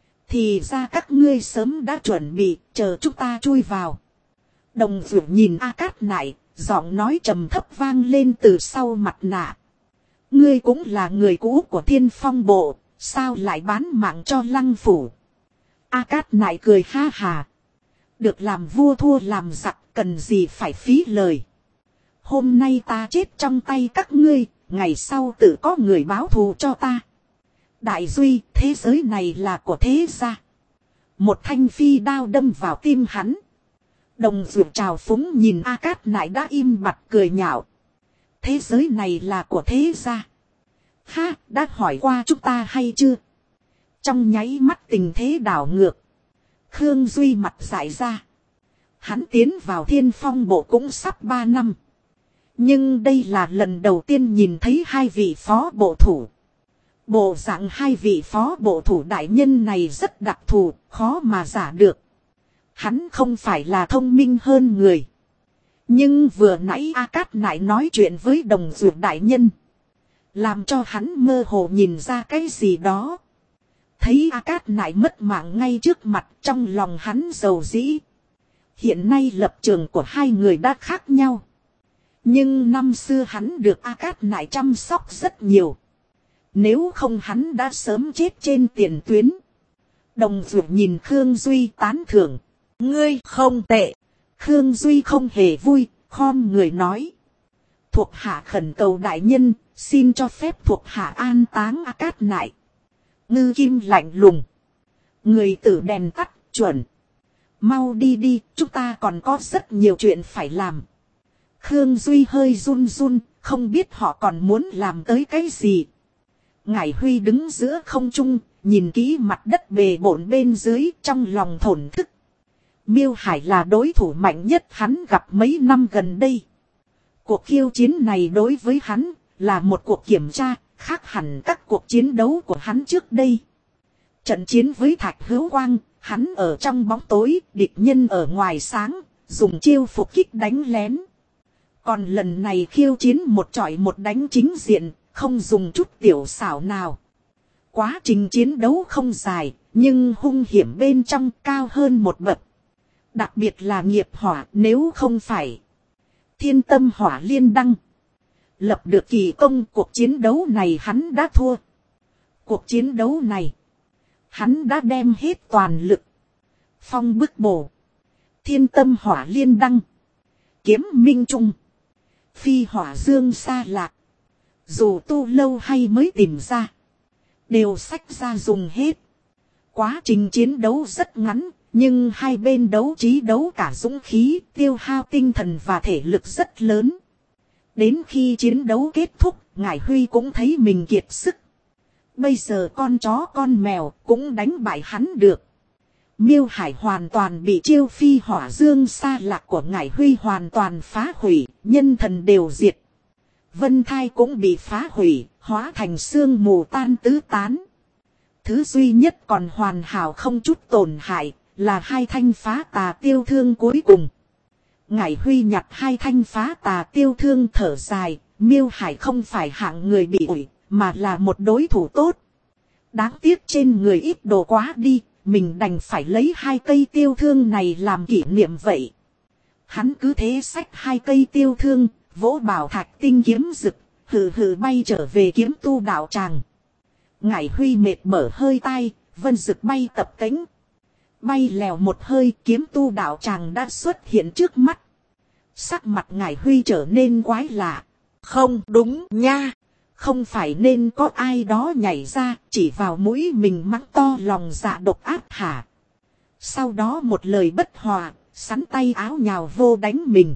Thì ra các ngươi sớm đã chuẩn bị, chờ chúng ta chui vào. Đồng Duyệt nhìn A Cát Nại, giọng nói trầm thấp vang lên từ sau mặt nạ. Ngươi cũng là người cũ của Thiên Phong bộ, sao lại bán mạng cho Lăng phủ? A Cát Nại cười ha hà. Được làm vua thua làm giặc, cần gì phải phí lời. Hôm nay ta chết trong tay các ngươi, ngày sau tự có người báo thù cho ta. Đại Duy, thế giới này là của thế gia. Một thanh phi đao đâm vào tim hắn. Đồng Duyệt trào phúng nhìn A Cát Nại đã im bặt cười nhạo. Thế giới này là của thế gia. Ha, đã hỏi qua chúng ta hay chưa? Trong nháy mắt tình thế đảo ngược. Khương Duy mặt dại ra. Hắn tiến vào Thiên Phong bộ cũng sắp 3 năm. Nhưng đây là lần đầu tiên nhìn thấy hai vị phó bộ thủ. Bộ dạng hai vị phó bộ thủ đại nhân này rất đặc thù, khó mà giả được. Hắn không phải là thông minh hơn người. Nhưng vừa nãy A Cát Nại nói chuyện với Đồng Duyệt đại nhân. Làm cho hắn mơ hồ nhìn ra cái gì đó. Thấy A Cát Nại mất mạng ngay trước mặt, trong lòng hắn dầu dĩ. Hiện nay lập trường của hai người đã khác nhau. Nhưng năm xưa hắn được A Cát Nại chăm sóc rất nhiều. Nếu không hắn đã sớm chết trên tiền tuyến. Đồng Duyệt nhìn Khương Duy tán thưởng. Ngươi không tệ. Khương Duy không hề vui, khom người nói. Thuộc hạ khẩn cầu đại nhân, xin cho phép thuộc hạ an táng A Cát Nại. Ngư Kim lạnh lùng. Người tử đèn tắt, chuẩn. Mau đi đi, chúng ta còn có rất nhiều chuyện phải làm. Khương Duy hơi run run, không biết họ còn muốn làm tới cái gì. Ngải Huy đứng giữa không trung, nhìn kỹ mặt đất bề bộn bên dưới, trong lòng thổn thức. Miêu Hải là đối thủ mạnh nhất hắn gặp mấy năm gần đây. Cuộc khiêu chiến này đối với hắn là một cuộc kiểm tra, khác hẳn các cuộc chiến đấu của hắn trước đây. Trận chiến với Thạch Hữu Quang, hắn ở trong bóng tối, địch nhân ở ngoài sáng, dùng chiêu phục kích đánh lén. Còn lần này khiêu chiến một chọi một đánh chính diện, không dùng chút tiểu xảo nào. Quá trình chiến đấu không dài, nhưng hung hiểm bên trong cao hơn một bậc. Đặc biệt là nghiệp hỏa, nếu không phải Thiên Tâm Hỏa Liên Đăng lập được kỳ công, cuộc chiến đấu này hắn đã thua. Cuộc chiến đấu này hắn đã đem hết toàn lực. Phong bức bổ, Thiên Tâm Hỏa Liên Đăng, Kiếm Minh Trung, Phi Hỏa Dương Sa Lạc. Dù tu lâu hay mới tìm ra, đều xách ra dùng hết. Quá trình chiến đấu rất ngắn, nhưng hai bên đấu trí đấu cả dũng khí, tiêu hao tinh thần và thể lực rất lớn. Đến khi chiến đấu kết thúc, Ngải Huy cũng thấy mình kiệt sức. Bây giờ con chó con mèo cũng đánh bại hắn được. Miêu Hải hoàn toàn bị chiêu Phi Hỏa Dương Sa Lạc của Ngải Huy hoàn toàn phá hủy, nhân thần đều diệt. Vân Thai cũng bị phá hủy, hóa thành sương mù tan tứ tán. Thứ duy nhất còn hoàn hảo không chút tổn hại, là hai thanh phá tà tiêu thương cuối cùng. Ngải Huy nhặt hai thanh phá tà tiêu thương thở dài, Miêu Hải không phải hạng người bị ủi, mà là một đối thủ tốt. Đáng tiếc trên người ít đồ quá đi, mình đành phải lấy hai cây tiêu thương này làm kỷ niệm vậy. Hắn cứ thế xách 2 cây tiêu thương, vỗ bảo thạch tinh kiếm rực, hừ hừ bay trở về kiếm tu đạo tràng. Ngải Huy mệt mở hơi tai, vân rực bay tập tễnh. Bay lèo một hơi, kiếm tu đạo tràng đã xuất hiện trước mắt. Sắc mặt Ngải Huy trở nên quái lạ. Không đúng nha. Không phải nên có ai đó nhảy ra, chỉ vào mũi mình mắng to lòng dạ độc ác hả? Sau đó một lời bất hòa, sắn tay áo nhào vô đánh mình.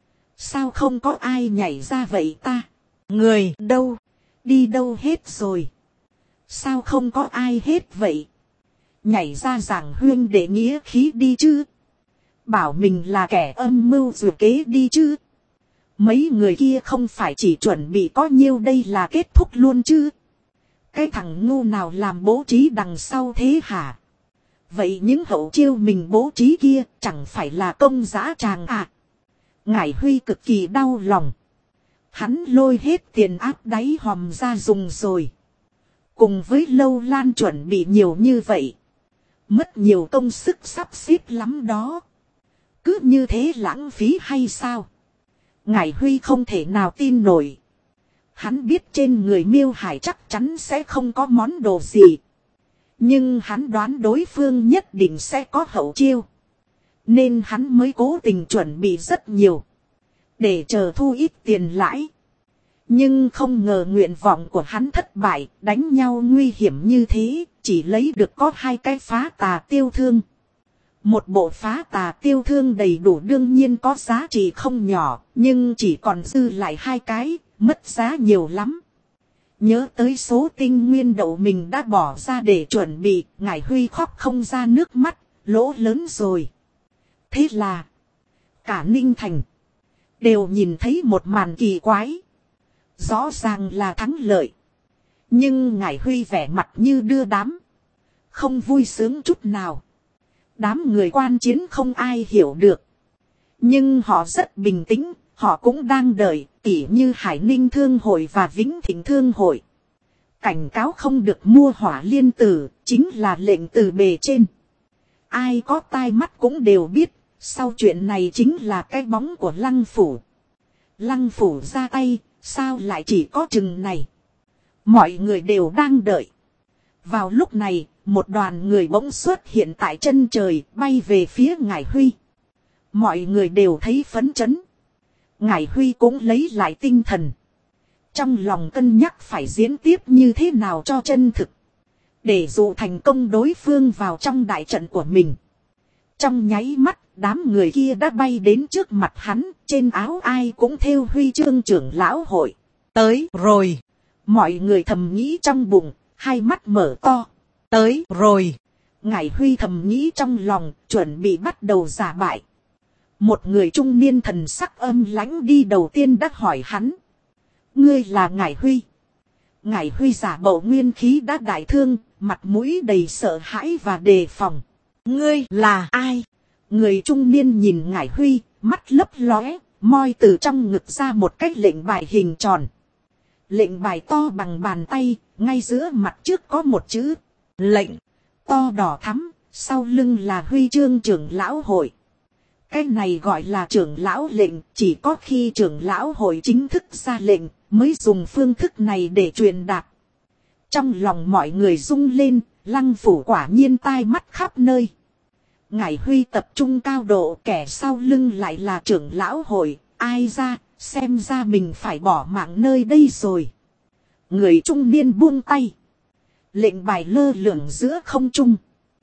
Sao không có ai nhảy ra vậy ta? Người đâu? Đi đâu hết rồi? Sao không có ai hết vậy? Nhảy ra giảng huyên để nghĩa khí đi chứ? Bảo mình là kẻ âm mưu dù kế đi chứ? Mấy người kia không phải chỉ chuẩn bị có nhiêu đây là kết thúc luôn chứ? Cái thằng ngu nào làm bố trí đằng sau thế hả? Vậy những hậu chiêu mình bố trí kia chẳng phải là công dã tràng à? Ngải Huy cực kỳ đau lòng. Hắn lôi hết tiền áp đáy hòm ra dùng rồi. Cùng với Lâu Lan chuẩn bị nhiều như vậy. Mất nhiều công sức sắp xếp lắm đó. Cứ như thế lãng phí hay sao? Ngải Huy không thể nào tin nổi. Hắn biết trên người Miêu Hải chắc chắn sẽ không có món đồ gì. Nhưng hắn đoán đối phương nhất định sẽ có hậu chiêu. Nên hắn mới cố tình chuẩn bị rất nhiều. Để chờ thu ít tiền lãi. Nhưng không ngờ nguyện vọng của hắn thất bại. Đánh nhau nguy hiểm như thế. Chỉ lấy được có 2 cái phá tà tiêu thương. Một bộ phá tà tiêu thương đầy đủ đương nhiên có giá trị không nhỏ. Nhưng chỉ còn dư lại 2 cái. Mất giá nhiều lắm. Nhớ tới số tinh nguyên đậu mình đã bỏ ra để chuẩn bị. Ngải Huy khóc không ra nước mắt. Lỗ lớn rồi. Thế là. Cả Ninh Thành. Đều nhìn thấy một màn kỳ quái. Rõ ràng là thắng lợi. Nhưng Ngải Huy vẻ mặt như đưa đám. Không vui sướng chút nào. Đám người quan chiến không ai hiểu được. Nhưng họ rất bình tĩnh. Họ cũng đang đợi, tỉ như Hải Ninh Thương Hội và Vĩnh Thịnh Thương Hội. Cảnh cáo không được mua hỏa liên tử, chính là lệnh từ bề trên. Ai có tai mắt cũng đều biết, sau chuyện này chính là cái bóng của Lăng Phủ. Lăng Phủ ra tay, sao lại chỉ có chừng này? Mọi người đều đang đợi. Vào lúc này, một đoàn người bỗng xuất hiện tại chân trời, bay về phía Ngải Huy. Mọi người đều thấy phấn chấn. Ngải Huy cũng lấy lại tinh thần. Trong lòng cân nhắc phải diễn tiếp như thế nào cho chân thực. Để dụ thành công đối phương vào trong đại trận của mình. Trong nháy mắt, đám người kia đã bay đến trước mặt hắn. Trên áo ai cũng thêu huy chương trưởng lão hội. Tới rồi. Mọi người thầm nghĩ trong bụng, 2 mắt mở to. Tới rồi. Ngải Huy thầm nghĩ trong lòng, chuẩn bị bắt đầu giả bại. Một người trung niên thần sắc âm lãnh đi đầu tiên đã hỏi hắn. Ngươi là Ngải Huy. Ngải Huy giả bộ nguyên khí đã đại thương, mặt mũi đầy sợ hãi và đề phòng. Ngươi là ai? Người trung niên nhìn Ngải Huy, mắt lấp lóe, moi từ trong ngực ra một cái lệnh bài hình tròn. Lệnh bài to bằng bàn tay, ngay giữa mặt trước có một chữ. Lệnh, to đỏ thắm, sau lưng là huy chương trưởng lão hội. Cái này gọi là trưởng lão lệnh, chỉ có khi trưởng lão hội chính thức ra lệnh, mới dùng phương thức này để truyền đạt. Trong lòng mọi người rung lên, Lăng Phủ quả nhiên tai mắt khắp nơi. Ngải Huy tập trung cao độ, kẻ sau lưng lại là trưởng lão hội, ai ra, xem ra mình phải bỏ mạng nơi đây rồi. Người trung niên buông tay. Lệnh bài lơ lửng giữa không trung.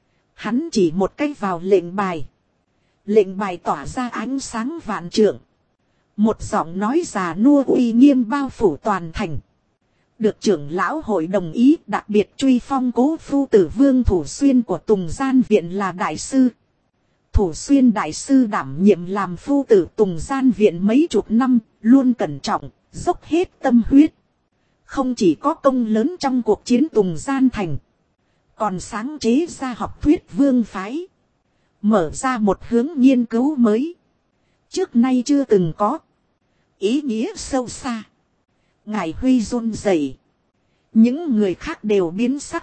Hắn chỉ một cái vào lệnh bài. Lệnh bài tỏa ra ánh sáng vạn trượng. Một giọng nói già nua uy nghiêm bao phủ toàn thành. Được trưởng lão hội đồng ý, đặc biệt truy phong cố phu tử Vương Thủ Xuyên của Tùng Gian Viện là đại sư. Thủ Xuyên đại sư đảm nhiệm làm phu tử Tùng Gian Viện mấy chục năm, luôn cẩn trọng, dốc hết tâm huyết. Không chỉ có công lớn trong cuộc chiến Tùng Gian Thành, còn sáng chế ra học thuyết vương phái. Mở ra một hướng nghiên cứu mới. Trước nay chưa từng có. Ý nghĩa sâu xa. Ngải Huy run rẩy. Những người khác đều biến sắc.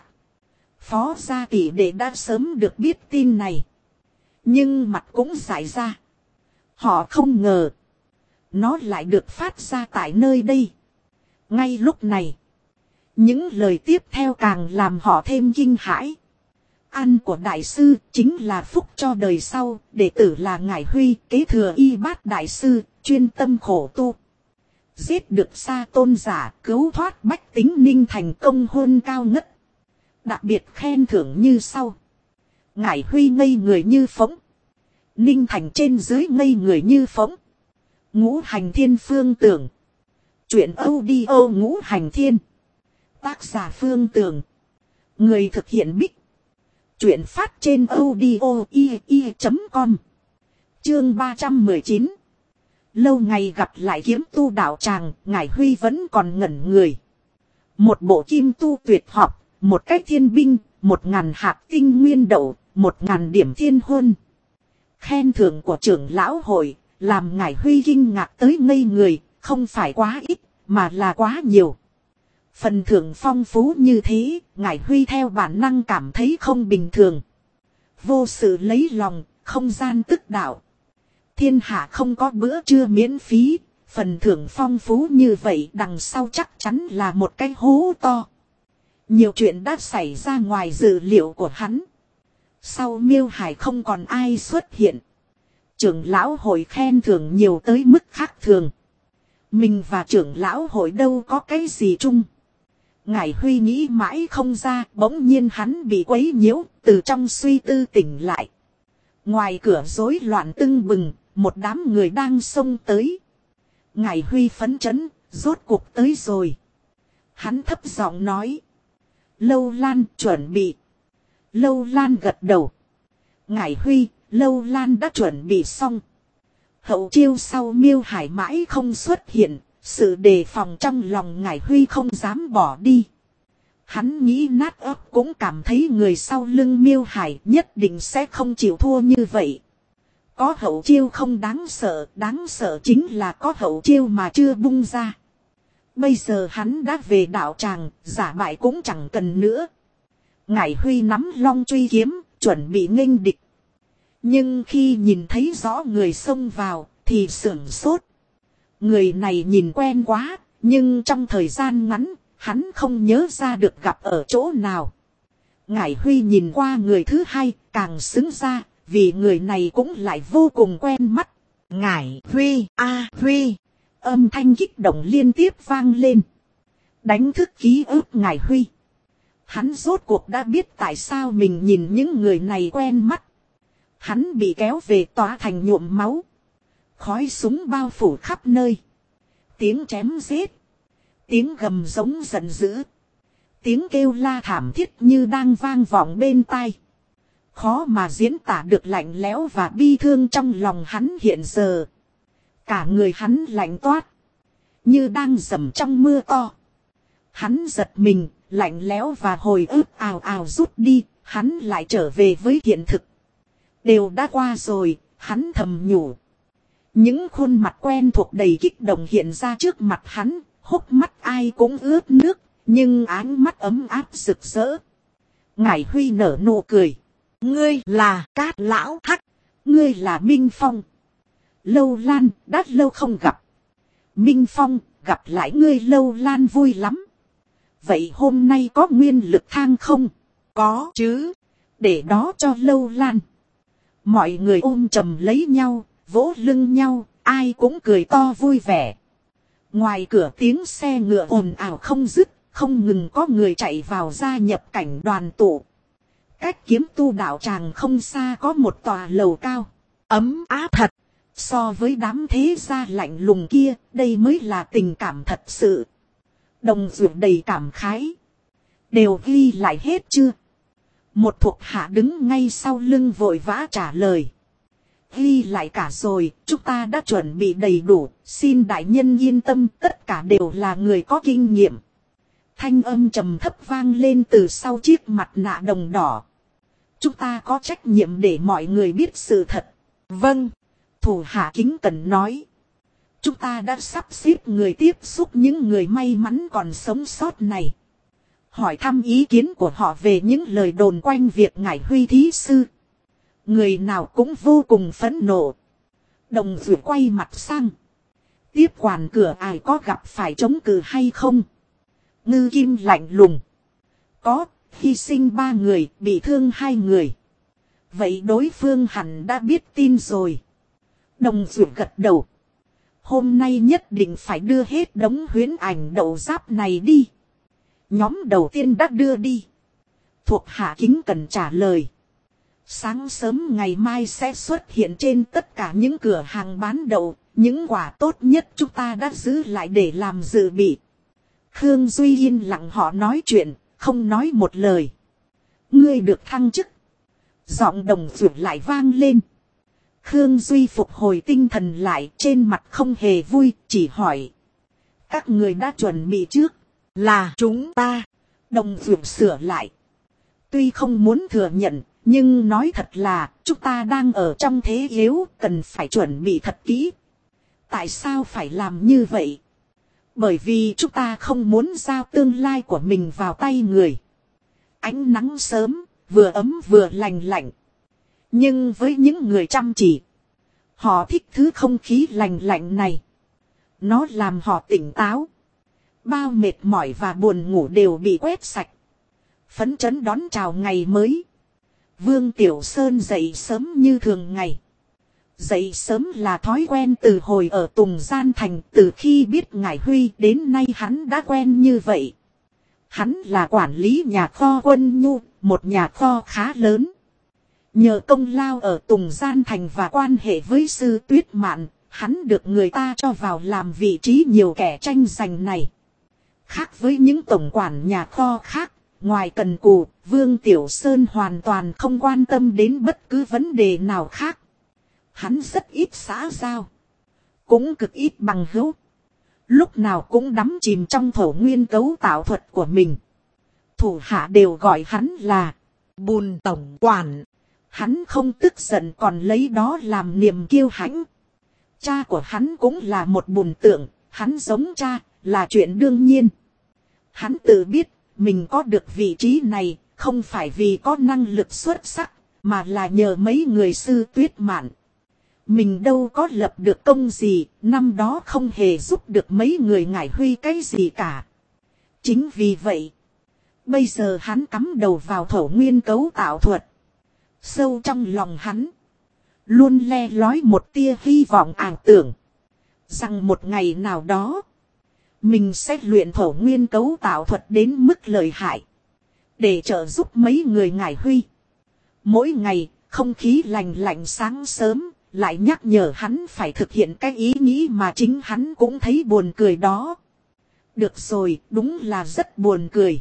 Phó gia tỷ đệ đã sớm được biết tin này. Nhưng mặt cũng dại ra. Họ không ngờ. Nó lại được phát ra tại nơi đây. Ngay lúc này. Những lời tiếp theo càng làm họ thêm kinh hãi. Ăn của đại sư chính là phúc cho đời sau. Đệ tử là Ngải Huy kế thừa y bát đại sư. Chuyên tâm khổ tu. Giết được Sa Tôn giả cứu thoát bách tính Ninh Thành công huân cao ngất. Đặc biệt khen thưởng như sau. Ngải Huy ngây người như phỗng. Ninh Thành trên dưới ngây người như phỗng. Ngũ Hành Thiên Phương Tưởng. Chuyện audio Ngũ Hành Thiên. Tác giả Phương Tưởng. Người thực hiện Bích. Chuyện phát trên audio.com. Chương 319. Lâu ngày gặp lại kiếm tu đạo tràng, Ngải Huy vẫn còn ngẩn người. Một bộ kim tu tuyệt học, một cách thiên binh, 1000 hạt tinh nguyên đậu, 1000 điểm thiên huân. Khen thưởng của trưởng lão hội, làm Ngải Huy kinh ngạc tới ngây người, không phải quá ít, mà là quá nhiều. Phần thưởng phong phú như thế, Ngải Huy theo bản năng cảm thấy không bình thường. Vô sự lấy lòng, không gian tức đạo. Thiên hạ không có bữa trưa miễn phí, phần thưởng phong phú như vậy đằng sau chắc chắn là một cái hố to. Nhiều chuyện đã xảy ra ngoài dự liệu của hắn. Sau Miêu Hải không còn ai xuất hiện. Trưởng lão hội khen thưởng nhiều tới mức khác thường. Mình và trưởng lão hội đâu có cái gì chung. Ngải Huy nghĩ mãi không ra, bỗng nhiên hắn bị quấy nhiễu, từ trong suy tư tỉnh lại. Ngoài cửa rối loạn tưng bừng, một đám người đang xông tới. Ngải Huy phấn chấn, rốt cuộc tới rồi. Hắn thấp giọng nói. Lâu Lan chuẩn bị. Lâu Lan gật đầu. Ngải Huy, Lâu Lan đã chuẩn bị xong. Hậu chiêu sau Miêu Hải mãi không xuất hiện. Sự đề phòng trong lòng Ngải Huy không dám bỏ đi. Hắn nghĩ nát óc cũng cảm thấy người sau lưng Miêu Hải nhất định sẽ không chịu thua như vậy. Có hậu chiêu không đáng sợ chính là có hậu chiêu mà chưa bung ra. Bây giờ hắn đã về đạo tràng, giả bại cũng chẳng cần nữa. Ngải Huy nắm long truy kiếm, chuẩn bị nghênh địch. Nhưng khi nhìn thấy rõ người xông vào, thì sửng sốt. Người này nhìn quen quá, nhưng trong thời gian ngắn, hắn không nhớ ra được gặp ở chỗ nào. Ngải Huy nhìn qua người thứ hai, càng xứng ra, vì người này cũng lại vô cùng quen mắt. Ngải Huy, Huy. Âm thanh kích động liên tiếp vang lên. Đánh thức ký ức Ngải Huy. Hắn rốt cuộc đã biết tại sao mình nhìn những người này quen mắt. Hắn bị kéo về tòa thành nhuộm máu. Khói súng bao phủ khắp nơi. Tiếng chém giết. Tiếng gầm giống giận dữ. Tiếng kêu la thảm thiết như đang vang vọng bên tai. Khó mà diễn tả được lạnh lẽo và bi thương trong lòng hắn hiện giờ. Cả người hắn lạnh toát. Như đang dầm trong mưa to. Hắn giật mình, lạnh lẽo và hồi ức ào ào rút đi. Hắn lại trở về với hiện thực. Đều đã qua rồi, hắn thầm nhủ. Những khuôn mặt quen thuộc đầy kích động hiện ra trước mặt hắn. Hốc mắt ai cũng ướt nước, nhưng ánh mắt ấm áp rực rỡ. Ngải Huy nở nụ cười. Ngươi là Cát Lão Hắc. Ngươi là Minh Phong. Lâu Lan, đã lâu không gặp. Minh Phong, gặp lại ngươi Lâu Lan vui lắm. Vậy hôm nay có nguyên lực thang không? Có chứ. Để đó cho Lâu Lan. Mọi người ôm chầm lấy nhau, vỗ lưng nhau, ai cũng cười to vui vẻ. Ngoài cửa tiếng xe ngựa ồn ào không dứt, không ngừng có người chạy vào gia nhập cảnh đoàn tụ. Cách kiếm tu đạo tràng không xa có một tòa lầu cao. Ấm áp thật. So với đám thế gia lạnh lùng kia, đây mới là tình cảm thật sự. Đồng ruột đầy cảm khái. Đều ghi lại hết chưa? Một thuộc hạ đứng ngay sau lưng vội vã trả lời. Ghi lại cả rồi, chúng ta đã chuẩn bị đầy đủ, xin đại nhân yên tâm, tất cả đều là người có kinh nghiệm. Thanh âm trầm thấp vang lên từ sau chiếc mặt nạ đồng đỏ. Chúng ta có trách nhiệm để mọi người biết sự thật. Vâng, thủ hạ kính cẩn nói. Chúng ta đã sắp xếp người tiếp xúc những người may mắn còn sống sót này. Hỏi thăm ý kiến của họ về những lời đồn quanh việc Ngải Huy thí sư. Người nào cũng vô cùng phẫn nộ. Đồng Dược quay mặt sang. Tiếp quản cửa ai có gặp phải chống cự hay không? Ngư Kim lạnh lùng. Có, hy sinh 3 người, bị thương 2 người. Vậy đối phương hẳn đã biết tin rồi. Đồng Dược gật đầu. Hôm nay nhất định phải đưa hết đống huyễn ảnh đậu giáp này đi. Nhóm đầu tiên đã đưa đi. Thuộc hạ kính cần trả lời. Sáng sớm ngày mai sẽ xuất hiện trên tất cả những cửa hàng bán đậu. Những quả tốt nhất chúng ta đã giữ lại để làm dự bị. Khương Duy yên lặng họ nói chuyện, không nói một lời. Ngươi được thăng chức. Giọng Đồng Dược lại vang lên. Khương Duy phục hồi tinh thần lại, trên mặt không hề vui, chỉ hỏi. Các người đã chuẩn bị trước. Là chúng ta. Đồng Dược sửa lại. Tuy không muốn thừa nhận, nhưng nói thật là chúng ta đang ở trong thế yếu, cần phải chuẩn bị thật kỹ. Tại sao phải làm như vậy? Bởi vì chúng ta không muốn giao tương lai của mình vào tay người. Ánh nắng sớm, vừa ấm vừa lành lạnh. Nhưng với những người chăm chỉ, họ thích thứ không khí lành lạnh này. Nó làm họ tỉnh táo. Bao mệt mỏi và buồn ngủ đều bị quét sạch. Phấn chấn đón chào ngày mới. Vương Tiểu Sơn dậy sớm như thường ngày. Dậy sớm là thói quen từ hồi ở Tùng Gian Thành, từ khi biết Ngải Huy đến nay hắn đã quen như vậy. Hắn là quản lý nhà kho Quân Nhu, một nhà kho khá lớn. Nhờ công lao ở Tùng Gian Thành và quan hệ với Sư Tuyết Mạn, hắn được người ta cho vào làm vị trí nhiều kẻ tranh giành này. Khác với những tổng quản nhà kho khác, ngoài cần cù, Vương Tiểu Sơn hoàn toàn không quan tâm đến bất cứ vấn đề nào khác. Hắn rất ít xã giao, cũng cực ít bằng hữu. Lúc nào cũng đắm chìm trong thổ nguyên cấu tạo thuật của mình. Thủ hạ đều gọi hắn là Bùn tổng quản. Hắn không tức giận còn lấy đó làm niềm kiêu hãnh. Cha của hắn cũng là một bùn tượng, hắn giống cha là chuyện đương nhiên. Hắn tự biết mình có được vị trí này không phải vì có năng lực xuất sắc, mà là nhờ mấy người Sư Tuyết Mạn. Mình đâu có lập được công gì, năm đó không hề giúp được mấy người Ngải Huy cái gì cả. Chính vì vậy, bây giờ hắn cắm đầu vào thổ nguyên cấu tạo thuật. Sâu trong lòng hắn, luôn le lói một tia hy vọng ảo tưởng. Rằng một ngày nào đó, mình sẽ luyện thổ nguyên cấu tạo thuật đến mức lợi hại. Để trợ giúp mấy người Ngải Huy. Mỗi ngày, không khí lành lạnh sáng sớm, lại nhắc nhở hắn phải thực hiện cái ý nghĩ mà chính hắn cũng thấy buồn cười đó. Được rồi, đúng là rất buồn cười.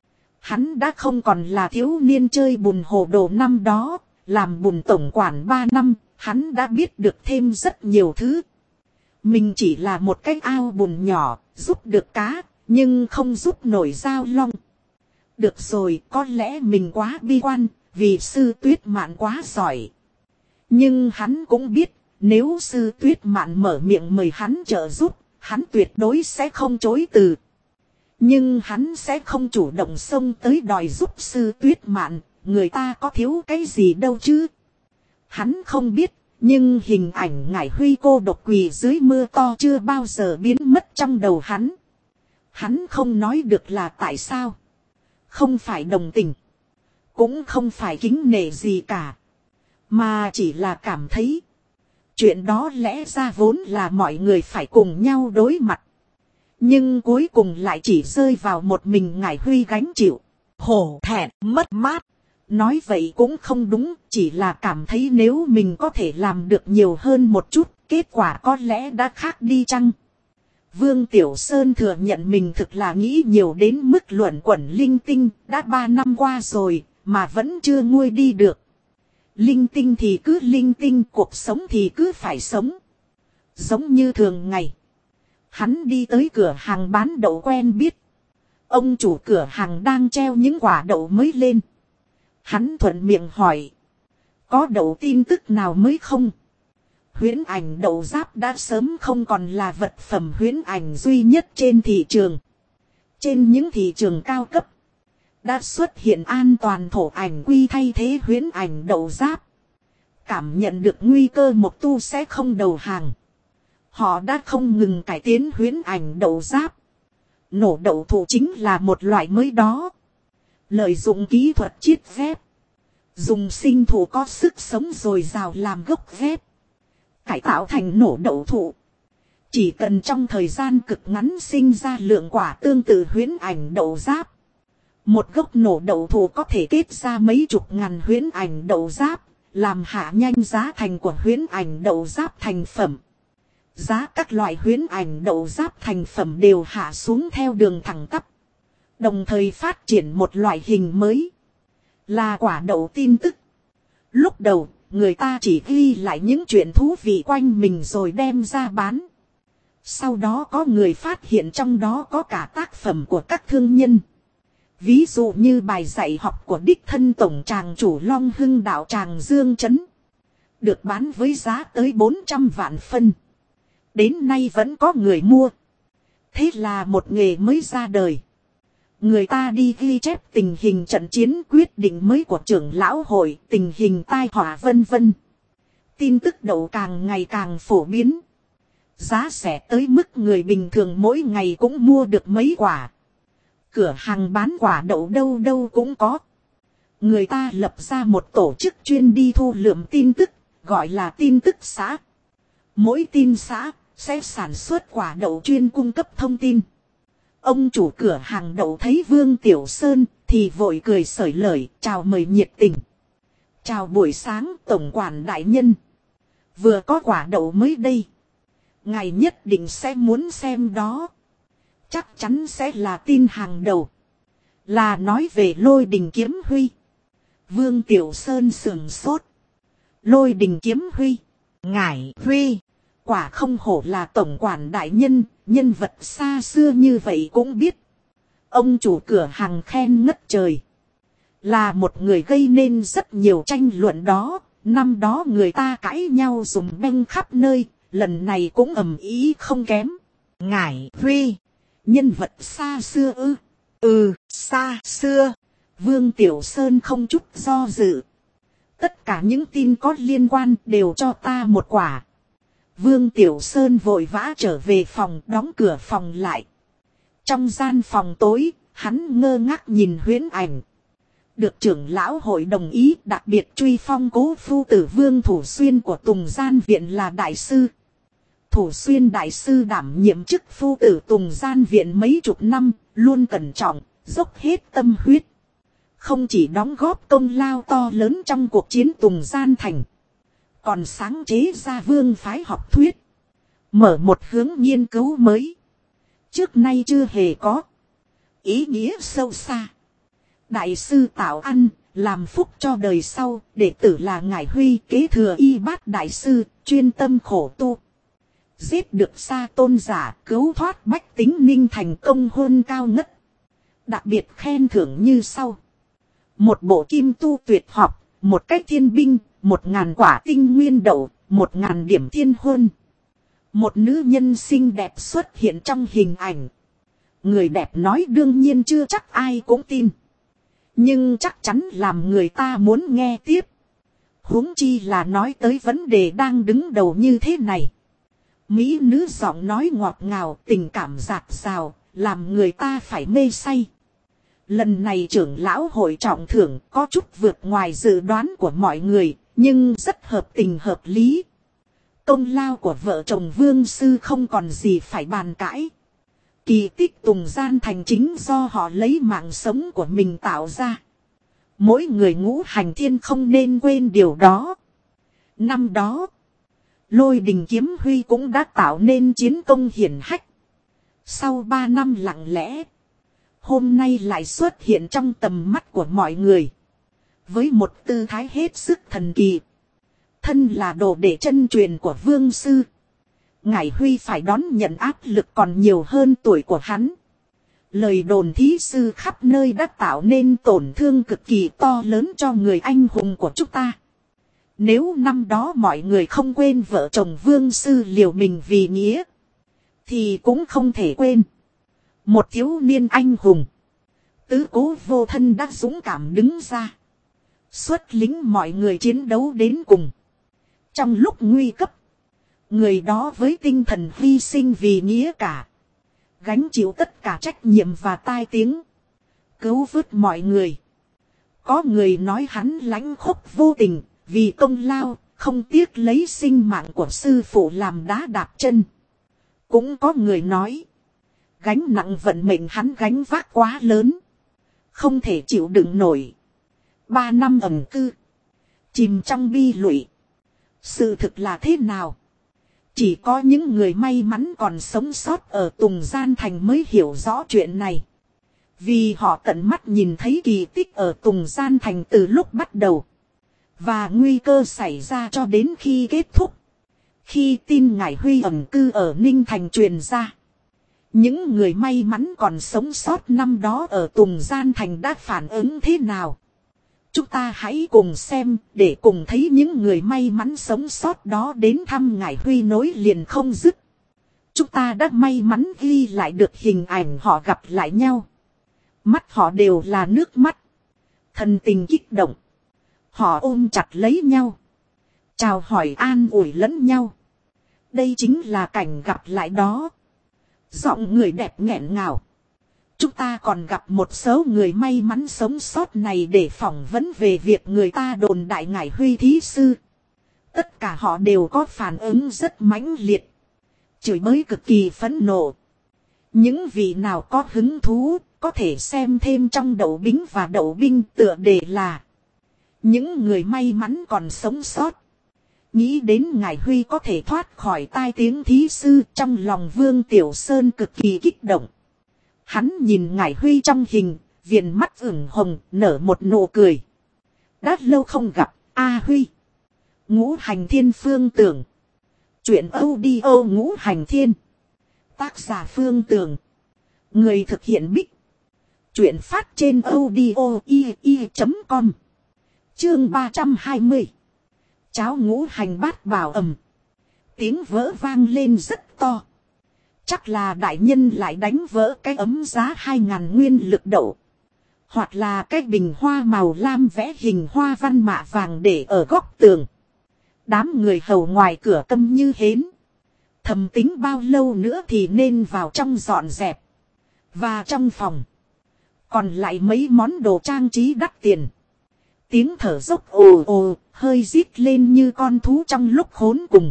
Hắn đã không còn là thiếu niên chơi bùn hồ đồ năm đó, làm bùn tổng quản 3 năm, hắn đã biết được thêm rất nhiều thứ. Mình chỉ là một cái ao bùn nhỏ, giúp được cá, nhưng không giúp nổi dao long. Được rồi, có lẽ mình quá bi quan, vì Sư Tuyết Mạn quá giỏi. Nhưng hắn cũng biết, nếu Sư Tuyết Mạn mở miệng mời hắn trợ giúp, hắn tuyệt đối sẽ không chối từ. Nhưng hắn sẽ không chủ động xông tới đòi giúp Sư Tuyết Mạn, người ta có thiếu cái gì đâu chứ. Hắn không biết, nhưng hình ảnh Ngải Huy cô độc quỳ dưới mưa to chưa bao giờ biến mất trong đầu hắn. Hắn không nói được là tại sao. Không phải đồng tình, cũng không phải kính nể gì cả. Mà chỉ là cảm thấy, chuyện đó lẽ ra vốn là mọi người phải cùng nhau đối mặt. Nhưng cuối cùng lại chỉ rơi vào một mình Ngải Huy gánh chịu. Hổ thẹn, mất mát. Nói vậy cũng không đúng, chỉ là cảm thấy nếu mình có thể làm được nhiều hơn một chút, kết quả có lẽ đã khác đi chăng? Vương Tiểu Sơn thừa nhận mình thực là nghĩ nhiều đến mức luẩn quẩn linh tinh, đã 3 năm qua rồi, mà vẫn chưa nguôi đi được. Linh tinh thì cứ linh tinh, cuộc sống thì cứ phải sống. Giống như thường ngày. Hắn đi tới cửa hàng bán đậu quen biết. Ông chủ cửa hàng đang treo những quả đậu mới lên. Hắn thuận miệng hỏi. Có đậu tin tức nào mới không? Huyễn ảnh đậu giáp đã sớm không còn là vật phẩm huyễn ảnh duy nhất trên thị trường. Trên những thị trường cao cấp, đã xuất hiện an toàn thổ ảnh quy thay thế huyễn ảnh đậu giáp. Cảm nhận được nguy cơ Mộc Tu sẽ không đầu hàng. Họ đã không ngừng cải tiến huyễn ảnh đậu giáp. Nổ đậu thụ chính là một loại mới đó. Lợi dụng kỹ thuật chiết ghép. Dùng sinh thụ có sức sống dồi dào làm gốc ghép. Cải tạo thành nổ đậu thụ. Chỉ cần trong thời gian cực ngắn sinh ra lượng quả tương tự huyễn ảnh đậu giáp. Một gốc nổ đậu thụ có thể kết ra mấy chục ngàn huyễn ảnh đậu giáp. Làm hạ nhanh giá thành của huyễn ảnh đậu giáp thành phẩm. Giá các loại huyễn ảnh đậu giáp thành phẩm đều hạ xuống theo đường thẳng tắp. Đồng thời phát triển một loại hình mới. Là quả đậu tin tức. Lúc đầu, người ta chỉ ghi lại những chuyện thú vị quanh mình rồi đem ra bán. Sau đó có người phát hiện trong đó có cả tác phẩm của các thương nhân. Ví dụ như bài dạy học của đích thân tổng tràng chủ Long Hưng đạo tràng Dương Trấn. Được bán với giá tới 400 vạn phân. Đến nay vẫn có người mua. Thế là một nghề mới ra đời. Người ta đi ghi chép tình hình trận chiến quyết định mới của trưởng lão hội, tình hình tai họa vân vân. Tin tức đậu càng ngày càng phổ biến. Giá rẻ tới mức người bình thường mỗi ngày cũng mua được mấy quả. Cửa hàng bán quả đậu đâu đâu cũng có. Người ta lập ra một tổ chức chuyên đi thu lượm tin tức, gọi là tin tức xã. Mỗi tin xã sẽ sản xuất quả đậu chuyên cung cấp thông tin. Ông chủ cửa hàng đậu thấy Vương Tiểu Sơn thì vội cười xởi lởi, chào mời nhiệt tình. Chào buổi sáng tổng quản đại nhân. Vừa có quả đậu mới đây. Ngài nhất định sẽ muốn xem đó. Chắc chắn sẽ là tin hàng đầu. Là nói về Lôi Đình Kiếm Huy. Vương Tiểu Sơn sườn sốt. Lôi Đình Kiếm Huy. Ngải Huy. Quả không hổ là tổng quản đại nhân. Nhân vật xa xưa như vậy cũng biết. Ông chủ cửa hàng khen ngất trời. Là một người gây nên rất nhiều tranh luận đó. Năm đó người ta cãi nhau dùng beng khắp nơi. Lần này cũng ầm ý không kém. Ngải Huy. Nhân vật xa xưa ư? Xa xưa. Vương Tiểu Sơn không chút do dự. Tất cả những tin có liên quan đều cho ta một quả. Vương Tiểu Sơn vội vã trở về phòng, đóng cửa phòng lại. Trong gian phòng tối, hắn ngơ ngác nhìn huyễn ảnh. Được trưởng lão hội đồng ý, đặc biệt truy phong cố phu tử Vương Thủ Xuyên của Tùng Gian Viện là đại sư. Thủ Xuyên đại sư đảm nhiệm chức phu tử Tùng Gian Viện mấy chục năm, luôn cẩn trọng, dốc hết tâm huyết. Không chỉ đóng góp công lao to lớn trong cuộc chiến Tùng Gian Thành, còn sáng chế ra vương phái học thuyết. Mở một hướng nghiên cứu mới. Trước nay chưa hề có. Ý nghĩa sâu xa. Đại sư tạo ăn, làm phúc cho đời sau, đệ tử là Ngải Huy kế thừa y bát đại sư, chuyên tâm khổ tu. Giết được xa tôn giả, cứu thoát bách tính ninh thành công hôn cao ngất. Đặc biệt khen thưởng như sau. Một bộ kim tu tuyệt học, một cách thiên binh, 1000 quả tinh nguyên đậu, 1000 điểm thiên huân. Một nữ nhân xinh đẹp xuất hiện trong hình ảnh. Người đẹp nói đương nhiên chưa chắc ai cũng tin. Nhưng chắc chắn làm người ta muốn nghe tiếp. Huống chi là nói tới vấn đề đang đứng đầu như thế này. Mỹ nữ giọng nói ngọt ngào, tình cảm dạt dào, làm người ta phải mê say. Lần này trưởng lão hội trọng thưởng có chút vượt ngoài dự đoán của mọi người, nhưng rất hợp tình hợp lý. Công lao của vợ chồng Vương Sư không còn gì phải bàn cãi. Kỳ tích Tùng Gian Thành chính do họ lấy mạng sống của mình tạo ra. Mỗi người ngũ hành thiên không nên quên điều đó. Năm đó, Lôi Đình Kiếm Huy cũng đã tạo nên chiến công hiển hách. Sau 3 năm lặng lẽ, hôm nay lại xuất hiện trong tầm mắt của mọi người. Với một tư thái hết sức thần kỳ. Thân là đồ đệ chân truyền của Vương Sư. Ngải Huy phải đón nhận áp lực còn nhiều hơn tuổi của hắn. Lời đồn thí sư khắp nơi đã tạo nên tổn thương cực kỳ to lớn cho người anh hùng của chúng ta. Nếu năm đó mọi người không quên vợ chồng Vương Sư liều mình vì nghĩa, thì cũng không thể quên. Một thiếu niên anh hùng, tứ cố vô thân đã dũng cảm đứng ra. Xuất lính mọi người chiến đấu đến cùng. Trong lúc nguy cấp, người đó với tinh thần hy sinh vì nghĩa cả, gánh chịu tất cả trách nhiệm và tai tiếng, cứu vớt mọi người. Có người nói hắn lãnh khốc vô tình, vì công lao, không tiếc lấy sinh mạng của sư phụ làm đá đạp chân. Cũng có người nói, gánh nặng vận mệnh hắn gánh vác quá lớn, không thể chịu đựng nổi. 3 năm ẩn cư, chìm trong bi lụy. Sự thực là thế nào? Chỉ có những người may mắn còn sống sót ở Tùng Gian Thành mới hiểu rõ chuyện này. Vì họ tận mắt nhìn thấy kỳ tích ở Tùng Gian Thành từ lúc bắt đầu. Và nguy cơ xảy ra cho đến khi kết thúc. Khi tin Ngải Huy ẩn cư ở Ninh Thành truyền ra, những người may mắn còn sống sót năm đó ở Tùng Gian Thành đã phản ứng thế nào? Chúng ta hãy cùng xem, để cùng thấy những người may mắn sống sót đó đến thăm Ngải Huy nối liền không dứt. Chúng ta đã may mắn ghi lại được hình ảnh họ gặp lại nhau. Mắt họ đều là nước mắt, thần tình kích động. Họ ôm chặt lấy nhau, chào hỏi an ủi lẫn nhau. Đây chính là cảnh gặp lại đó. Giọng người đẹp nghẹn ngào. Chúng ta còn gặp một số người may mắn sống sót này để phỏng vấn về việc người ta đồn đại Ngải Huy thí sư. Tất cả họ đều có phản ứng rất mãnh liệt, chửi bới cực kỳ phẫn nộ. Những vị nào có hứng thú có thể xem thêm trong Đậu Bính và Đậu Binh, tựa đề là những người may mắn còn sống sót. Nghĩ đến Ngải Huy có thể thoát khỏi tai tiếng thí sư, trong lòng Vương Tiểu Sơn cực kỳ kích động. Hắn nhìn Ngải Huy trong hình, viền mắt ửng hồng, nở một nụ cười. Đã lâu không gặp, A Huy. Ngũ Hành Thiên Phương Tường. Chuyện audio Ngũ Hành Thiên. Tác giả Phương Tường. Người thực hiện Bích. Chuyện phát trên audio.com. Chương 320. Cháo ngũ hành bát bảo ầm. Tiếng vỡ vang lên rất to. Chắc là đại nhân lại đánh vỡ cái ấm giá 2.000 nguyên lực đậu. Hoặc là cái bình hoa màu lam vẽ hình hoa văn mạ vàng để ở góc tường. Đám người hầu ngoài cửa câm như hến. Thầm tính bao lâu nữa thì nên vào trong dọn dẹp. Và trong phòng, còn lại mấy món đồ trang trí đắt tiền. Tiếng thở dốc ồ ồ, hơi rít lên như con thú trong lúc khốn cùng.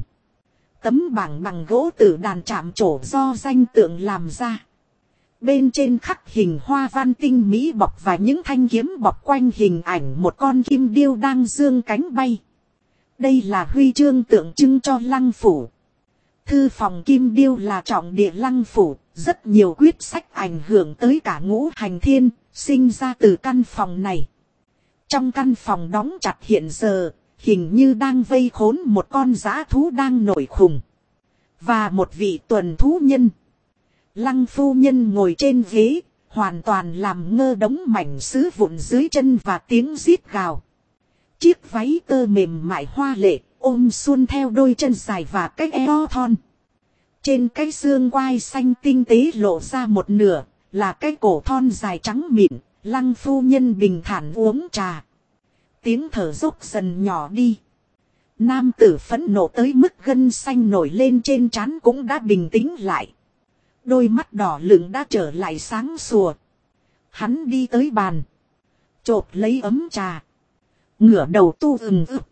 Tấm bảng bằng gỗ tử đàn chạm trổ do danh tượng làm ra. Bên trên khắc hình hoa văn tinh mỹ bọc và những thanh kiếm bọc quanh hình ảnh một con kim điêu đang dương cánh bay. Đây là huy chương tượng trưng cho Lăng Phủ. Thư phòng kim điêu là trọng địa Lăng Phủ, rất nhiều quyết sách ảnh hưởng tới cả Ngũ Hành Thiên, sinh ra từ căn phòng này. Trong căn phòng đóng chặt hiện giờ, hình như đang vây khốn một con dã thú đang nổi khùng. Và một vị tuần thú nhân. Lăng phu nhân ngồi trên ghế, hoàn toàn làm ngơ đống mảnh sứ vụn dưới chân và tiếng rít gào. Chiếc váy tơ mềm mại hoa lệ, ôm xuôn theo đôi chân dài và cái eo thon. Trên cái xương quai xanh tinh tế lộ ra một nửa, là cái cổ thon dài trắng mịn. Lăng phu nhân bình thản uống trà. Tiếng thở dốc dần nhỏ đi. Nam tử phẫn nộ tới mức gân xanh nổi lên trên trán cũng đã bình tĩnh lại. Đôi mắt đỏ lửng đã trở lại sáng sủa. Hắn đi tới bàn, chộp lấy ấm trà, ngửa đầu tu ừng ức.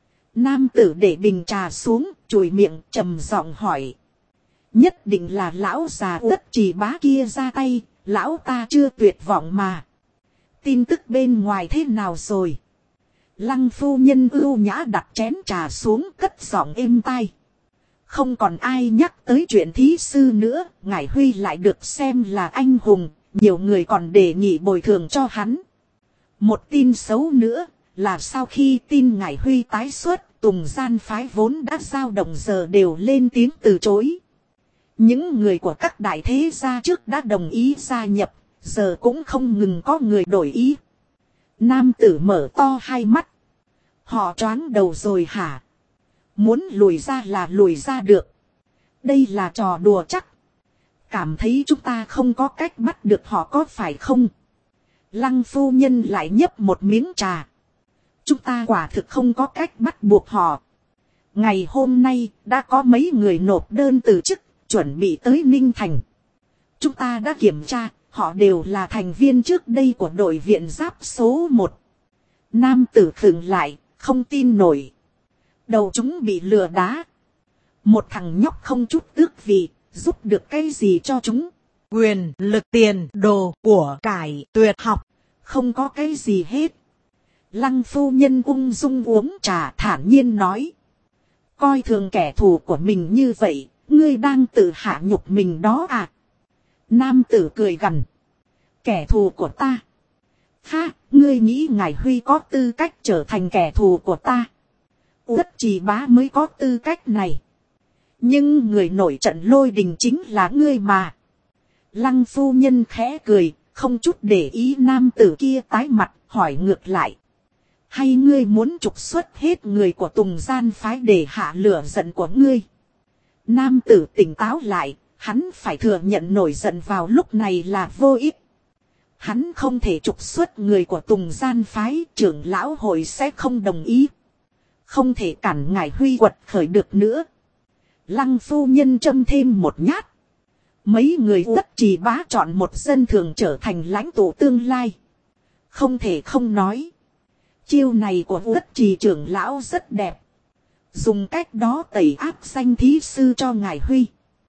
Nam tử để bình trà xuống, chùi miệng trầm giọng hỏi. Nhất định là lão già Tất Trì Bá kia ra tay, lão ta chưa tuyệt vọng mà. Tin tức bên ngoài thế nào rồi? Lăng phu nhân ưu nhã đặt chén trà xuống, cất giọng êm tai. Không còn ai nhắc tới chuyện thí sư nữa, Ngải Huy lại được xem là anh hùng, nhiều người còn đề nghị bồi thường cho hắn. Một tin xấu nữa là sau khi tin Ngải Huy tái xuất, Tùng Gian phái vốn đã dao động giờ đều lên tiếng từ chối. Những người của các đại thế gia trước đã đồng ý gia nhập, giờ cũng không ngừng có người đổi ý. Nam tử mở to hai mắt. Họ choáng đầu rồi hả? Muốn lùi ra là lùi ra được. Đây là trò đùa chắc. Cảm thấy chúng ta không có cách bắt được họ có phải không? Lăng phu nhân lại nhấp một miếng trà. Chúng ta quả thực không có cách bắt buộc họ. Ngày hôm nay đã có mấy người nộp đơn từ chức, chuẩn bị tới Ninh Thành. Chúng ta đã kiểm tra, họ đều là thành viên trước đây của đội viện giáp số 1. Nam tử khựng lại, không tin nổi. Đầu chúng bị lừa đá. Một thằng nhóc không chút tước vị, giúp được cái gì cho chúng? Quyền, lực, tiền, đồ, của cải, tuyệt học. Không có cái gì hết. Lăng phu nhân ung dung uống trà thản nhiên nói. Coi thường kẻ thù của mình như vậy, ngươi đang tự hạ nhục mình đó à? Nam tử cười gằn. Kẻ thù của ta? Ha, ngươi nghĩ ngài Huy có tư cách trở thành kẻ thù của ta? Uất Trì Bá mới có tư cách này. Nhưng người nổi trận lôi đình chính là ngươi mà. Lăng phu nhân khẽ cười, không chút để ý nam tử kia tái mặt, hỏi ngược lại. Hay ngươi muốn trục xuất hết người của Tùng Gian phái để hạ lửa giận của ngươi? Nam tử tỉnh táo lại, hắn phải thừa nhận nổi giận vào lúc này là vô ích. Hắn không thể trục xuất người của Tùng Gian phái, trưởng lão hội sẽ không đồng ý. Không thể cản ngài Huy quật khởi được nữa. Lăng phu nhân châm thêm một nhát. Mấy người Uất Trì Bá chọn một dân thường trở thành lãnh tụ tương lai. Không thể không nói. Chiêu này của Uất Trì trưởng lão rất đẹp. Dùng cách đó tẩy áp danh thí sư cho ngài Huy.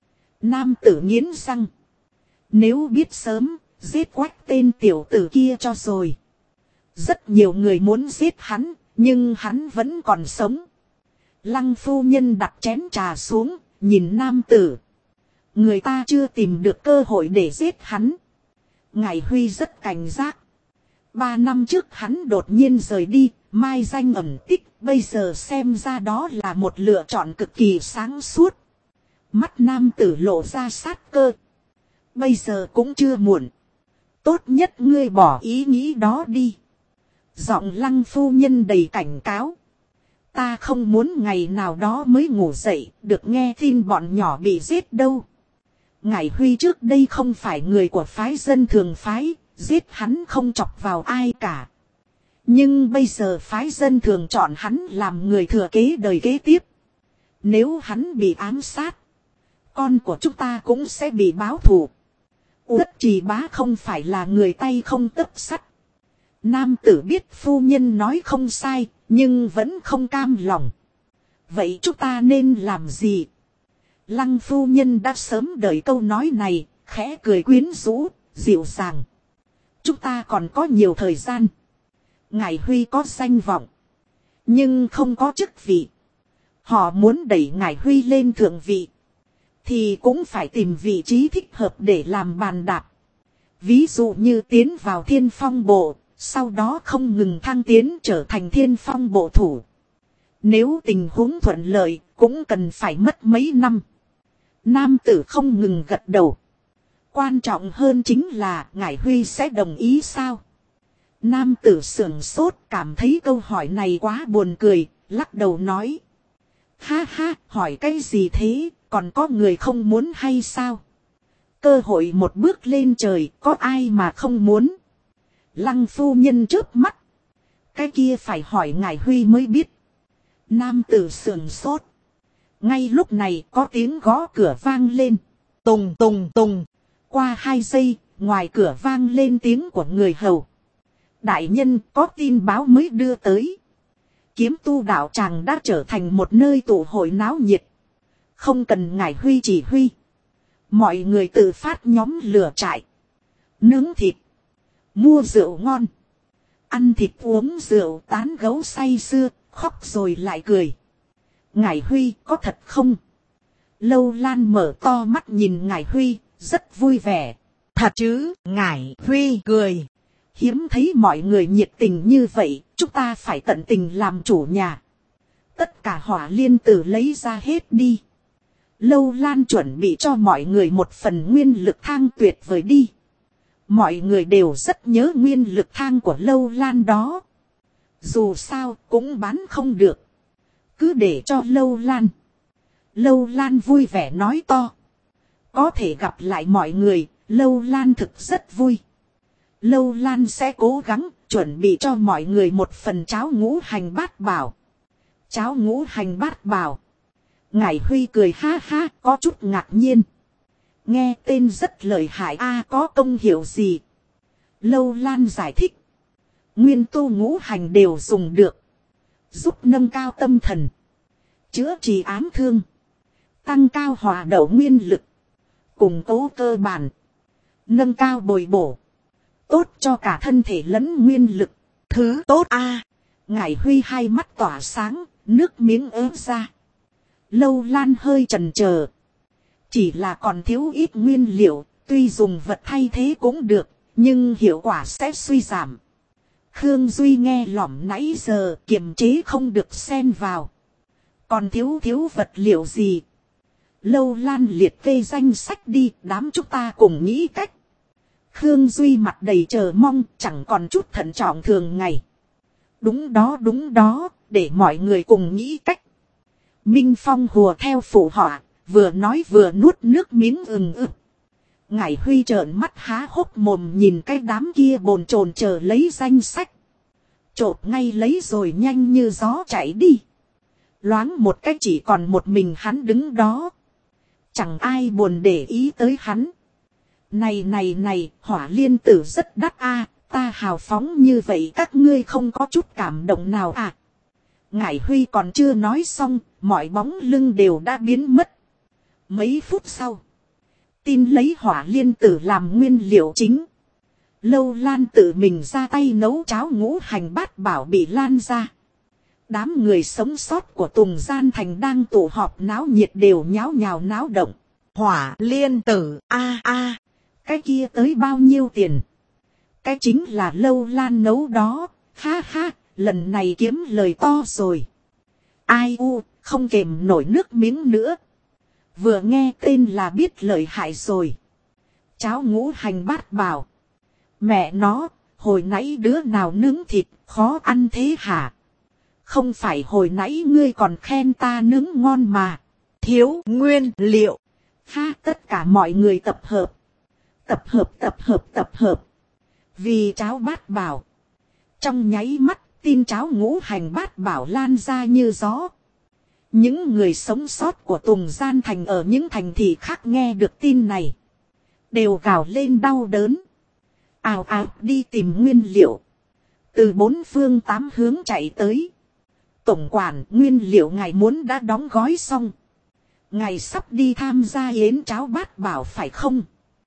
Nam tử nghiến răng. Nếu biết sớm, giết quách tên tiểu tử kia cho rồi. Rất nhiều người muốn giết hắn, nhưng hắn vẫn còn sống. Lăng phu nhân đặt chén trà xuống, nhìn nam tử. Người ta chưa tìm được cơ hội để giết hắn. Ngài Huy rất cảnh giác. 3 năm trước hắn đột nhiên rời đi, mai danh ẩn tích, bây giờ xem ra đó là một lựa chọn cực kỳ sáng suốt. Mắt nam tử lộ ra sát cơ. Bây giờ cũng chưa muộn. Tốt nhất ngươi bỏ ý nghĩ đó đi. Giọng lăng phu nhân đầy cảnh cáo. Ta không muốn ngày nào đó mới ngủ dậy, được nghe tin bọn nhỏ bị giết đâu. Ngài Huy trước đây không phải người của phái dân thường phái, giết hắn không chọc vào ai cả. Nhưng bây giờ phái dân thường chọn hắn làm người thừa kế đời kế tiếp. Nếu hắn bị ám sát, con của chúng ta cũng sẽ bị báo thù. Uất Trì Bá không phải là người tay không tấc sắt. Nam tử biết phu nhân nói không sai, nhưng vẫn không cam lòng. Vậy chúng ta nên làm gì? Lăng phu nhân đã sớm đợi câu nói này, khẽ cười quyến rũ, dịu dàng. Chúng ta còn có nhiều thời gian. Ngài Huy có danh vọng, nhưng không có chức vị. Họ muốn đẩy ngài Huy lên thượng vị, thì cũng phải tìm vị trí thích hợp để làm bàn đạp. Ví dụ như tiến vào Thiên Phong bộ, sau đó không ngừng thăng tiến trở thành Thiên Phong bộ thủ. Nếu tình huống thuận lợi, cũng cần phải mất mấy năm. Nam tử không ngừng gật đầu. Quan trọng hơn chính là ngài Huy sẽ đồng ý sao? Nam tử sưởng sốt, cảm thấy câu hỏi này quá buồn cười, lắc đầu nói. Ha ha, hỏi cái gì thế, còn có người không muốn hay sao? Cơ hội một bước lên trời, có ai mà không muốn? Lăng phu nhân chớp mắt. Cái kia phải hỏi ngài Huy mới biết. Nam tử sưởng sốt. Ngay lúc này có tiếng gõ cửa vang lên. Tùng tùng tùng. Qua 2 giây, ngoài cửa vang lên tiếng của người hầu. Đại nhân, có tin báo mới đưa tới. Kiếm tu đạo tràng đã trở thành một nơi tụ hội náo nhiệt. Không cần ngài Huy chỉ huy. Mọi người tự phát nhóm lửa trại. Nướng thịt. Mua rượu ngon. Ăn thịt uống rượu tán gấu say sưa, khóc rồi lại cười. Ngài Huy có thật không? Lâu Lan mở to mắt nhìn ngài Huy, rất vui vẻ. Thật chứ, ngài Huy cười. Hiếm thấy mọi người nhiệt tình như vậy, chúng ta phải tận tình làm chủ nhà. Tất cả hỏa liên tử lấy ra hết đi. Lâu Lan chuẩn bị cho mọi người một phần nguyên lực thang tuyệt vời đi. Mọi người đều rất nhớ nguyên lực thang của Lâu Lan đó. Dù sao cũng bán không được. Cứ để cho Lâu Lan. Lâu Lan vui vẻ nói to. Có thể gặp lại mọi người, Lâu Lan thực rất vui. Lâu Lan sẽ cố gắng chuẩn bị cho mọi người một phần cháo ngũ hành bát bảo. Cháo ngũ hành bát bảo. Ngải Huy cười ha ha, có chút ngạc nhiên. Nghe tên rất lợi hại a, có công hiệu gì? Lâu Lan giải thích. Nguyên tu ngũ hành đều dùng được. Giúp nâng cao tâm thần. Chữa trị ám thương. Tăng cao hòa đậu nguyên lực. Củng cố cơ bản. Nâng cao bồi bổ. Tốt cho cả thân thể lẫn nguyên lực. Thứ tốt a. Ngải Huy hai mắt tỏa sáng, nước miếng ớt ra. Lâu Lan hơi chần chờ. Chỉ là còn thiếu ít nguyên liệu, tuy dùng vật thay thế cũng được, nhưng hiệu quả sẽ suy giảm. Khương Duy nghe lỏm nãy giờ, kiềm chế không được xen vào. Còn thiếu vật liệu gì? Lâu Lan liệt kê danh sách đi, đám chúng ta cùng nghĩ cách. Khương Duy mặt đầy chờ mong, chẳng còn chút thận trọng thường ngày. Đúng đó, để mọi người cùng nghĩ cách. Minh Phong hùa theo phụ họa, vừa nói vừa nuốt nước miếng ực. Ngải Huy trợn mắt há hốc mồm nhìn cái đám kia bồn chồn chờ lấy danh sách. Chộp ngay lấy rồi nhanh như gió chạy đi. Loáng một cách chỉ còn một mình hắn đứng đó. Chẳng ai buồn để ý tới hắn. Này, Hỏa Liên Tử rất đắt a, ta hào phóng như vậy các ngươi không có chút cảm động nào à? Ngải Huy còn chưa nói xong, mọi bóng lưng đều đã biến mất. Mấy phút sau, tin lấy Hỏa Liên Tử làm nguyên liệu chính. Lâu Lan tự mình ra tay nấu cháo ngũ hành bát bảo bị lan ra. Đám người sống sót của Tùng Gian Thành đang tụ họp náo nhiệt đều nháo nhào náo động. Hỏa Liên Tử a. Cái kia tới bao nhiêu tiền? Cái chính là Lâu Lan nấu đó, ha ha, lần này kiếm lời to rồi. Ai u, không kềm nổi nước miếng nữa. Vừa nghe tên là biết lợi hại rồi. Cháo ngũ hành bát bảo. Mẹ nó, hồi nãy đứa nào nướng thịt, khó ăn thế hả? Không phải hồi nãy ngươi còn khen ta nướng ngon mà. Thiếu nguyên liệu. Ha, tất cả mọi người tập hợp. Tập hợp. Vì cháo bát bảo. Trong nháy mắt, tin cháo ngũ hành bát bảo lan ra như gió. Những người sống sót của Tùng Gian Thành ở những thành thị khác nghe được tin này. Đều gào lên đau đớn. Ào đi tìm nguyên liệu. Từ bốn phương tám hướng chạy tới. Tổng quản, nguyên liệu ngài muốn đã đóng gói xong. Ngài sắp đi tham gia yến cháo bát bảo phải không?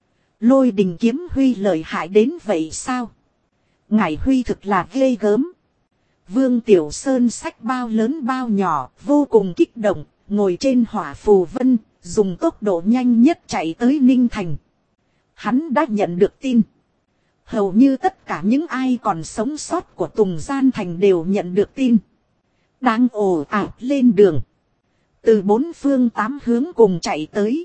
Lôi Đình Kiếm Huy lợi hại đến vậy sao? Ngài Huy thực là ghê gớm. Vương Tiểu Sơn xách bao lớn bao nhỏ, vô cùng kích động, ngồi trên hỏa phù vân, dùng tốc độ nhanh nhất chạy tới Ninh Thành. Hắn đã nhận được tin. Hầu như tất cả những ai còn sống sót của Tùng Gian Thành đều nhận được tin. Đang ồ ạt lên đường. Từ bốn phương tám hướng cùng chạy tới.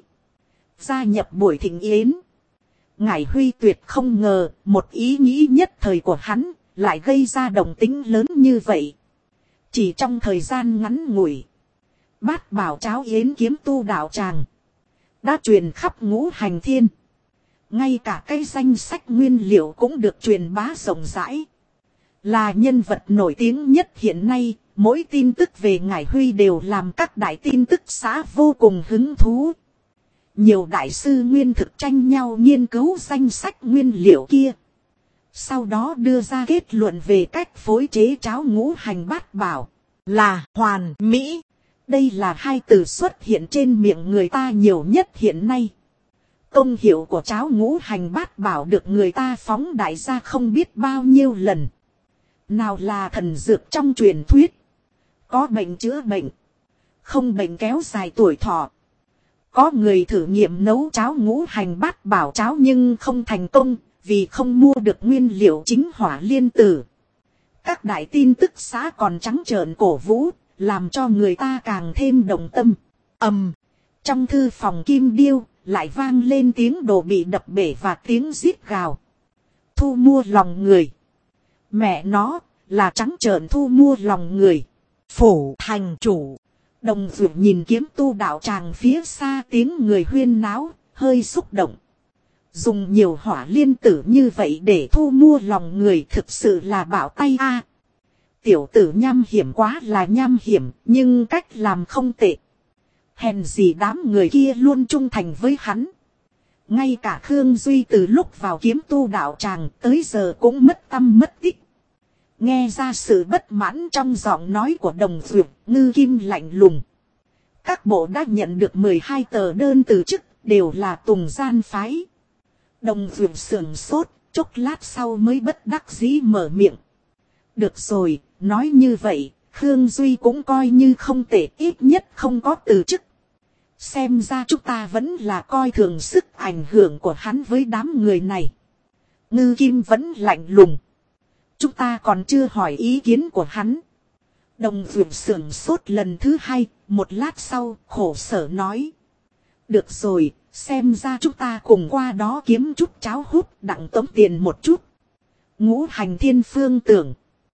Gia nhập buổi thịnh yến. Ngải Huy tuyệt không ngờ một ý nghĩ nhất thời của hắn lại gây ra động tĩnh lớn như vậy. Chỉ trong thời gian ngắn ngủi. Bát bảo cháo yến kiếm tu đạo tràng. Đã truyền khắp ngũ hành thiên. Ngay cả cái danh sách nguyên liệu cũng được truyền bá rộng rãi. Là nhân vật nổi tiếng nhất hiện nay, mỗi tin tức về Ngải Huy đều làm các đại tin tức xã vô cùng hứng thú. Nhiều đại sư nguyên thực tranh nhau nghiên cứu danh sách nguyên liệu kia. Sau đó đưa ra kết luận về cách phối chế cháo ngũ hành bát bảo. Là hoàn mỹ. Đây là hai từ xuất hiện trên miệng người ta nhiều nhất hiện nay. Công hiệu của cháo ngũ hành bát bảo được người ta phóng đại ra không biết bao nhiêu lần. Nào là thần dược trong truyền thuyết. Có bệnh chữa bệnh. Không bệnh kéo dài tuổi thọ. Có người thử nghiệm nấu cháo ngũ hành bát bảo cháo nhưng không thành công. Vì không mua được nguyên liệu chính Hỏa Liên Tử. Các đại tin tức xã còn trắng trợn cổ vũ. Làm cho người ta càng thêm động tâm. Trong thư phòng Kim Điêu. Lại vang lên tiếng đồ bị đập bể và tiếng rít gào. Thu mua lòng người. Mẹ nó là trắng trợn thu mua lòng người. Phủ thành chủ. Đồng Dược nhìn kiếm tu đạo tràng phía xa tiếng người huyên náo, hơi xúc động. Dùng nhiều hỏa liên tử như vậy để thu mua lòng người thực sự là bảo tay a. Tiểu tử nham hiểm quá là nham hiểm, nhưng cách làm không tệ. Hèn gì đám người kia luôn trung thành với hắn. Ngay cả Khương Duy từ lúc vào kiếm tu đạo tràng tới giờ cũng mất tâm mất tích. Nghe ra sự bất mãn trong giọng nói của Đồng Duyệt, Ngư Kim lạnh lùng. Các bộ đã nhận được 12 tờ đơn từ chức, đều là Tùng gian phái. Đồng Duyệt sườn sốt, chốc lát sau mới bất đắc dĩ mở miệng. Được rồi, nói như vậy, Khương Duy cũng coi như không tệ, ít nhất không có từ chức. Xem ra chúng ta vẫn là coi thường sức ảnh hưởng của hắn với đám người này. Ngư Kim vẫn lạnh lùng. Chúng ta còn chưa hỏi ý kiến của hắn. Đồng Duyệt sườn sốt lần thứ hai, một lát sau khổ sở nói. Được rồi, xem ra chúng ta cùng qua đó kiếm chút cháo hút đặng tống tiền một chút. Ngũ Hành Thiên Phương tưởng.